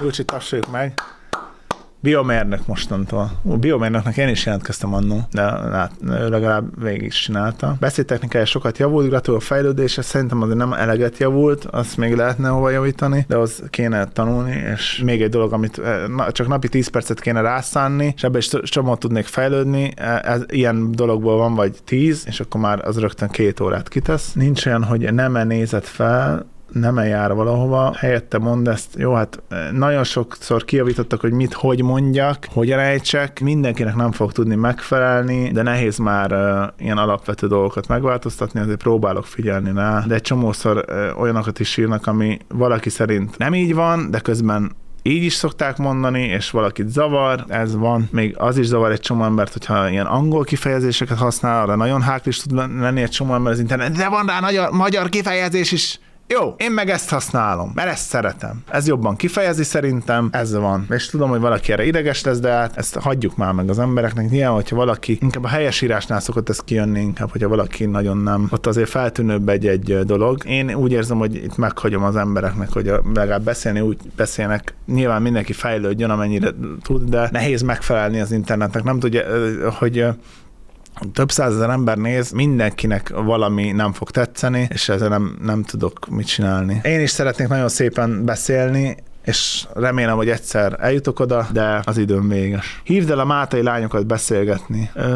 Julcsi, tapsoljuk meg. Biomérnök mostantól. Ó, biomérnöknek én is jelentkeztem annó, de lát, ő legalább végig is csinálta. Beszédtechnikája sokat javult, gratulál a fejlődésre, szerintem azért nem eleget javult, azt még lehetne hova javítani, de az kéne tanulni, és még egy dolog, amit na, csak napi tíz percet kéne rászánni, és ebbe is csomót tudnék fejlődni, ez, ilyen dologból van vagy tíz, és akkor már az rögtön két órát kitesz. Nincs olyan, hogy nem nézett fel, nem eljár valahova, helyette mondd ezt. Jó, hát nagyon sokszor kijavítottak, hogy mit, hogy mondjak, hogyan ejtsek. Mindenkinek nem fog tudni megfelelni, de nehéz már uh, ilyen alapvető dolgokat megváltoztatni, azért próbálok figyelni rá. De egy csomószor uh, olyanokat is írnak, ami valaki szerint nem így van, de közben így is szokták mondani, és valakit zavar, ez van. Még az is zavar egy csomó embert, hogyha ilyen angol kifejezéseket használ, arra nagyon háklis tud lenni egy csomó ember az internet, de van rá magyar, magyar kifejezés is. Jó, én meg ezt használom, mert ezt szeretem. Ez jobban kifejezi szerintem, ez van. És tudom, hogy valaki erre ideges lesz, de hát ezt hagyjuk már meg az embereknek. Nyilván, hogyha valaki, inkább a helyesírásnál szokott ez kijönni, inkább, hogyha valaki nagyon nem. Ott azért feltűnőbb egy-egy dolog. Én úgy érzem, hogy itt meghagyom az embereknek, hogy legalább beszélni úgy beszélnek. Nyilván mindenki fejlődjön, amennyire tud, de nehéz megfelelni az internetnek. Nem tudja, hogy több százezer ember néz, mindenkinek valami nem fog tetszeni, és ezzel nem, nem tudok mit csinálni. Én is szeretnék nagyon szépen beszélni, és remélem, hogy egyszer eljutok oda, de az időm véges. Hívd el a mátai lányokat beszélgetni. Ö,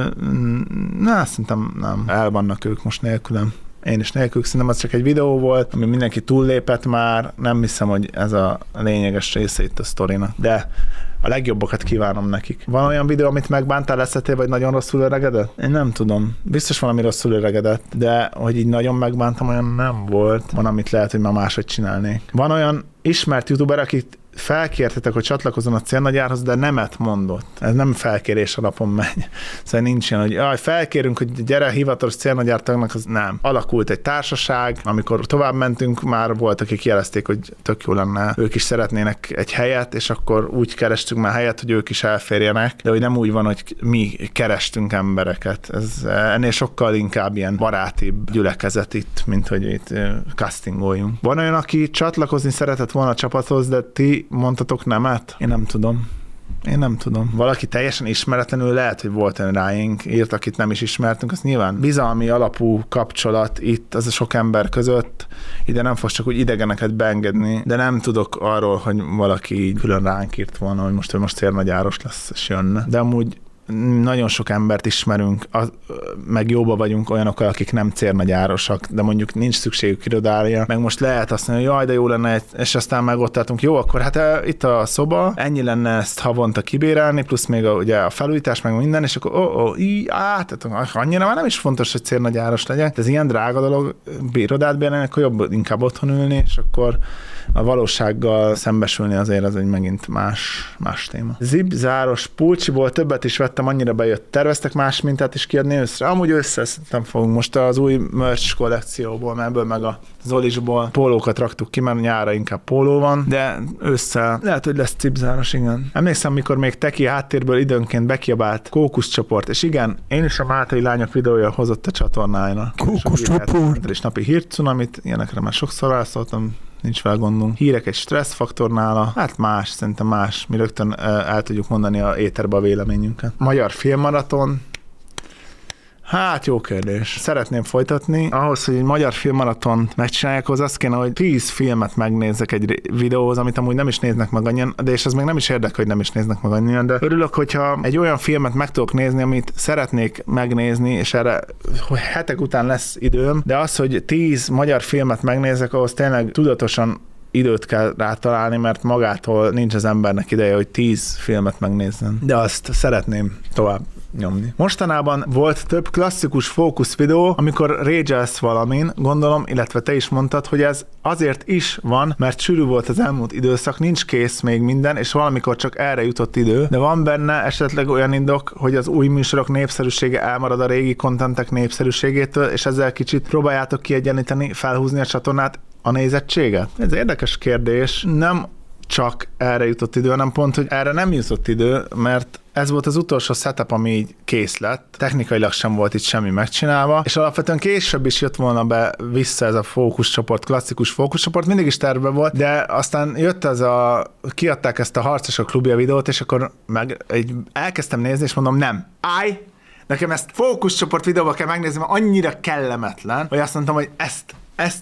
na, szerintem nem. El vannak ők most nélkülem. Én is nélkülük, szerintem az csak egy videó volt, ami mindenki túllépett már, nem hiszem, hogy ez a lényeges része itt a sztorinak, de a legjobbakat kívánom nekik. Van olyan videó, amit megbántál eszetél, vagy nagyon rosszul öregedett? Én nem tudom. Biztos valami rosszul öregedett, de hogy így nagyon megbántam, olyan nem volt. Van, amit lehet, hogy már máshogy csinálnék. Van olyan ismert youtuber, akit felkértetek, hogy csatlakozzon a célnagyárhoz, de nemet mondott. Ez nem felkérés alapon megy. Szóval nincs ilyen, hogy jaj, felkérünk, hogy gyere hivatalos célnagyártagnak, az nem. Alakult egy társaság, amikor tovább mentünk, már volt, akik jelezték, hogy tök jó lenne, ők is szeretnének egy helyet, és akkor úgy kerestünk már helyet, hogy ők is elférjenek, de hogy nem úgy van, hogy mi kerestünk embereket. Ez ennél sokkal inkább ilyen barátibb gyülekezet itt, mint hogy itt castingoljunk. Van olyan, aki csatlakozni szeretett volna a csapathoz, de ti mondtatok nemet? Én nem tudom. Én nem tudom. Valaki teljesen ismeretlenül lehet, hogy volt olyan ráink, írt, akit nem is ismertünk, az nyilván bizalmi alapú kapcsolat itt, az a sok ember között, ide nem fog csak úgy idegeneket beengedni, de nem tudok arról, hogy valaki így külön ránk írt volna, hogy most, hogy most célnagyáros lesz, és jönne. De amúgy nagyon sok embert ismerünk, az, meg jóba vagyunk olyanokkal, akik nem cérnagyárosak, de mondjuk nincs szükségük irodára, meg most lehet azt mondani, hogy jaj, de jó lenne, és aztán meg ott tartunk, jó, akkor hát itt a szoba, ennyi lenne ezt havonta kibérelni, plusz még a, ugye a felújítás, meg minden, és akkor ó, ó, í, á, tehát annyira már nem is fontos, hogy cérnagyáros legyen. Ez ilyen drága dolog, irodát bérelni, akkor jobb inkább otthon ülni, és akkor a valósággal szembesülni azért az egy megint más, más téma. Zipzáros pulcsiból többet is vettem, annyira bejött. Terveztek más mintát is kiadni őszre? Amúgy össze szerintem fogunk. Most az új merch kollekcióból, ebből meg a Zolisból pólókat raktuk ki, mert nyára inkább póló van, de ősszel lehet, hogy lesz cipzáros, igen. Emlékszem, mikor még teki háttérből időnként bekiabált kókuszcsoport, és igen, én is a Mátai lányok videója hozott a csatornájra. Kókuszcsoport! És napi hírcunamit, ilyenekre már sokszor elszóltam, nincs vele gondunk. Hírek egy stresszfaktor nála, hát más, szerintem más. Mi rögtön el tudjuk mondani a éterbe a véleményünket. Magyar filmmaraton. Hát jó kérdés. Szeretném folytatni. Ahhoz, hogy egy magyar filmmaratont megcsinálják, az azt kéne, hogy tíz filmet megnézzek egy videóhoz, amit amúgy nem is néznek meg annyian, de és ez még nem is érdekel, hogy nem is néznek meg annyian, de örülök, hogyha egy olyan filmet meg tudok nézni, amit szeretnék megnézni, és erre hetek után lesz időm, de az, hogy tíz magyar filmet megnézek, ahhoz tényleg tudatosan időt kell rá találni, mert magától nincs az embernek ideje, hogy tíz filmet megnézzen. De azt szeretném tovább nyomni. Mostanában volt több klasszikus fókusz videó, amikor rage-elsz valamin, gondolom, illetve te is mondtad, hogy ez azért is van, mert sűrű volt az elmúlt időszak, nincs kész még minden, és valamikor csak erre jutott idő, de van benne esetleg olyan indok, hogy az új műsorok népszerűsége elmarad a régi kontentek népszerűségétől, és ezzel kicsit próbáljátok kiegyenlíteni, felhúzni a csatornát, a nézettséget? Ez érdekes kérdés. Nem csak erre jutott idő, hanem pont, hogy erre nem jutott idő, mert ez volt az utolsó setup, ami így kész lett. Technikailag sem volt itt semmi megcsinálva, és alapvetően később is jött volna be vissza ez a fókuszcsoport, klasszikus fókuszcsoport, mindig is terve volt, de aztán jött ez a, kiadták ezt a Harcosok Klubja videót, és akkor meg egy, elkezdtem nézni, és mondom, nem, állj, nekem ezt fókuszcsoport videóba kell megnézni, mert annyira kellemetlen, hogy azt mondtam, hogy ezt, ezt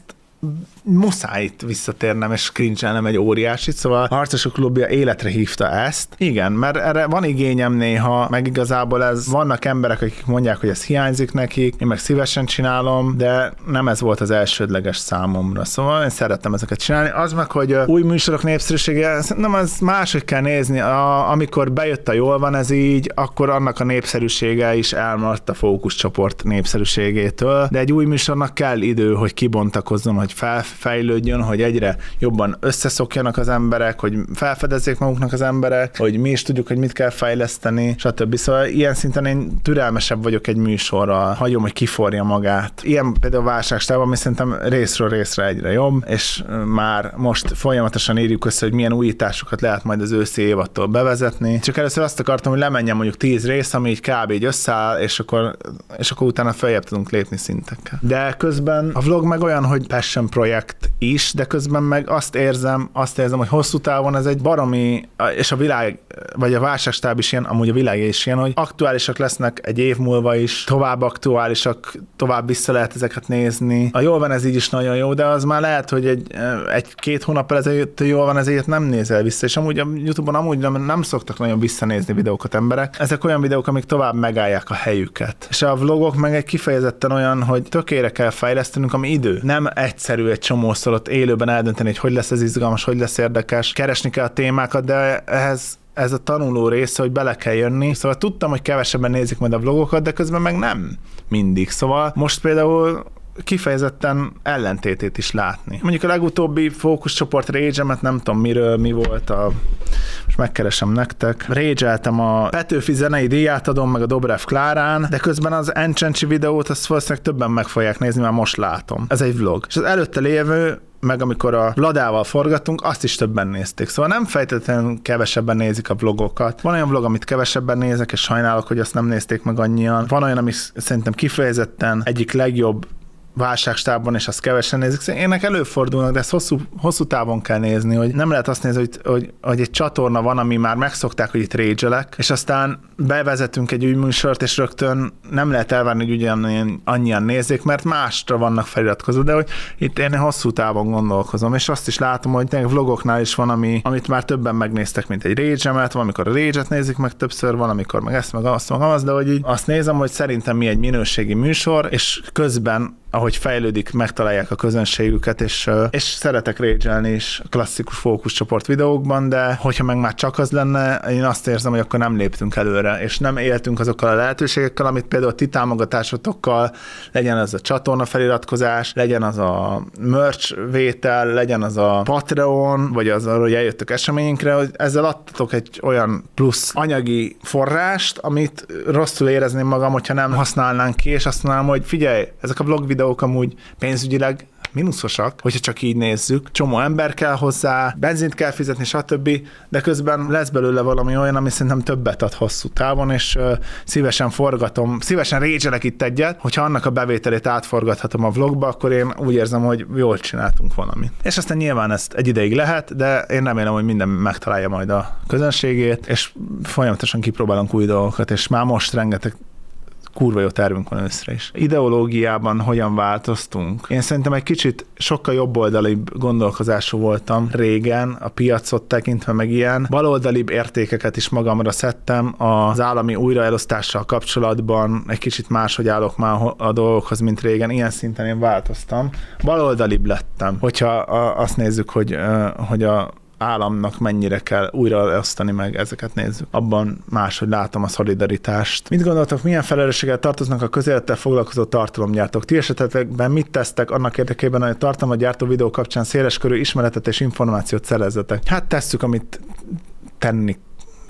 muszáj itt visszatérnem és cringe-elnem egy óriásit, szóval a Harcosok Klubja életre hívta ezt. Igen, mert erre van igényem néha, meg igazából ez, vannak emberek, akik mondják, hogy ez hiányzik nekik, én meg szívesen csinálom, de nem ez volt az elsődleges számomra, szóval én szerettem ezeket csinálni. Az meg, hogy új műsorok népszerűsége, nem, az máshogy kell nézni, a, amikor bejött a Jól van ez így, akkor annak a népszerűsége is elmaradt a fókuszcsoport népszerűségétől, de egy új műsornak kell idő, hogy kibontakozzon, hogy felfejlődjön, hogy egyre jobban összeszokjanak az emberek, hogy felfedezzék maguknak az emberek, hogy mi is tudjuk, hogy mit kell fejleszteni, stb. Szóval ilyen szinten én türelmesebb vagyok egy műsorral, hagyom, hogy kiforja magát. Ilyen például a Válságstáb, ami szerintem részről részre egyre jobb, és már most folyamatosan írjuk össze, hogy milyen újításokat lehet majd az őszi évattól bevezetni. Csak először azt akartam, hogy lemenjen mondjuk tíz rész, ami így kb. Így összeáll, és akkor, és akkor utána feljebb tudunk lépni szintekkel. De közben a vlog meg olyan, hogy passion projekt is, de közben meg azt érzem, azt érzem, hogy hosszú távon ez egy baromi, és a világ, vagy a Válságstáb is ilyen, amúgy a világ is ilyen, hogy aktuálisak lesznek egy év múlva is, tovább aktuálisak, tovább vissza lehet ezeket nézni. A Jól van ez így is nagyon jó, de az már lehet, hogy egy, egy-két hónappal ezelőtt Jól van ez így nem nézel vissza, és amúgy a YouTube-on amúgy nem, nem szoktak nagyon visszanézni videókat emberek. Ezek olyan videók, amik tovább megállják a helyüket. És a vlogok meg egy kifejezetten olyan, hogy tökére kell fejlesztenünk, ami idő. Nem egyszerű egy csomószor ott élőben eldönteni, hogy hogy lesz ez izgalmas, hogy lesz érdekes, keresni kell a témákat, de ehhez ez a tanuló része, hogy bele kell jönni. Szóval tudtam, hogy kevesebben nézik majd a vlogokat, de közben meg nem mindig. Szóval most például kifejezetten ellentétét is látni. Mondjuk a legutóbbi fókuszcsoport Rage-emet, nem tudom miről, mi volt a... Most megkeresem nektek. Rage-eltem a Petőfi zenei díjátadón, meg a Dobrev Klárán, de közben az Encsencsi videót azt valószínűleg többen meg fogják nézni, már most látom. Ez egy vlog. És az előtte lévő, meg amikor a Vladával forgattunk, azt is többen nézték. Szóval nem fejtetlenül kevesebben nézik a vlogokat. Van olyan vlog, amit kevesebben nézek, és sajnálok, hogy azt nem nézték meg annyian. Van olyan, ami szerintem kifejezetten egyik legjobb Válságstábban, és azt kevesen nézik. Énnek előfordulnak, de ezt hosszú, hosszú távon kell nézni, hogy nem lehet azt nézni, hogy, hogy, hogy egy csatorna van, ami már megszokták, hogy itt rage-elek, és aztán bevezetünk egy új műsort, és rögtön nem lehet elvárni, hogy ugyanannyian annyian nézzék, mert másra vannak feliratkozó, de hogy itt én hosszú távon gondolkozom, és azt is látom, hogy tényleg vlogoknál is van, ami, amit már többen megnéztek, mint egy rage-emet, van, amikor a rage-et nézik meg többször, van, amikor meg ezt, meg azt, meg az, de hogy így azt nézem, hogy szerintem mi egy minőségi műsor, és közben ahogy fejlődik, megtalálják a közönségüket, és, és szeretek rage-elni is klasszikus fókuszcsoport videókban, de hogyha meg már csak az lenne, én azt érzem, hogy akkor nem léptünk előre, és nem éltünk azokkal a lehetőségekkel, amit például a ti támogatásotokkal, legyen az a csatorna feliratkozás, legyen az a merch vétel, legyen az a Patreon, vagy az, hogy eljöttök eseményünkre, hogy ezzel adtatok egy olyan plusz anyagi forrást, amit rosszul érezném magam, hogyha nem használnánk ki, és azt mondanám, hogy figyelj, ezek a vlog videók amúgy pénzügyileg mínuszosak, hogyha csak így nézzük. Csomó ember kell hozzá, benzint kell fizetni, stb., de közben lesz belőle valami olyan, ami szerintem többet ad hosszú távon, és uh, szívesen forgatom, szívesen rage-elek itt egyet, hogyha annak a bevételét átforgathatom a vlogba, akkor én úgy érzem, hogy jól csináltunk valamit. És aztán nyilván ezt egy ideig lehet, de én remélem, hogy minden megtalálja majd a közönségét, és folyamatosan kipróbálunk új dolgokat, és már most rengeteg kurva jó tervünk van őszre is. Ideológiában hogyan változtunk? Én szerintem egy kicsit sokkal jobboldalibb gondolkozású voltam régen, a piacot tekintve meg ilyen. Baloldalibb értékeket is magamra szedtem az állami újraelosztással kapcsolatban, egy kicsit máshogy állok már a dolgokhoz, mint régen. Ilyen szinten én változtam. Baloldalibb lettem. Hogyha azt nézzük, hogy, hogy a államnak mennyire kell újraelosztani, meg ezeket nézzük. Abban máshogy látom a szolidaritást. Mit gondoltok, milyen felelősséggel tartoznak a közélettel foglalkozó tartalomgyártók? Ti esetekben mit tesztek annak érdekében, hogy a tartalomgyártó videó kapcsán széleskörű ismeretet és információt szerezzetek? Hát tesszük, amit tenni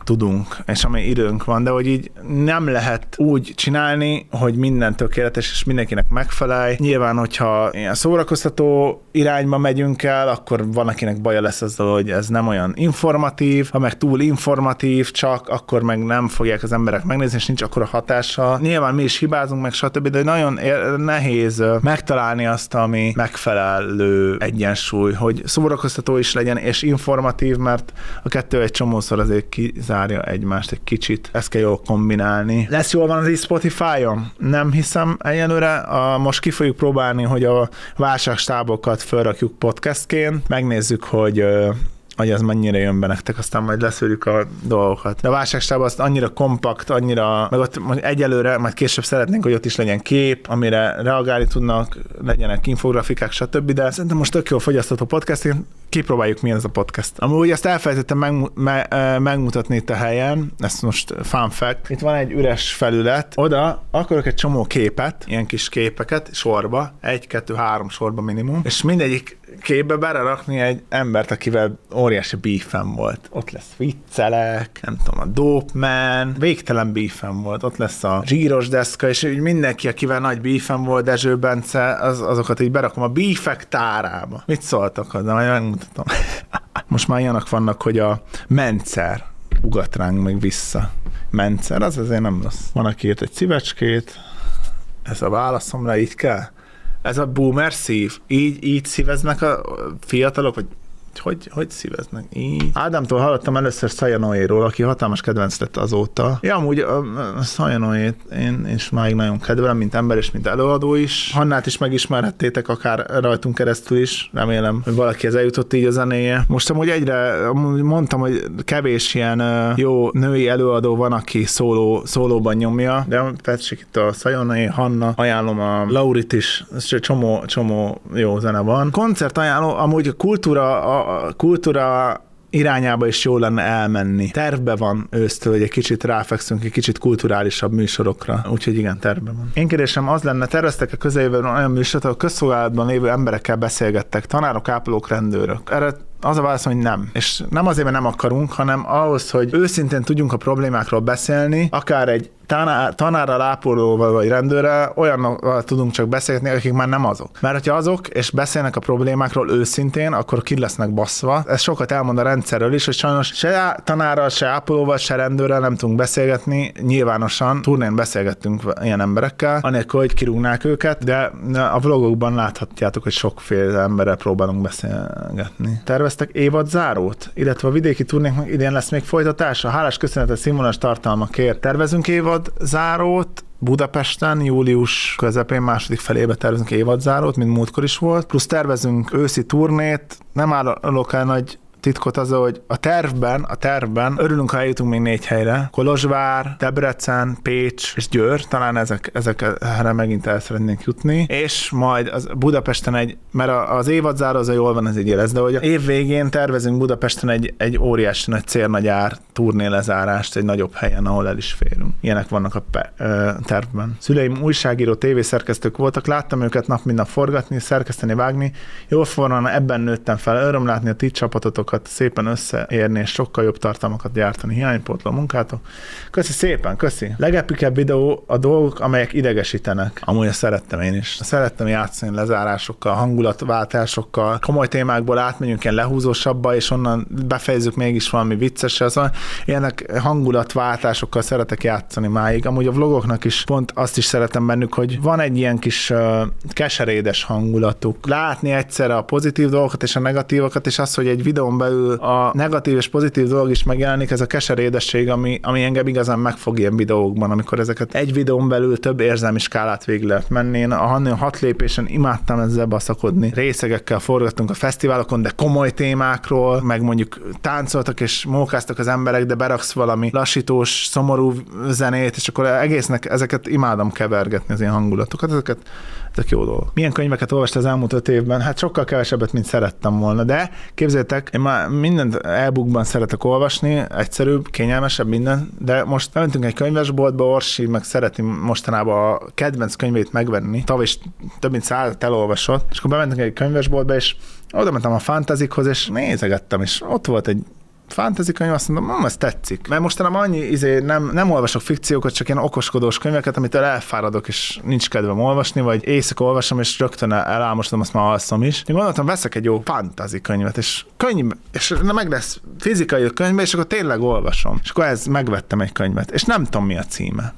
tudunk, és ami időnk van, de hogy így nem lehet úgy csinálni, hogy minden tökéletes, és mindenkinek megfelelj. Nyilván, hogyha ilyen szórakoztató irányba megyünk el, akkor van, akinek baja lesz azzal, hogy ez nem olyan informatív, ha meg túl informatív csak, akkor meg nem fogják az emberek megnézni, és nincs akkora hatása. Nyilván mi is hibázunk, meg stb., de nagyon ér- nehéz megtalálni azt, ami megfelelő egyensúly, hogy szórakoztató is legyen, és informatív, mert a kettő egy csomószor azért kizárja egymást egy kicsit. Ezt kell jól kombinálni. Lesz jól van az is Spotify-on? Nem hiszem egyelőre. A, most ki fogjuk próbálni, hogy a válságstábokat felrakjuk podcastként. Megnézzük, hogy hogy az mennyire jön be nektek, aztán majd leszűrjük a dolgokat. De a válságstáb az annyira kompakt, annyira, meg ott egyelőre, majd később szeretnénk, hogy ott is legyen kép, amire reagálni tudnak, legyenek infografikák, stb. De szerintem most tök jó fogyasztható podcast, kipróbáljuk, milyen ez a podcast. Amúgy ezt elfelejtettem meg, me, megmutatni itt a helyen, ezt most fun fact. Itt van egy üres felület, oda akarok egy csomó képet, ilyen kis képeket sorba, egy, kettő, három sorba minimum, és mindegyik képbe belerakni egy embert, akivel óriási beefem volt. Ott lesz viccelek, nem tudom, a Dope Man, végtelen beefem volt. Ott lesz a zsíros deszka, és úgy mindenki, akivel nagy beefem volt, Dezső Bence, az, azokat így berakom a beefek tárába. Mit szóltak hozzá? Majd megmutatom. Most már ilyenek vannak, hogy a Mencer ugat ránk meg vissza. Mencer, az azért nem rossz. Van, aki írt egy szívecskét, ez a válaszomra, így kell. Ez a boomer szív. Így, így szíveznek a fiatalok, vagy hogy, hogy szíveznek? Így. Ádámtól hallottam először Sayanoéról, aki hatalmas kedvenc lett azóta. Ja, amúgy a, a Sayanoét én is máig nagyon kedvelem, mint ember és mint előadó is. Hannát is megismerhettétek, akár rajtunk keresztül is. Remélem, hogy valakihez eljutott így a zenéje. Most amúgy egyre, amúgy mondtam, hogy kevés ilyen uh, jó női előadó van, aki szóló, szólóban nyomja, de fetszik itt a Sayanoé, Hanna, ajánlom a Laurit is, csomó, csomó jó zene van. Koncert ajánló, amúgy a kultúra, a a kultúra irányába is jó lenne elmenni. Tervbe van ősztől, hogy egy kicsit ráfekszünk, egy kicsit kulturálisabb műsorokra. Úgyhogy igen, tervbe van. Én kérdésem az lenne, terveztek a közeljövőben olyan műsort, ahol közszolgálatban lévő emberekkel beszélgettek, tanárok, ápolók, rendőrök. Erre az a válasz, hogy nem. És nem azért, mert nem akarunk, hanem ahhoz, hogy őszintén tudjunk a problémákról beszélni, akár egy tanár, tanárral, ápolóval vagy rendőrrel, olyannal tudunk csak beszélni, akik már nem azok. Mert hogyha azok, és beszélnek a problémákról őszintén, akkor ki lesznek basszva. Ez sokat elmond a rendszerről is, hogy sajnos se tanárral, se ápolóval, se rendőrrel nem tudunk beszélgetni. Nyilvánosan turnén beszélgettünk ilyen emberekkel, anélkül, hogy kirúgnák őket, de a vlogokban láthatjátok, hogy sokféle emberrel próbálunk beszélgetni. Terveztek évadzárót, illetve a vidéki turnéknak idén lesz még folytatása. Hálás köszönetet színvonalas tartalmakért. Tervezünk évadzárót, Budapesten július közepén második felébe tervezünk évadzárót, mint múltkor is volt. Plusz tervezünk őszi turnét, nem állok el nagy titkot az, hogy a tervben, a tervben örülünk, ha eljutunk még négy helyre. Kolozsvár, Debrecen, Pécs és Győr, talán ezek, ezekre megint el szeretnénk jutni. És majd az Budapesten egy, mert az évadzáró az a jól van, ez így lesz, de hogy év végén tervezünk Budapesten egy, egy óriási nagy célnagyár turné lezárást egy nagyobb helyen, ahol el is férünk. Ilyenek vannak a pe, ö, tervben. Szüleim újságíró, tévészerkesztők voltak, láttam őket nap mint nap forgatni, szerkeszteni, vágni. Jól forrana, ebben nőttem fel. Öröm látni a ti csapatotokat szépen összeérni, és sokkal jobb tartalmakat gyártani. Hiánypótló munkátok. Köszi szépen, köszi. Legepikebb videó a dolgok, amelyek idegesítenek. Amúgy ezt szerettem én is. Szerettem játszani lezárásokkal, hangulatváltásokkal, komoly témákból átmegyünk ilyen lehúzósabbba, és onnan befejezzük mégis valami viccessel. Szóval ilyenek hangulatváltásokkal szeretek játszani máig. Amúgy a vlogoknak is pont azt is szeretem bennük, hogy van egy ilyen kis uh, keserédes hangulatuk. Látni egyszerre a pozitív dolgokat és a negatívokat, és az, hogy egy videón belül a negatív és pozitív dolog is megjelenik, ez a keserédesség, ami, ami engem igazán megfog ilyen videókban, amikor ezeket egy videón belül több érzelmi skálát végig lehet menni. Én a hat lépésen imádtam ezzel baszakodni. Részegekkel forgattunk a fesztiválokon, de komoly témákról, meg mondjuk táncoltak és mókáztak az emberek, de beraksz valami lassítós, szomorú zenét, és akkor egésznek ezeket imádom kevergetni, az ilyen hangulatokat, ezeket, ezek jó dolgok. Milyen könyveket olvastál az elmúlt öt évben? Hát sokkal kevesebbet, mint szerettem volna, de képzeljétek, én már mindent e-bookban szeretek olvasni, egyszerűbb, kényelmesebb minden, de most elmentünk egy könyvesboltba, Orsi meg szereti mostanában a kedvenc könyvét megvenni, tavaly is több mint százat elolvasott, és akkor bementünk egy könyvesboltba, és oda mentem a fantazikhoz, és nézegettem, és ott volt egy fantasy könyv, azt mondom, hm, ez tetszik. Mert mostanában annyi, izé, nem, nem olvasok fikciókat, csak ilyen okoskodós könyveket, amitől elfáradok, és nincs kedvem olvasni, vagy éjszaka olvasom, és rögtön elámosodom, azt már alszom is. Én gondoltam, veszek egy jó fantasy könyvet, és könyv, és meg lesz fizikai könyv, és akkor tényleg olvasom. És akkor ez megvettem egy könyvet, és nem tudom, mi a címe.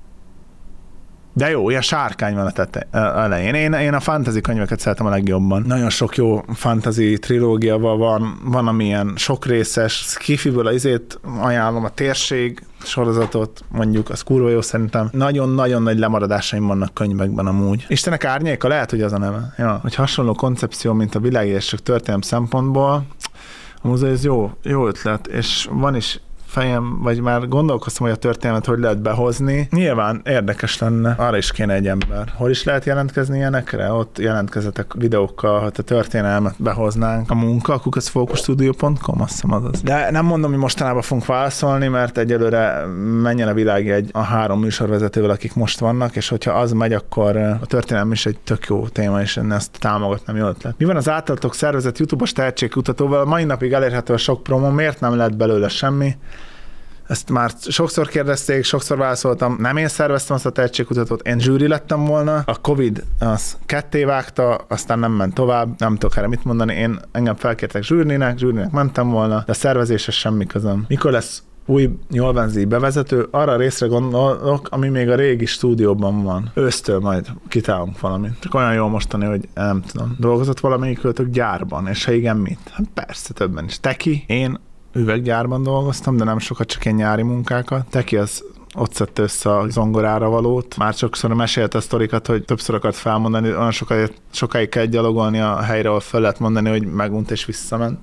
De jó, ilyen sárkány van a tete elején. Én, én a fantasy könyveket szeretem a legjobban. Nagyon sok jó fantasy trilógia van, van amilyen sokrészes, Skifiből az izét ajánlom, a Térség sorozatot, mondjuk, az kurva jó szerintem. Nagyon-nagyon nagy lemaradásaim vannak könyvekben amúgy. Istenek árnyéka, lehet, hogy az a neve. Ja, hogy hasonló koncepció, mint a világírás, csak történelem szempontból. Amúgy ez jó, jó ötlet, és van is fejem, vagy már gondolkoztam, hogy a történelmet hogy lehet behozni. Nyilván érdekes lenne, arra is kéne egy ember. Hol is lehet jelentkezni ilyenekre? Ott jelentkezetek videókkal, ha a történelmet behoznánk. A munka, a kukacfókuszstudio pont com, azt hiszem az az. De nem mondom, hogy mostanában fogunk válaszolni, mert egyelőre menjen a világ egy a három műsorvezetővel, akik most vannak, és hogyha az megy, akkor a történelem is egy tök jó téma, és én ezt támogatnám, jó ötlet. Mi van az általatok szervezett YouTube-os tehetségkutatóval? A mai napig elérhető a sok promo, miért nem lett belőle semmi? Ezt már sokszor kérdezték, sokszor válaszoltam, nem én szerveztem azt a tehetségkutatót, én zsűri lettem volna, a Covid az ketté vágta, aztán nem ment tovább, nem tudok erre mit mondani, én engem felkértek zsűrinek, zsűrinek mentem volna, de a szervezéshez semmi közöm. Mikor lesz új nyolcvanzi bevezető, arra a részre gondolok, ami még a régi stúdióban van. Ősztől majd kitálunk valamit. Csak olyan jól mostani, hogy nem tudom. Dolgozott valamelyikőtök gyárban, és ha igen, mit? Hát persze, többen is. Teki, én üveggyárban dolgoztam, de nem sokat, csak ilyen nyári munkákat. Teki az ott szedte össze a zongorára valót. Már sokszor mesélte a sztorikat, hogy többször akart felmondani, olyan sokáig, sokáig kell gyalogolni a helyre, ahol fel lehet mondani, hogy megunt és visszament.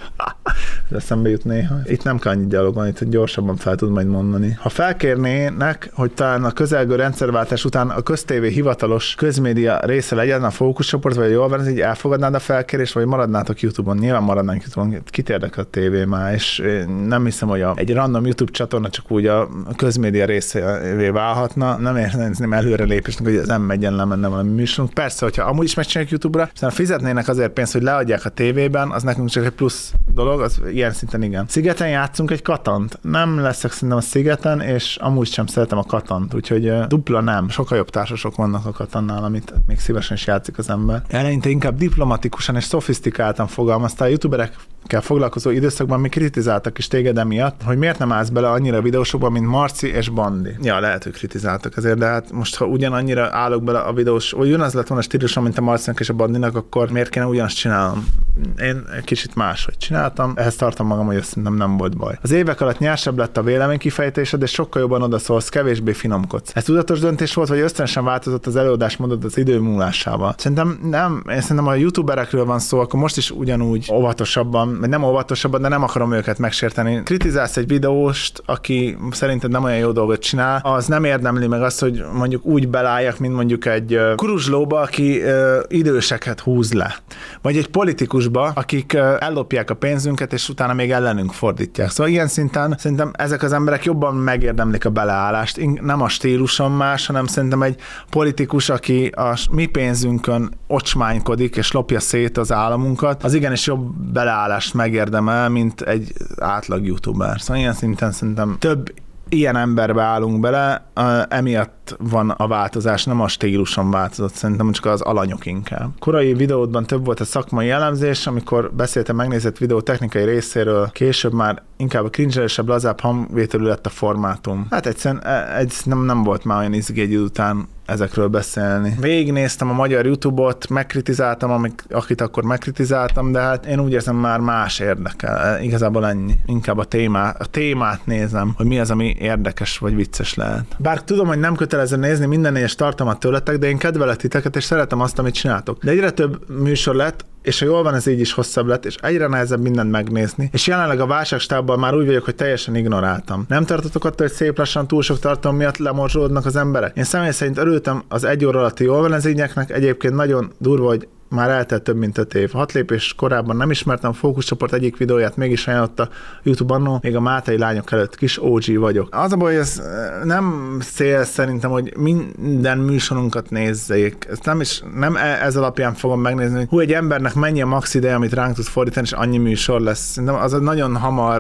Ez eszembe jut néha. Itt nem kell annyit gyalogolni, itt gyorsabban fel tud majd mondani. Ha felkérnének, hogy talán a közelgő rendszerváltás után a köztévé hivatalos közmédia része legyen a fókuszcsoport, vagy jól van, ez így elfogadnád a felkérést, vagy maradnátok YouTube-on? Nyilván maradnánk YouTube-on. Kit érdekel a tévé már, és nem hiszem, hogy a, egy random YouTube csatorna csak úgy a közmédia részévé válhatna. Nem értem előre lépésnek, hogy ez nem megyen lemenne valami műsorunk. Persze, hogyha amúgy is megcsináljuk YouTube-ra, aztán fizetnének azért pénzt, hogy leadják a tévében, az nekünk csak egy plusz dolog, az ilyen szinten igen. Szigeten játszunk egy Katant. Nem leszek szerintem a Szigeten, és amúgy sem szeretem a Katant, úgyhogy uh, dupla nem. Sokkal jobb társasok vannak a Katannál, amit még szívesen is játszik az ember. Eleinte inkább diplomatikusan és szofisztikáltan fogalmaztál. A youtuberekkel foglalkozó időszakban mi kritizáltak is téged emiatt, hogy miért nem állsz bele annyira a videósokban, mint Marci és Bandi. Ja, lehet, hogy kritizáltak ezért, de hát most, ha ugyanannyira állok bele a videós, vagy ugyanaz lett volna stílusom, mint a Marcinak és a Bandinak, akkor miért kéne ugyanazt csinálnom? Én kicsit máshogy csináltam, ehhez tartom magam, hogy szerintem nem volt baj. Az évek alatt nyersebb lett a véleménykifejtésed, és sokkal jobban odaszólsz, kevésbé finomkodsz. Ez tudatos döntés volt, vagy ösztönösen változott az előadásmódod az idő múlásával? Szerintem nem, én szerintem a youtuberekről van szó, akkor most is ugyanúgy óvatosabban, vagy nem óvatosabban, de nem akarom őket megsérteni. Kritizálsz egy videóst, aki szerinted nem olyan jó dolgot csinál, az nem érdemli meg azt, hogy mondjuk úgy beláljak, mint mondjuk egy uh, kuruzslóba, aki uh, időseket húz le. Vagy egy politikusba, akik uh, ellopják a pénzünket, és utána még ellenünk fordítják. Szóval ilyen szinten szerintem ezek az emberek jobban megérdemlik a beleállást. Nem a stíluson más, hanem szerintem egy politikus, aki a mi pénzünkön ocsmánykodik, és lopja szét az államunkat, az igenis jobb beleállást megérdemel, mint egy átlag youtuber. Szóval ilyen szinten szerintem több ilyen emberbe állunk bele, emiatt van a változás, nem a stíluson változott, szerintem csak az alanyok inkább. Korai videódban több volt a szakmai elemzés, amikor beszéltem megnézett videó technikai részéről, később már inkább a cringe-esebb, lazább hangvételű lett a formátum. Hát egyszerűen egy, nem, nem volt már olyan izgi egy idő után ezekről beszélni. Végignéztem a magyar YouTube-ot, megkritizáltam, amik, akit akkor megkritizáltam, de hát én úgy érzem, már más érdekel. Igazából ennyi. Inkább a, témá, a témát nézem, hogy mi az, ami érdekes vagy vicces lehet. Bár tudom, hogy nem kötelező nézni minden egyes tartalmat tőletek, de én kedvelek titeket, és szeretem azt, amit csináltok. De egyre több műsor lett, és ha jól van, ez így is hosszabb lett, és egyre nehezebb mindent megnézni. És jelenleg a válságstábban már úgy vagyok, hogy teljesen ignoráltam. Nem tartotok attól, hogy szép lassan túl sok tartalom miatt lemorzsolódnak az emberek? Én személy szerint örültem az egy óra alatti jól van ez ígyeknek, egyébként nagyon durva, hogy már eltelt több mint öt év. Hat lépés korábban nem ismertem a fókuszcsoport egyik videóját, mégis ajánlotta YouTube annó, még a Mátai lányok előtt kis ó gé vagyok. Az a baj, ez nem cél szerintem, hogy minden műsorunkat nézzék. Ezt nem is, nem ez alapján fogom megnézni, hogy hú, egy embernek mennyi a max ideje, amit ránk tud fordítani, és annyi műsor lesz. Szerintem az nagyon hamar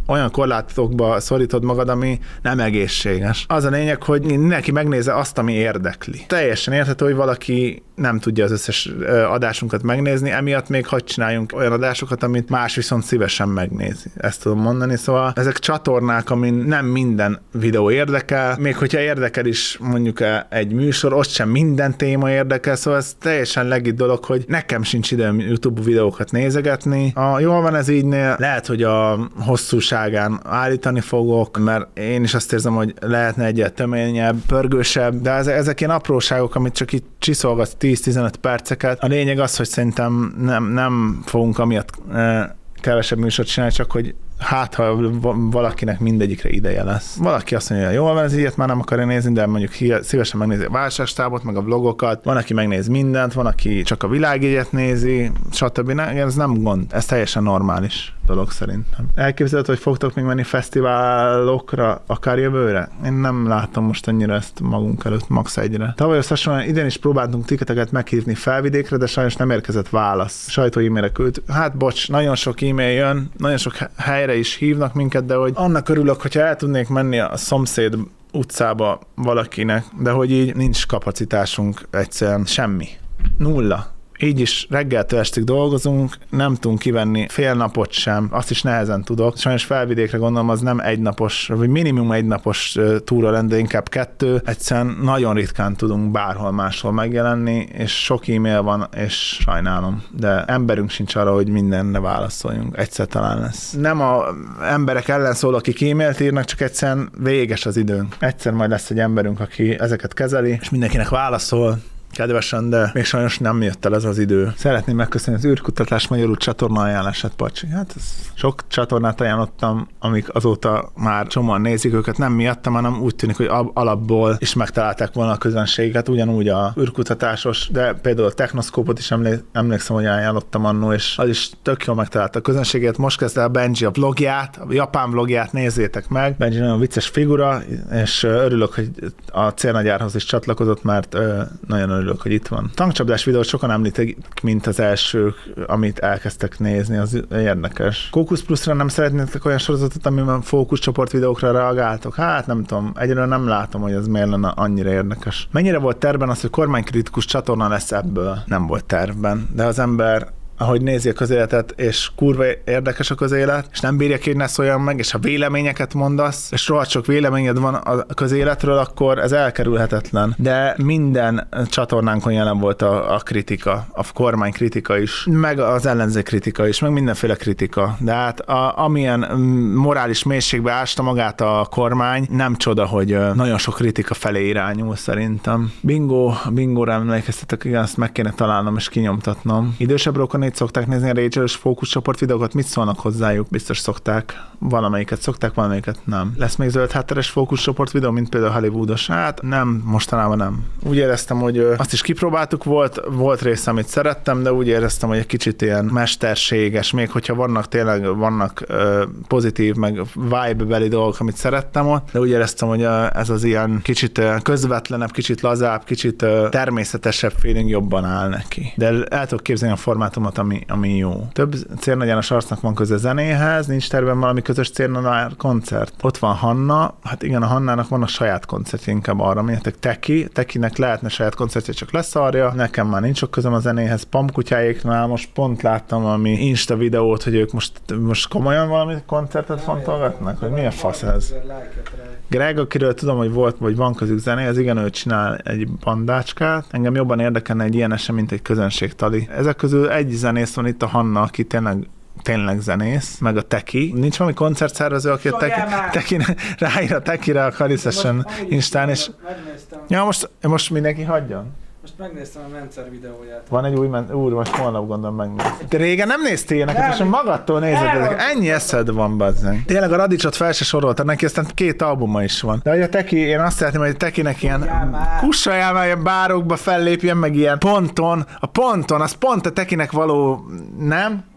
olyan korlátokba szorítod magad, ami nem egészséges. Az a lényeg, hogy mindenki megnézze azt, ami érdekli. Teljesen érthető, hogy valaki nem tudja az összes adásunkat megnézni, emiatt még hadd csináljunk olyan adásokat, amit más viszont szívesen megnézi. Ezt tudom mondani, szóval ezek csatornák, amin nem minden videó érdekel, még hogyha érdekel is mondjuk egy műsor, ott sem minden téma érdekel, szóval ez teljesen legit dolog, hogy nekem sincs időm YouTube videókat nézegetni. A, jól van ez ígynél, lehet, hogy a hosszúságán állítani fogok, mert én is azt érzem, hogy lehetne egyet töményebb, pörgősebb, de ezek ilyen apróságok, amit csak itt csiszolgatsz tíz-tizenöt perceket. A lényeg az, hogy szerintem nem, nem fogunk amiatt e, kevesebb műsort csinálni, csak hogy hát, ha valakinek mindegyikre ideje lesz. Valaki azt mondja, hogy jól van, ez ilyet már nem akarja nézni, de mondjuk szívesen megnézi a válságstábot, meg a vlogokat. Van, aki megnéz mindent, van, aki csak a világégyet nézi, stb. Ez nem gond. Ez teljesen normális dolog szerintem. Elképzelhető, hogy fogtok még menni fesztiválokra akár jövőre? Én nem látom most annyira ezt magunk előtt max egyre. Tavaly hasonlóan idén is próbáltunk tiketeket meghívni Felvidékre, de sajnos nem érkezett válasz. Sajtó e-mailre küld. Hát bocs, nagyon sok e-mail jön, nagyon sok helyre is hívnak minket, de hogy annak örülök, hogyha el tudnék menni a szomszéd utcába valakinek, de hogy így nincs kapacitásunk egyszerűen semmi. Nulla. Így is reggeltől estig dolgozunk, nem tudunk kivenni fél napot sem, azt is nehezen tudok. Sajnos Felvidékre gondolom, az nem egynapos, vagy minimum egynapos túra lenne, de inkább kettő. Egyszerűen nagyon ritkán tudunk bárhol máshol megjelenni, és sok e-mail van, és sajnálom. De emberünk sincs arra, hogy mindenre válaszoljunk. Egyszer talán lesz. Nem a emberek ellen szól, akik e-mailt írnak, csak egyszerűen véges az időnk. Egyszer majd lesz egy emberünk, aki ezeket kezeli, és mindenkinek válaszol. Kedvesen, de még sajnos nem jött el ez az idő. Szeretném megköszönni az űrkutatás magyarul csatorna ajánlását, Pacsi. Hát ez sok csatornát ajánlottam, amik azóta már csomóan nézik őket, nem miattam, hanem úgy tűnik, hogy alapból is megtalálták volna a közönséget, ugyanúgy a űrkutatásos, de például a Technoszkópot is emlé- emlékszem, hogy ajánlottam annól, és az is tök jól megtalálta a közönséget. Most kezdte a Benji a vlogját, a japán vlogját, nézzétek meg. Benji nagyon vicces figura, és örülök, hogy a célnagyárhoz is csatlakozott, mert nagyon örülök, hogy itt van. Tankcsapdás videót sokan említik, mint az elsők, amit elkezdtek nézni, az érdekes. Fókusz Pluszra nem szeretnétek olyan sorozatot, amiben fókuszcsoport videókra reagáltok? Hát nem tudom, egyre nem látom, hogy ez miért lenne annyira érdekes. Mennyire volt tervben az, hogy kormánykritikus csatorna lesz ebből? Nem volt tervben, de az ember ahogy nézi a közéletet, és kurva érdekes a közélet, és nem bírja ki, hogy ne szóljon meg, és ha véleményeket mondasz, és rohadt sok véleményed van a közéletről, akkor ez elkerülhetetlen. De minden csatornánkon jelen volt a, a kritika, a kormány kritika is, meg az ellenzék kritika is, meg mindenféle kritika. De hát a, amilyen morális mélységbe ásta magát a kormány, nem csoda, hogy nagyon sok kritika felé irányul szerintem. Bingo, bingóra emlékeztetek, igen, ezt meg kéne találnom és kinyomtatnom. Idősebb rokon itt szokták nézni a Rachel-es fókuszcsoport videókat, mit szólnak hozzájuk? Biztos szokták. Valamelyiket szokták, valamelyiket nem. Lesz még zöld hátteres fókuszcsoport videó, mint például Hollywoodos? Hát nem, mostanában nem. Úgy éreztem, hogy azt is kipróbáltuk, volt, volt része, amit szerettem, de úgy éreztem, hogy egy kicsit ilyen mesterséges, még hogyha vannak tényleg vannak uh, pozitív, meg vibe-beli dolgok, amit szerettem ott, de úgy éreztem, hogy uh, ez az ilyen kicsit uh, közvetlenebb, kicsit lazább, kicsit uh, természetesebb feeling jobban áll neki. De el tudok képzelni a formátumot, ami, ami jó. Több cérnagyános arcnak van köze zenéhez, nincs tervben valami közös cérnagyár koncert. Ott van Hanna, hát igen, a Hannának van a saját koncertje, inkább arra menjetek. Teki, Tekinek lehetne saját koncertje, csak leszarja. Nekem már nincs sok közöm a zenéhez. Pamkutyáéknál most pont láttam valami Insta videót, hogy ők most, most komolyan valami koncertet fontolgatnak, hogy milyen fasz ez. Greg, akiről tudom, hogy volt, vagy van közük zené, az igen, ő csinál egy bandácskát. Engem jobban érdekelne egy ilyen esemény, mint egy közönségtali. Ezek közül egy zenész van itt, a Hanna, aki tényleg tényleg zenész, meg a Teki. Nincs valami koncertszervező, aki a Teki, Teki ráír a Tekire a Kaliszesen Instán, és... Ja, most, most mindenki hagyjon. Most megnéztem a Mencer videóját. Van egy új men... Úr, most holnap gondolom megnézni. Te régen nem néztél ilyeneket, most magadtól nézed ezeket. Ennyi eszed van, bazzeng. Tényleg a Radicsot fel se soroltad neki, aztán két albuma is van. De hogy a Teki, én azt szeretném, hogy a Tekinek ilyen kussaljál már, ilyen bárokba fellépjen, meg ilyen ponton. A ponton, az pont a Tekinek való, nem?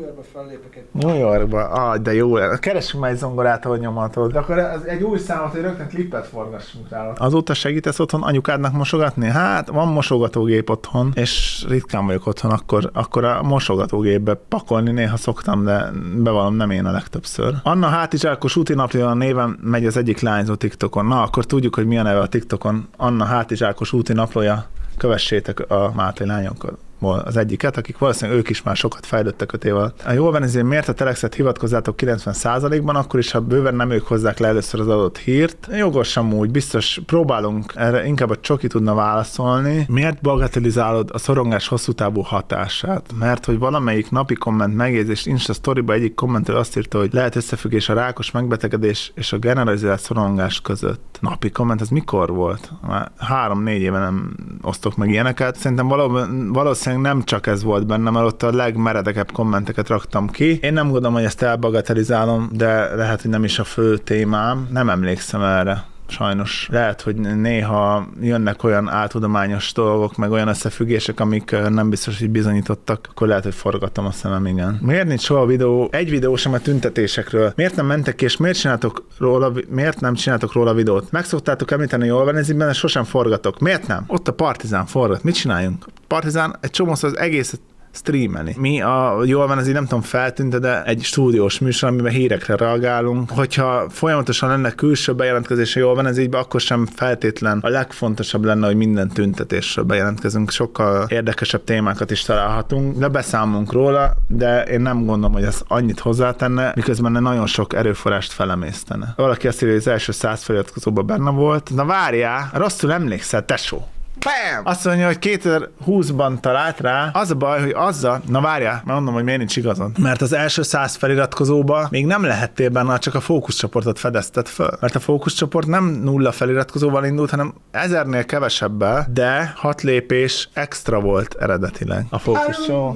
Yorkba fellépek egy... New Yorkba, ah, de jó. Keressünk már egy zongorát, ahogy nyomhatod. De akkor ez egy új számot, hogy rögtön klippet forgassunk rá. Azóta segítesz otthon anyukádnak mosogatni? Hát, van mosogatógép otthon, és ritkán vagyok otthon, akkor, akkor a mosogatógépbe pakolni néha szoktam, de bevallom, nem én a legtöbbször. Anna Hátizsákos úti napja néven megy az egyik lányzó TikTokon. Na, akkor tudjuk, hogy mi a neve a TikTokon. Anna Hátizsákos úti naplója. Kövessétek a Máté lányokat. Az egyiket, akik valószínűleg ők is már sokat fejlődtek öt év alatt. A jól van, ezért miért a Telexet hivatkozzátok kilencven százalékban, akkor is, ha bőven nem ők hozzák le először az adott hírt. Jogos amúgy, biztos próbálunk erre, inkább a Csoki tudna válaszolni. Miért bagatelizálod a szorongás hosszú távú hatását? Mert hogy valamelyik napi komment megjegyzést Insta sztoriba egyik kommentről azt írta, hogy lehet összefüggés a rákos megbetegedés és a generalizált szorongás között. Napi komment, ez mikor volt? Már három-négy éve nem osztok meg ilyeneket. Szerintem valószínűleg nem csak ez volt bennem, mert ott a legmeredekebb kommenteket raktam ki. Én nem gondolom, hogy ezt elbagatelizálom, de lehet, hogy nem is a fő témám. Nem emlékszem erre. Sajnos. Lehet, hogy néha jönnek olyan áltudományos dolgok, meg olyan összefüggések, amik nem biztos, hogy bizonyítottak, akkor lehet, hogy forgatom a szemem, igen. Miért nincs soha videó, egy videó sem a tüntetésekről? Miért nem mentek ki, és miért csináltok róla, miért nem csináltok róla videót? Meg szoktátok említeni, jól van, ez benne sosem forgatok. Miért nem? Ott a Partizán forgat. Mit csináljunk? Partizán egy csomószor az egészet streamelni. Mi a jól van, ez így nem tudom feltűnte, de egy stúdiós műsor, amiben hírekre reagálunk. Hogyha folyamatosan lenne külső bejelentkezése, jól van, ez így, akkor sem feltétlen a legfontosabb lenne, hogy minden tüntetésről bejelentkezünk. Sokkal érdekesebb témákat is találhatunk, de beszámolunk róla, de én nem gondolom, hogy ez annyit hozzátenne, miközben nagyon sok erőforrást felemésztene. Valaki azt írja, hogy az első száz feliratkozóban benne volt. Na várjál, rosszul emlékszel, tesó. Bam! Azt mondja, hogy kétezer-húszban talált rá. Az a baj, hogy azzal, na várjál, mondom, hogy miért nincs igazad. Mert az első száz feliratkozóba még nem lehettél benne, csak a fókuszcsoportot fedezted föl. Mert a fókuszcsoport nem nulla feliratkozóval indult, hanem ezernél kevesebbel, de hat lépés extra volt eredetileg a fókuszcsoport.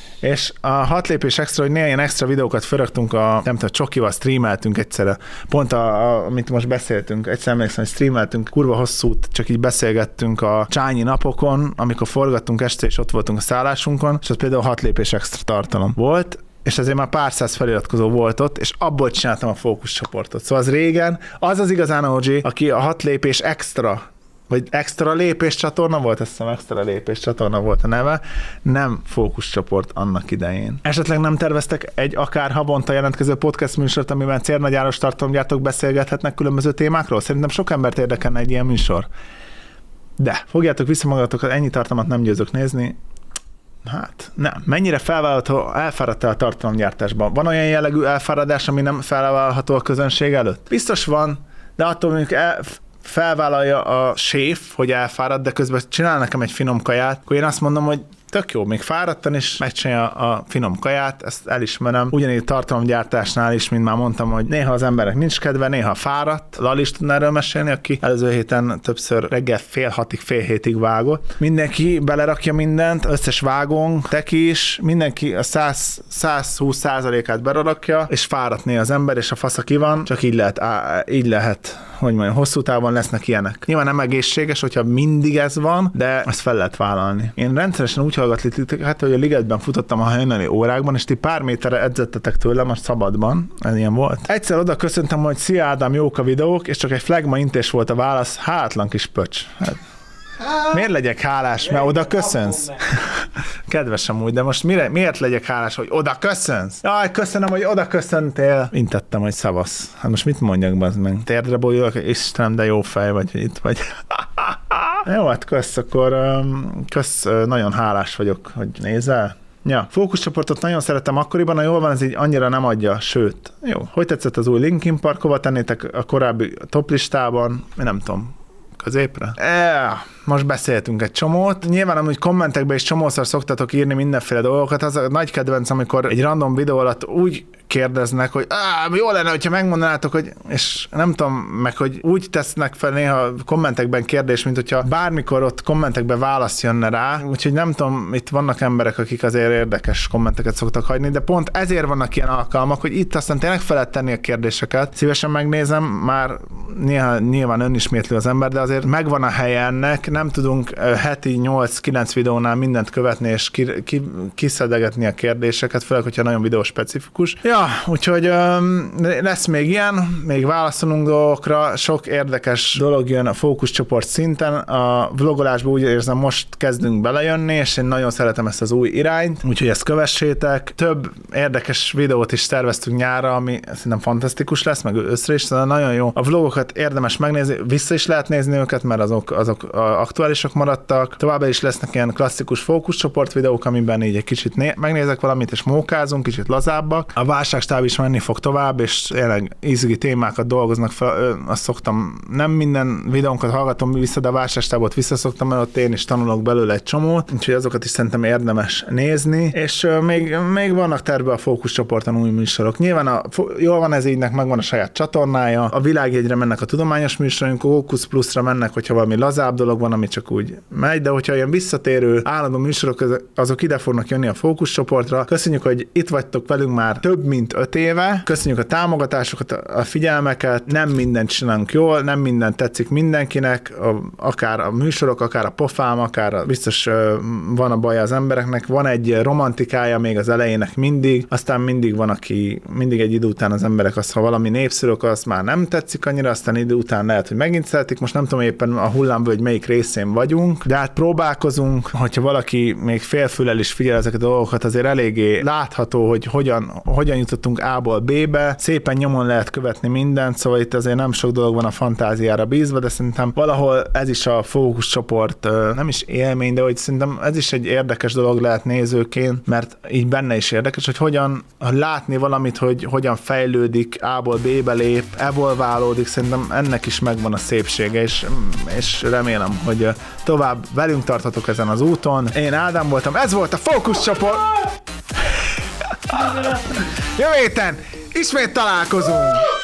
És a hat lépés extra, hogy néha ilyen extra videókat felraktunk, a, nem tudom, Csokival streameltünk egyszerre. Pont a, a, amit most beszéltünk, egyszer emlékszem, hogy streameltünk kurva hosszút, csak így beszélgettünk a Csányi napokon, amikor forgattunk este, és ott voltunk a szállásunkon, és az például hat lépés extra tartalom volt, és ezért már pár száz feliratkozó volt ott, és abból csináltam a fókuszcsoportot. Szóval az régen, az az igazán o gé, aki a hat lépés extra vagy extra lépés csatorna volt, azt hiszem extra lépés csatorna volt a neve, nem fókuszcsoport annak idején. Esetleg nem terveztek egy akár havonta jelentkező podcast műsort, amiben célnagyáros tartalomgyártók beszélgethetnek különböző témákról? Szerintem sok embert érdekelne egy ilyen műsor. De fogjátok vissza magatokat, ennyi tartalmat nem győzök nézni. Hát nem. Mennyire felvállalható, elfáradtál a tartalomgyártásban? Van olyan jellegű elfáradás, ami nem felvállalható a közönség előtt? Biztos van, de attól mondjuk el, felvállalja a séf, hogy elfárad, de közben csinál nekem egy finom kaját, akkor én azt mondom, hogy tök jó, még fáradtan is megcsinálja a finom kaját, ezt elismerem. Ugyanígy tartalomgyártásnál is, mint már mondtam, hogy néha az emberek nincs kedve, néha fáradt. Lali is tudna erről mesélni, aki előző héten többször reggel fél hatig, fél hétig vágott. Mindenki belerakja mindent, összes vágónk, teki is, mindenki a száz húsz százalékát belerakja, és fáradt néha az ember, és a fasza ki van, csak így lehet, á, így lehet, hogy mondjam, hosszú távon lesznek ilyenek. Nyilván nem egészséges, hogyha mindig ez van, de ezt fel lehet vállalni. Én rendszeresen úgy hallgatlak, hát, hogy a ligetben futottam a hajnali órákban, és ti pár méterre edzettetek tőlem a szabadban. Ez ilyen volt. Egyszer oda köszöntem, hogy szia Ádám, jók a videók, és csak egy flagma intés volt a válasz, hátlan kis pöcs. Hát, miért legyek hálás, mert oda köszönsz? Kedvesem úgy, de most mire, miért legyek hálás, hogy oda köszönsz? Jaj, köszönöm, hogy oda köszöntél. Intettem, hogy szavasz. Hát most mit mondjak, bazd meg? Térdre bolyulok, Istenem, de jó fej vagy, hogy itt vagy. Jó, hát kösz, akkor kösz, nagyon hálás vagyok, hogy nézel. Ja, fókuszcsoportot nagyon szeretem akkoriban, ha jól van, ez így annyira nem adja, sőt. Jó, hogy tetszett az új Linkin Park, hova tennétek a korábbi toplistában? Én nem tudom. Középre? E, most beszéltünk egy csomót. Nyilván amúgy kommentekben is csomószor szoktatok írni mindenféle dolgokat. Az a nagy kedvenc, amikor egy random videó alatt úgy kérdeznek, hogy jó lenne, hogyha megmondanátok, hogy, és nem tudom, meg hogy úgy tesznek fel néha kommentekben kérdés, mint hogyha bármikor ott kommentekben válasz jönne rá, úgyhogy nem tudom, itt vannak emberek, akik azért érdekes kommenteket szoktak hagyni, de pont ezért vannak ilyen alkalmak, hogy itt aztán tényleg fel lehet tenni a kérdéseket. Szívesen megnézem, már néha nyilván önismétlő az ember, de azért megvan a helye ennek, nem tudunk heti nyolc-kilenc videónál mindent követni, és ki, ki, kiszedegetni a kérdéseket, főleg, hogyha nagyon videóspecifikus. Ja, úgyhogy um, lesz még ilyen, még válaszolunk dolgokra, sok érdekes dolog jön a fókuszcsoport szinten. A vlogolásban úgy érzem, most kezdünk belejönni, és én nagyon szeretem ezt az új irányt, úgyhogy ezt kövessétek. Több érdekes videót is terveztünk nyárra, ami szerintem fantasztikus lesz, meg összre is, szóval nagyon jó. A vlogokat érdemes megnézni, vissza is lehet nézni őket, mert azok, azok aktuálisak maradtak. Továbbá is lesznek ilyen klasszikus fókuszcsoport videók, amiben így egy kicsit né- megnézek valamit, és mókázunk, kicsit lazábbak. A válságstáb is menni fog tovább, és tényleg izgi témákat dolgoznak fel. Azt szoktam, nem minden videónkat hallgatom vissza, de a válságstábot visszaszoktam, mert ott én is tanulok belőle egy csomót, úgyhogy azokat is szerintem érdemes nézni, és még, még vannak terve a fókuszcsoporton új műsorok. Nyilván a, jól van ez ígynek, megvan a saját csatornája, a világjegyre mennek a tudományos műsorunk, a Fókusz Pluszra mennek, hogyha valami lazább dolog van, ami csak úgy megy, de hogyha ilyen visszatérő állandó műsorok, azok ide fognak jönni a fókuszcsoportra. Köszönjük, hogy itt vagytok velünk már több mint öt éve. Köszönjük a támogatásokat, a figyelmeket. Nem mindent csinálunk jól, nem mindent tetszik mindenkinek, a, akár a műsorok, akár a pofám, akár a, biztos van a baja az embereknek, van egy romantikája még az elejének mindig, aztán mindig van, aki mindig egy idő után az emberek azt, ha valami népszerűk, azt már nem tetszik annyira, aztán idő után lehet, hogy megint szeretik. Most nem tudom éppen a hullámvölgy melyik részén vagyunk, de hát próbálkozunk, hogyha valaki még félfüllel is figyel ezeket a dolgokat, azért eléggé látható, hogy hogyan, hogyan jutottunk A-ból B-be, szépen nyomon lehet követni mindent, szóval itt azért nem sok dolog van a fantáziára bízva, de szerintem valahol ez is a fókuszcsoport, nem is élmény, de hogy szerintem ez is egy érdekes dolog lehet nézőként, mert így benne is érdekes, hogy hogyan látni valamit, hogy hogyan fejlődik, A-ból B-be lép, evolválódik, szerintem ennek is megvan a szépsége, és, és remélem, hogy tovább velünk tarthatok ezen az úton. Én Ádám voltam, ez volt a fókuszcsoport! Jövő héten ismét találkozunk!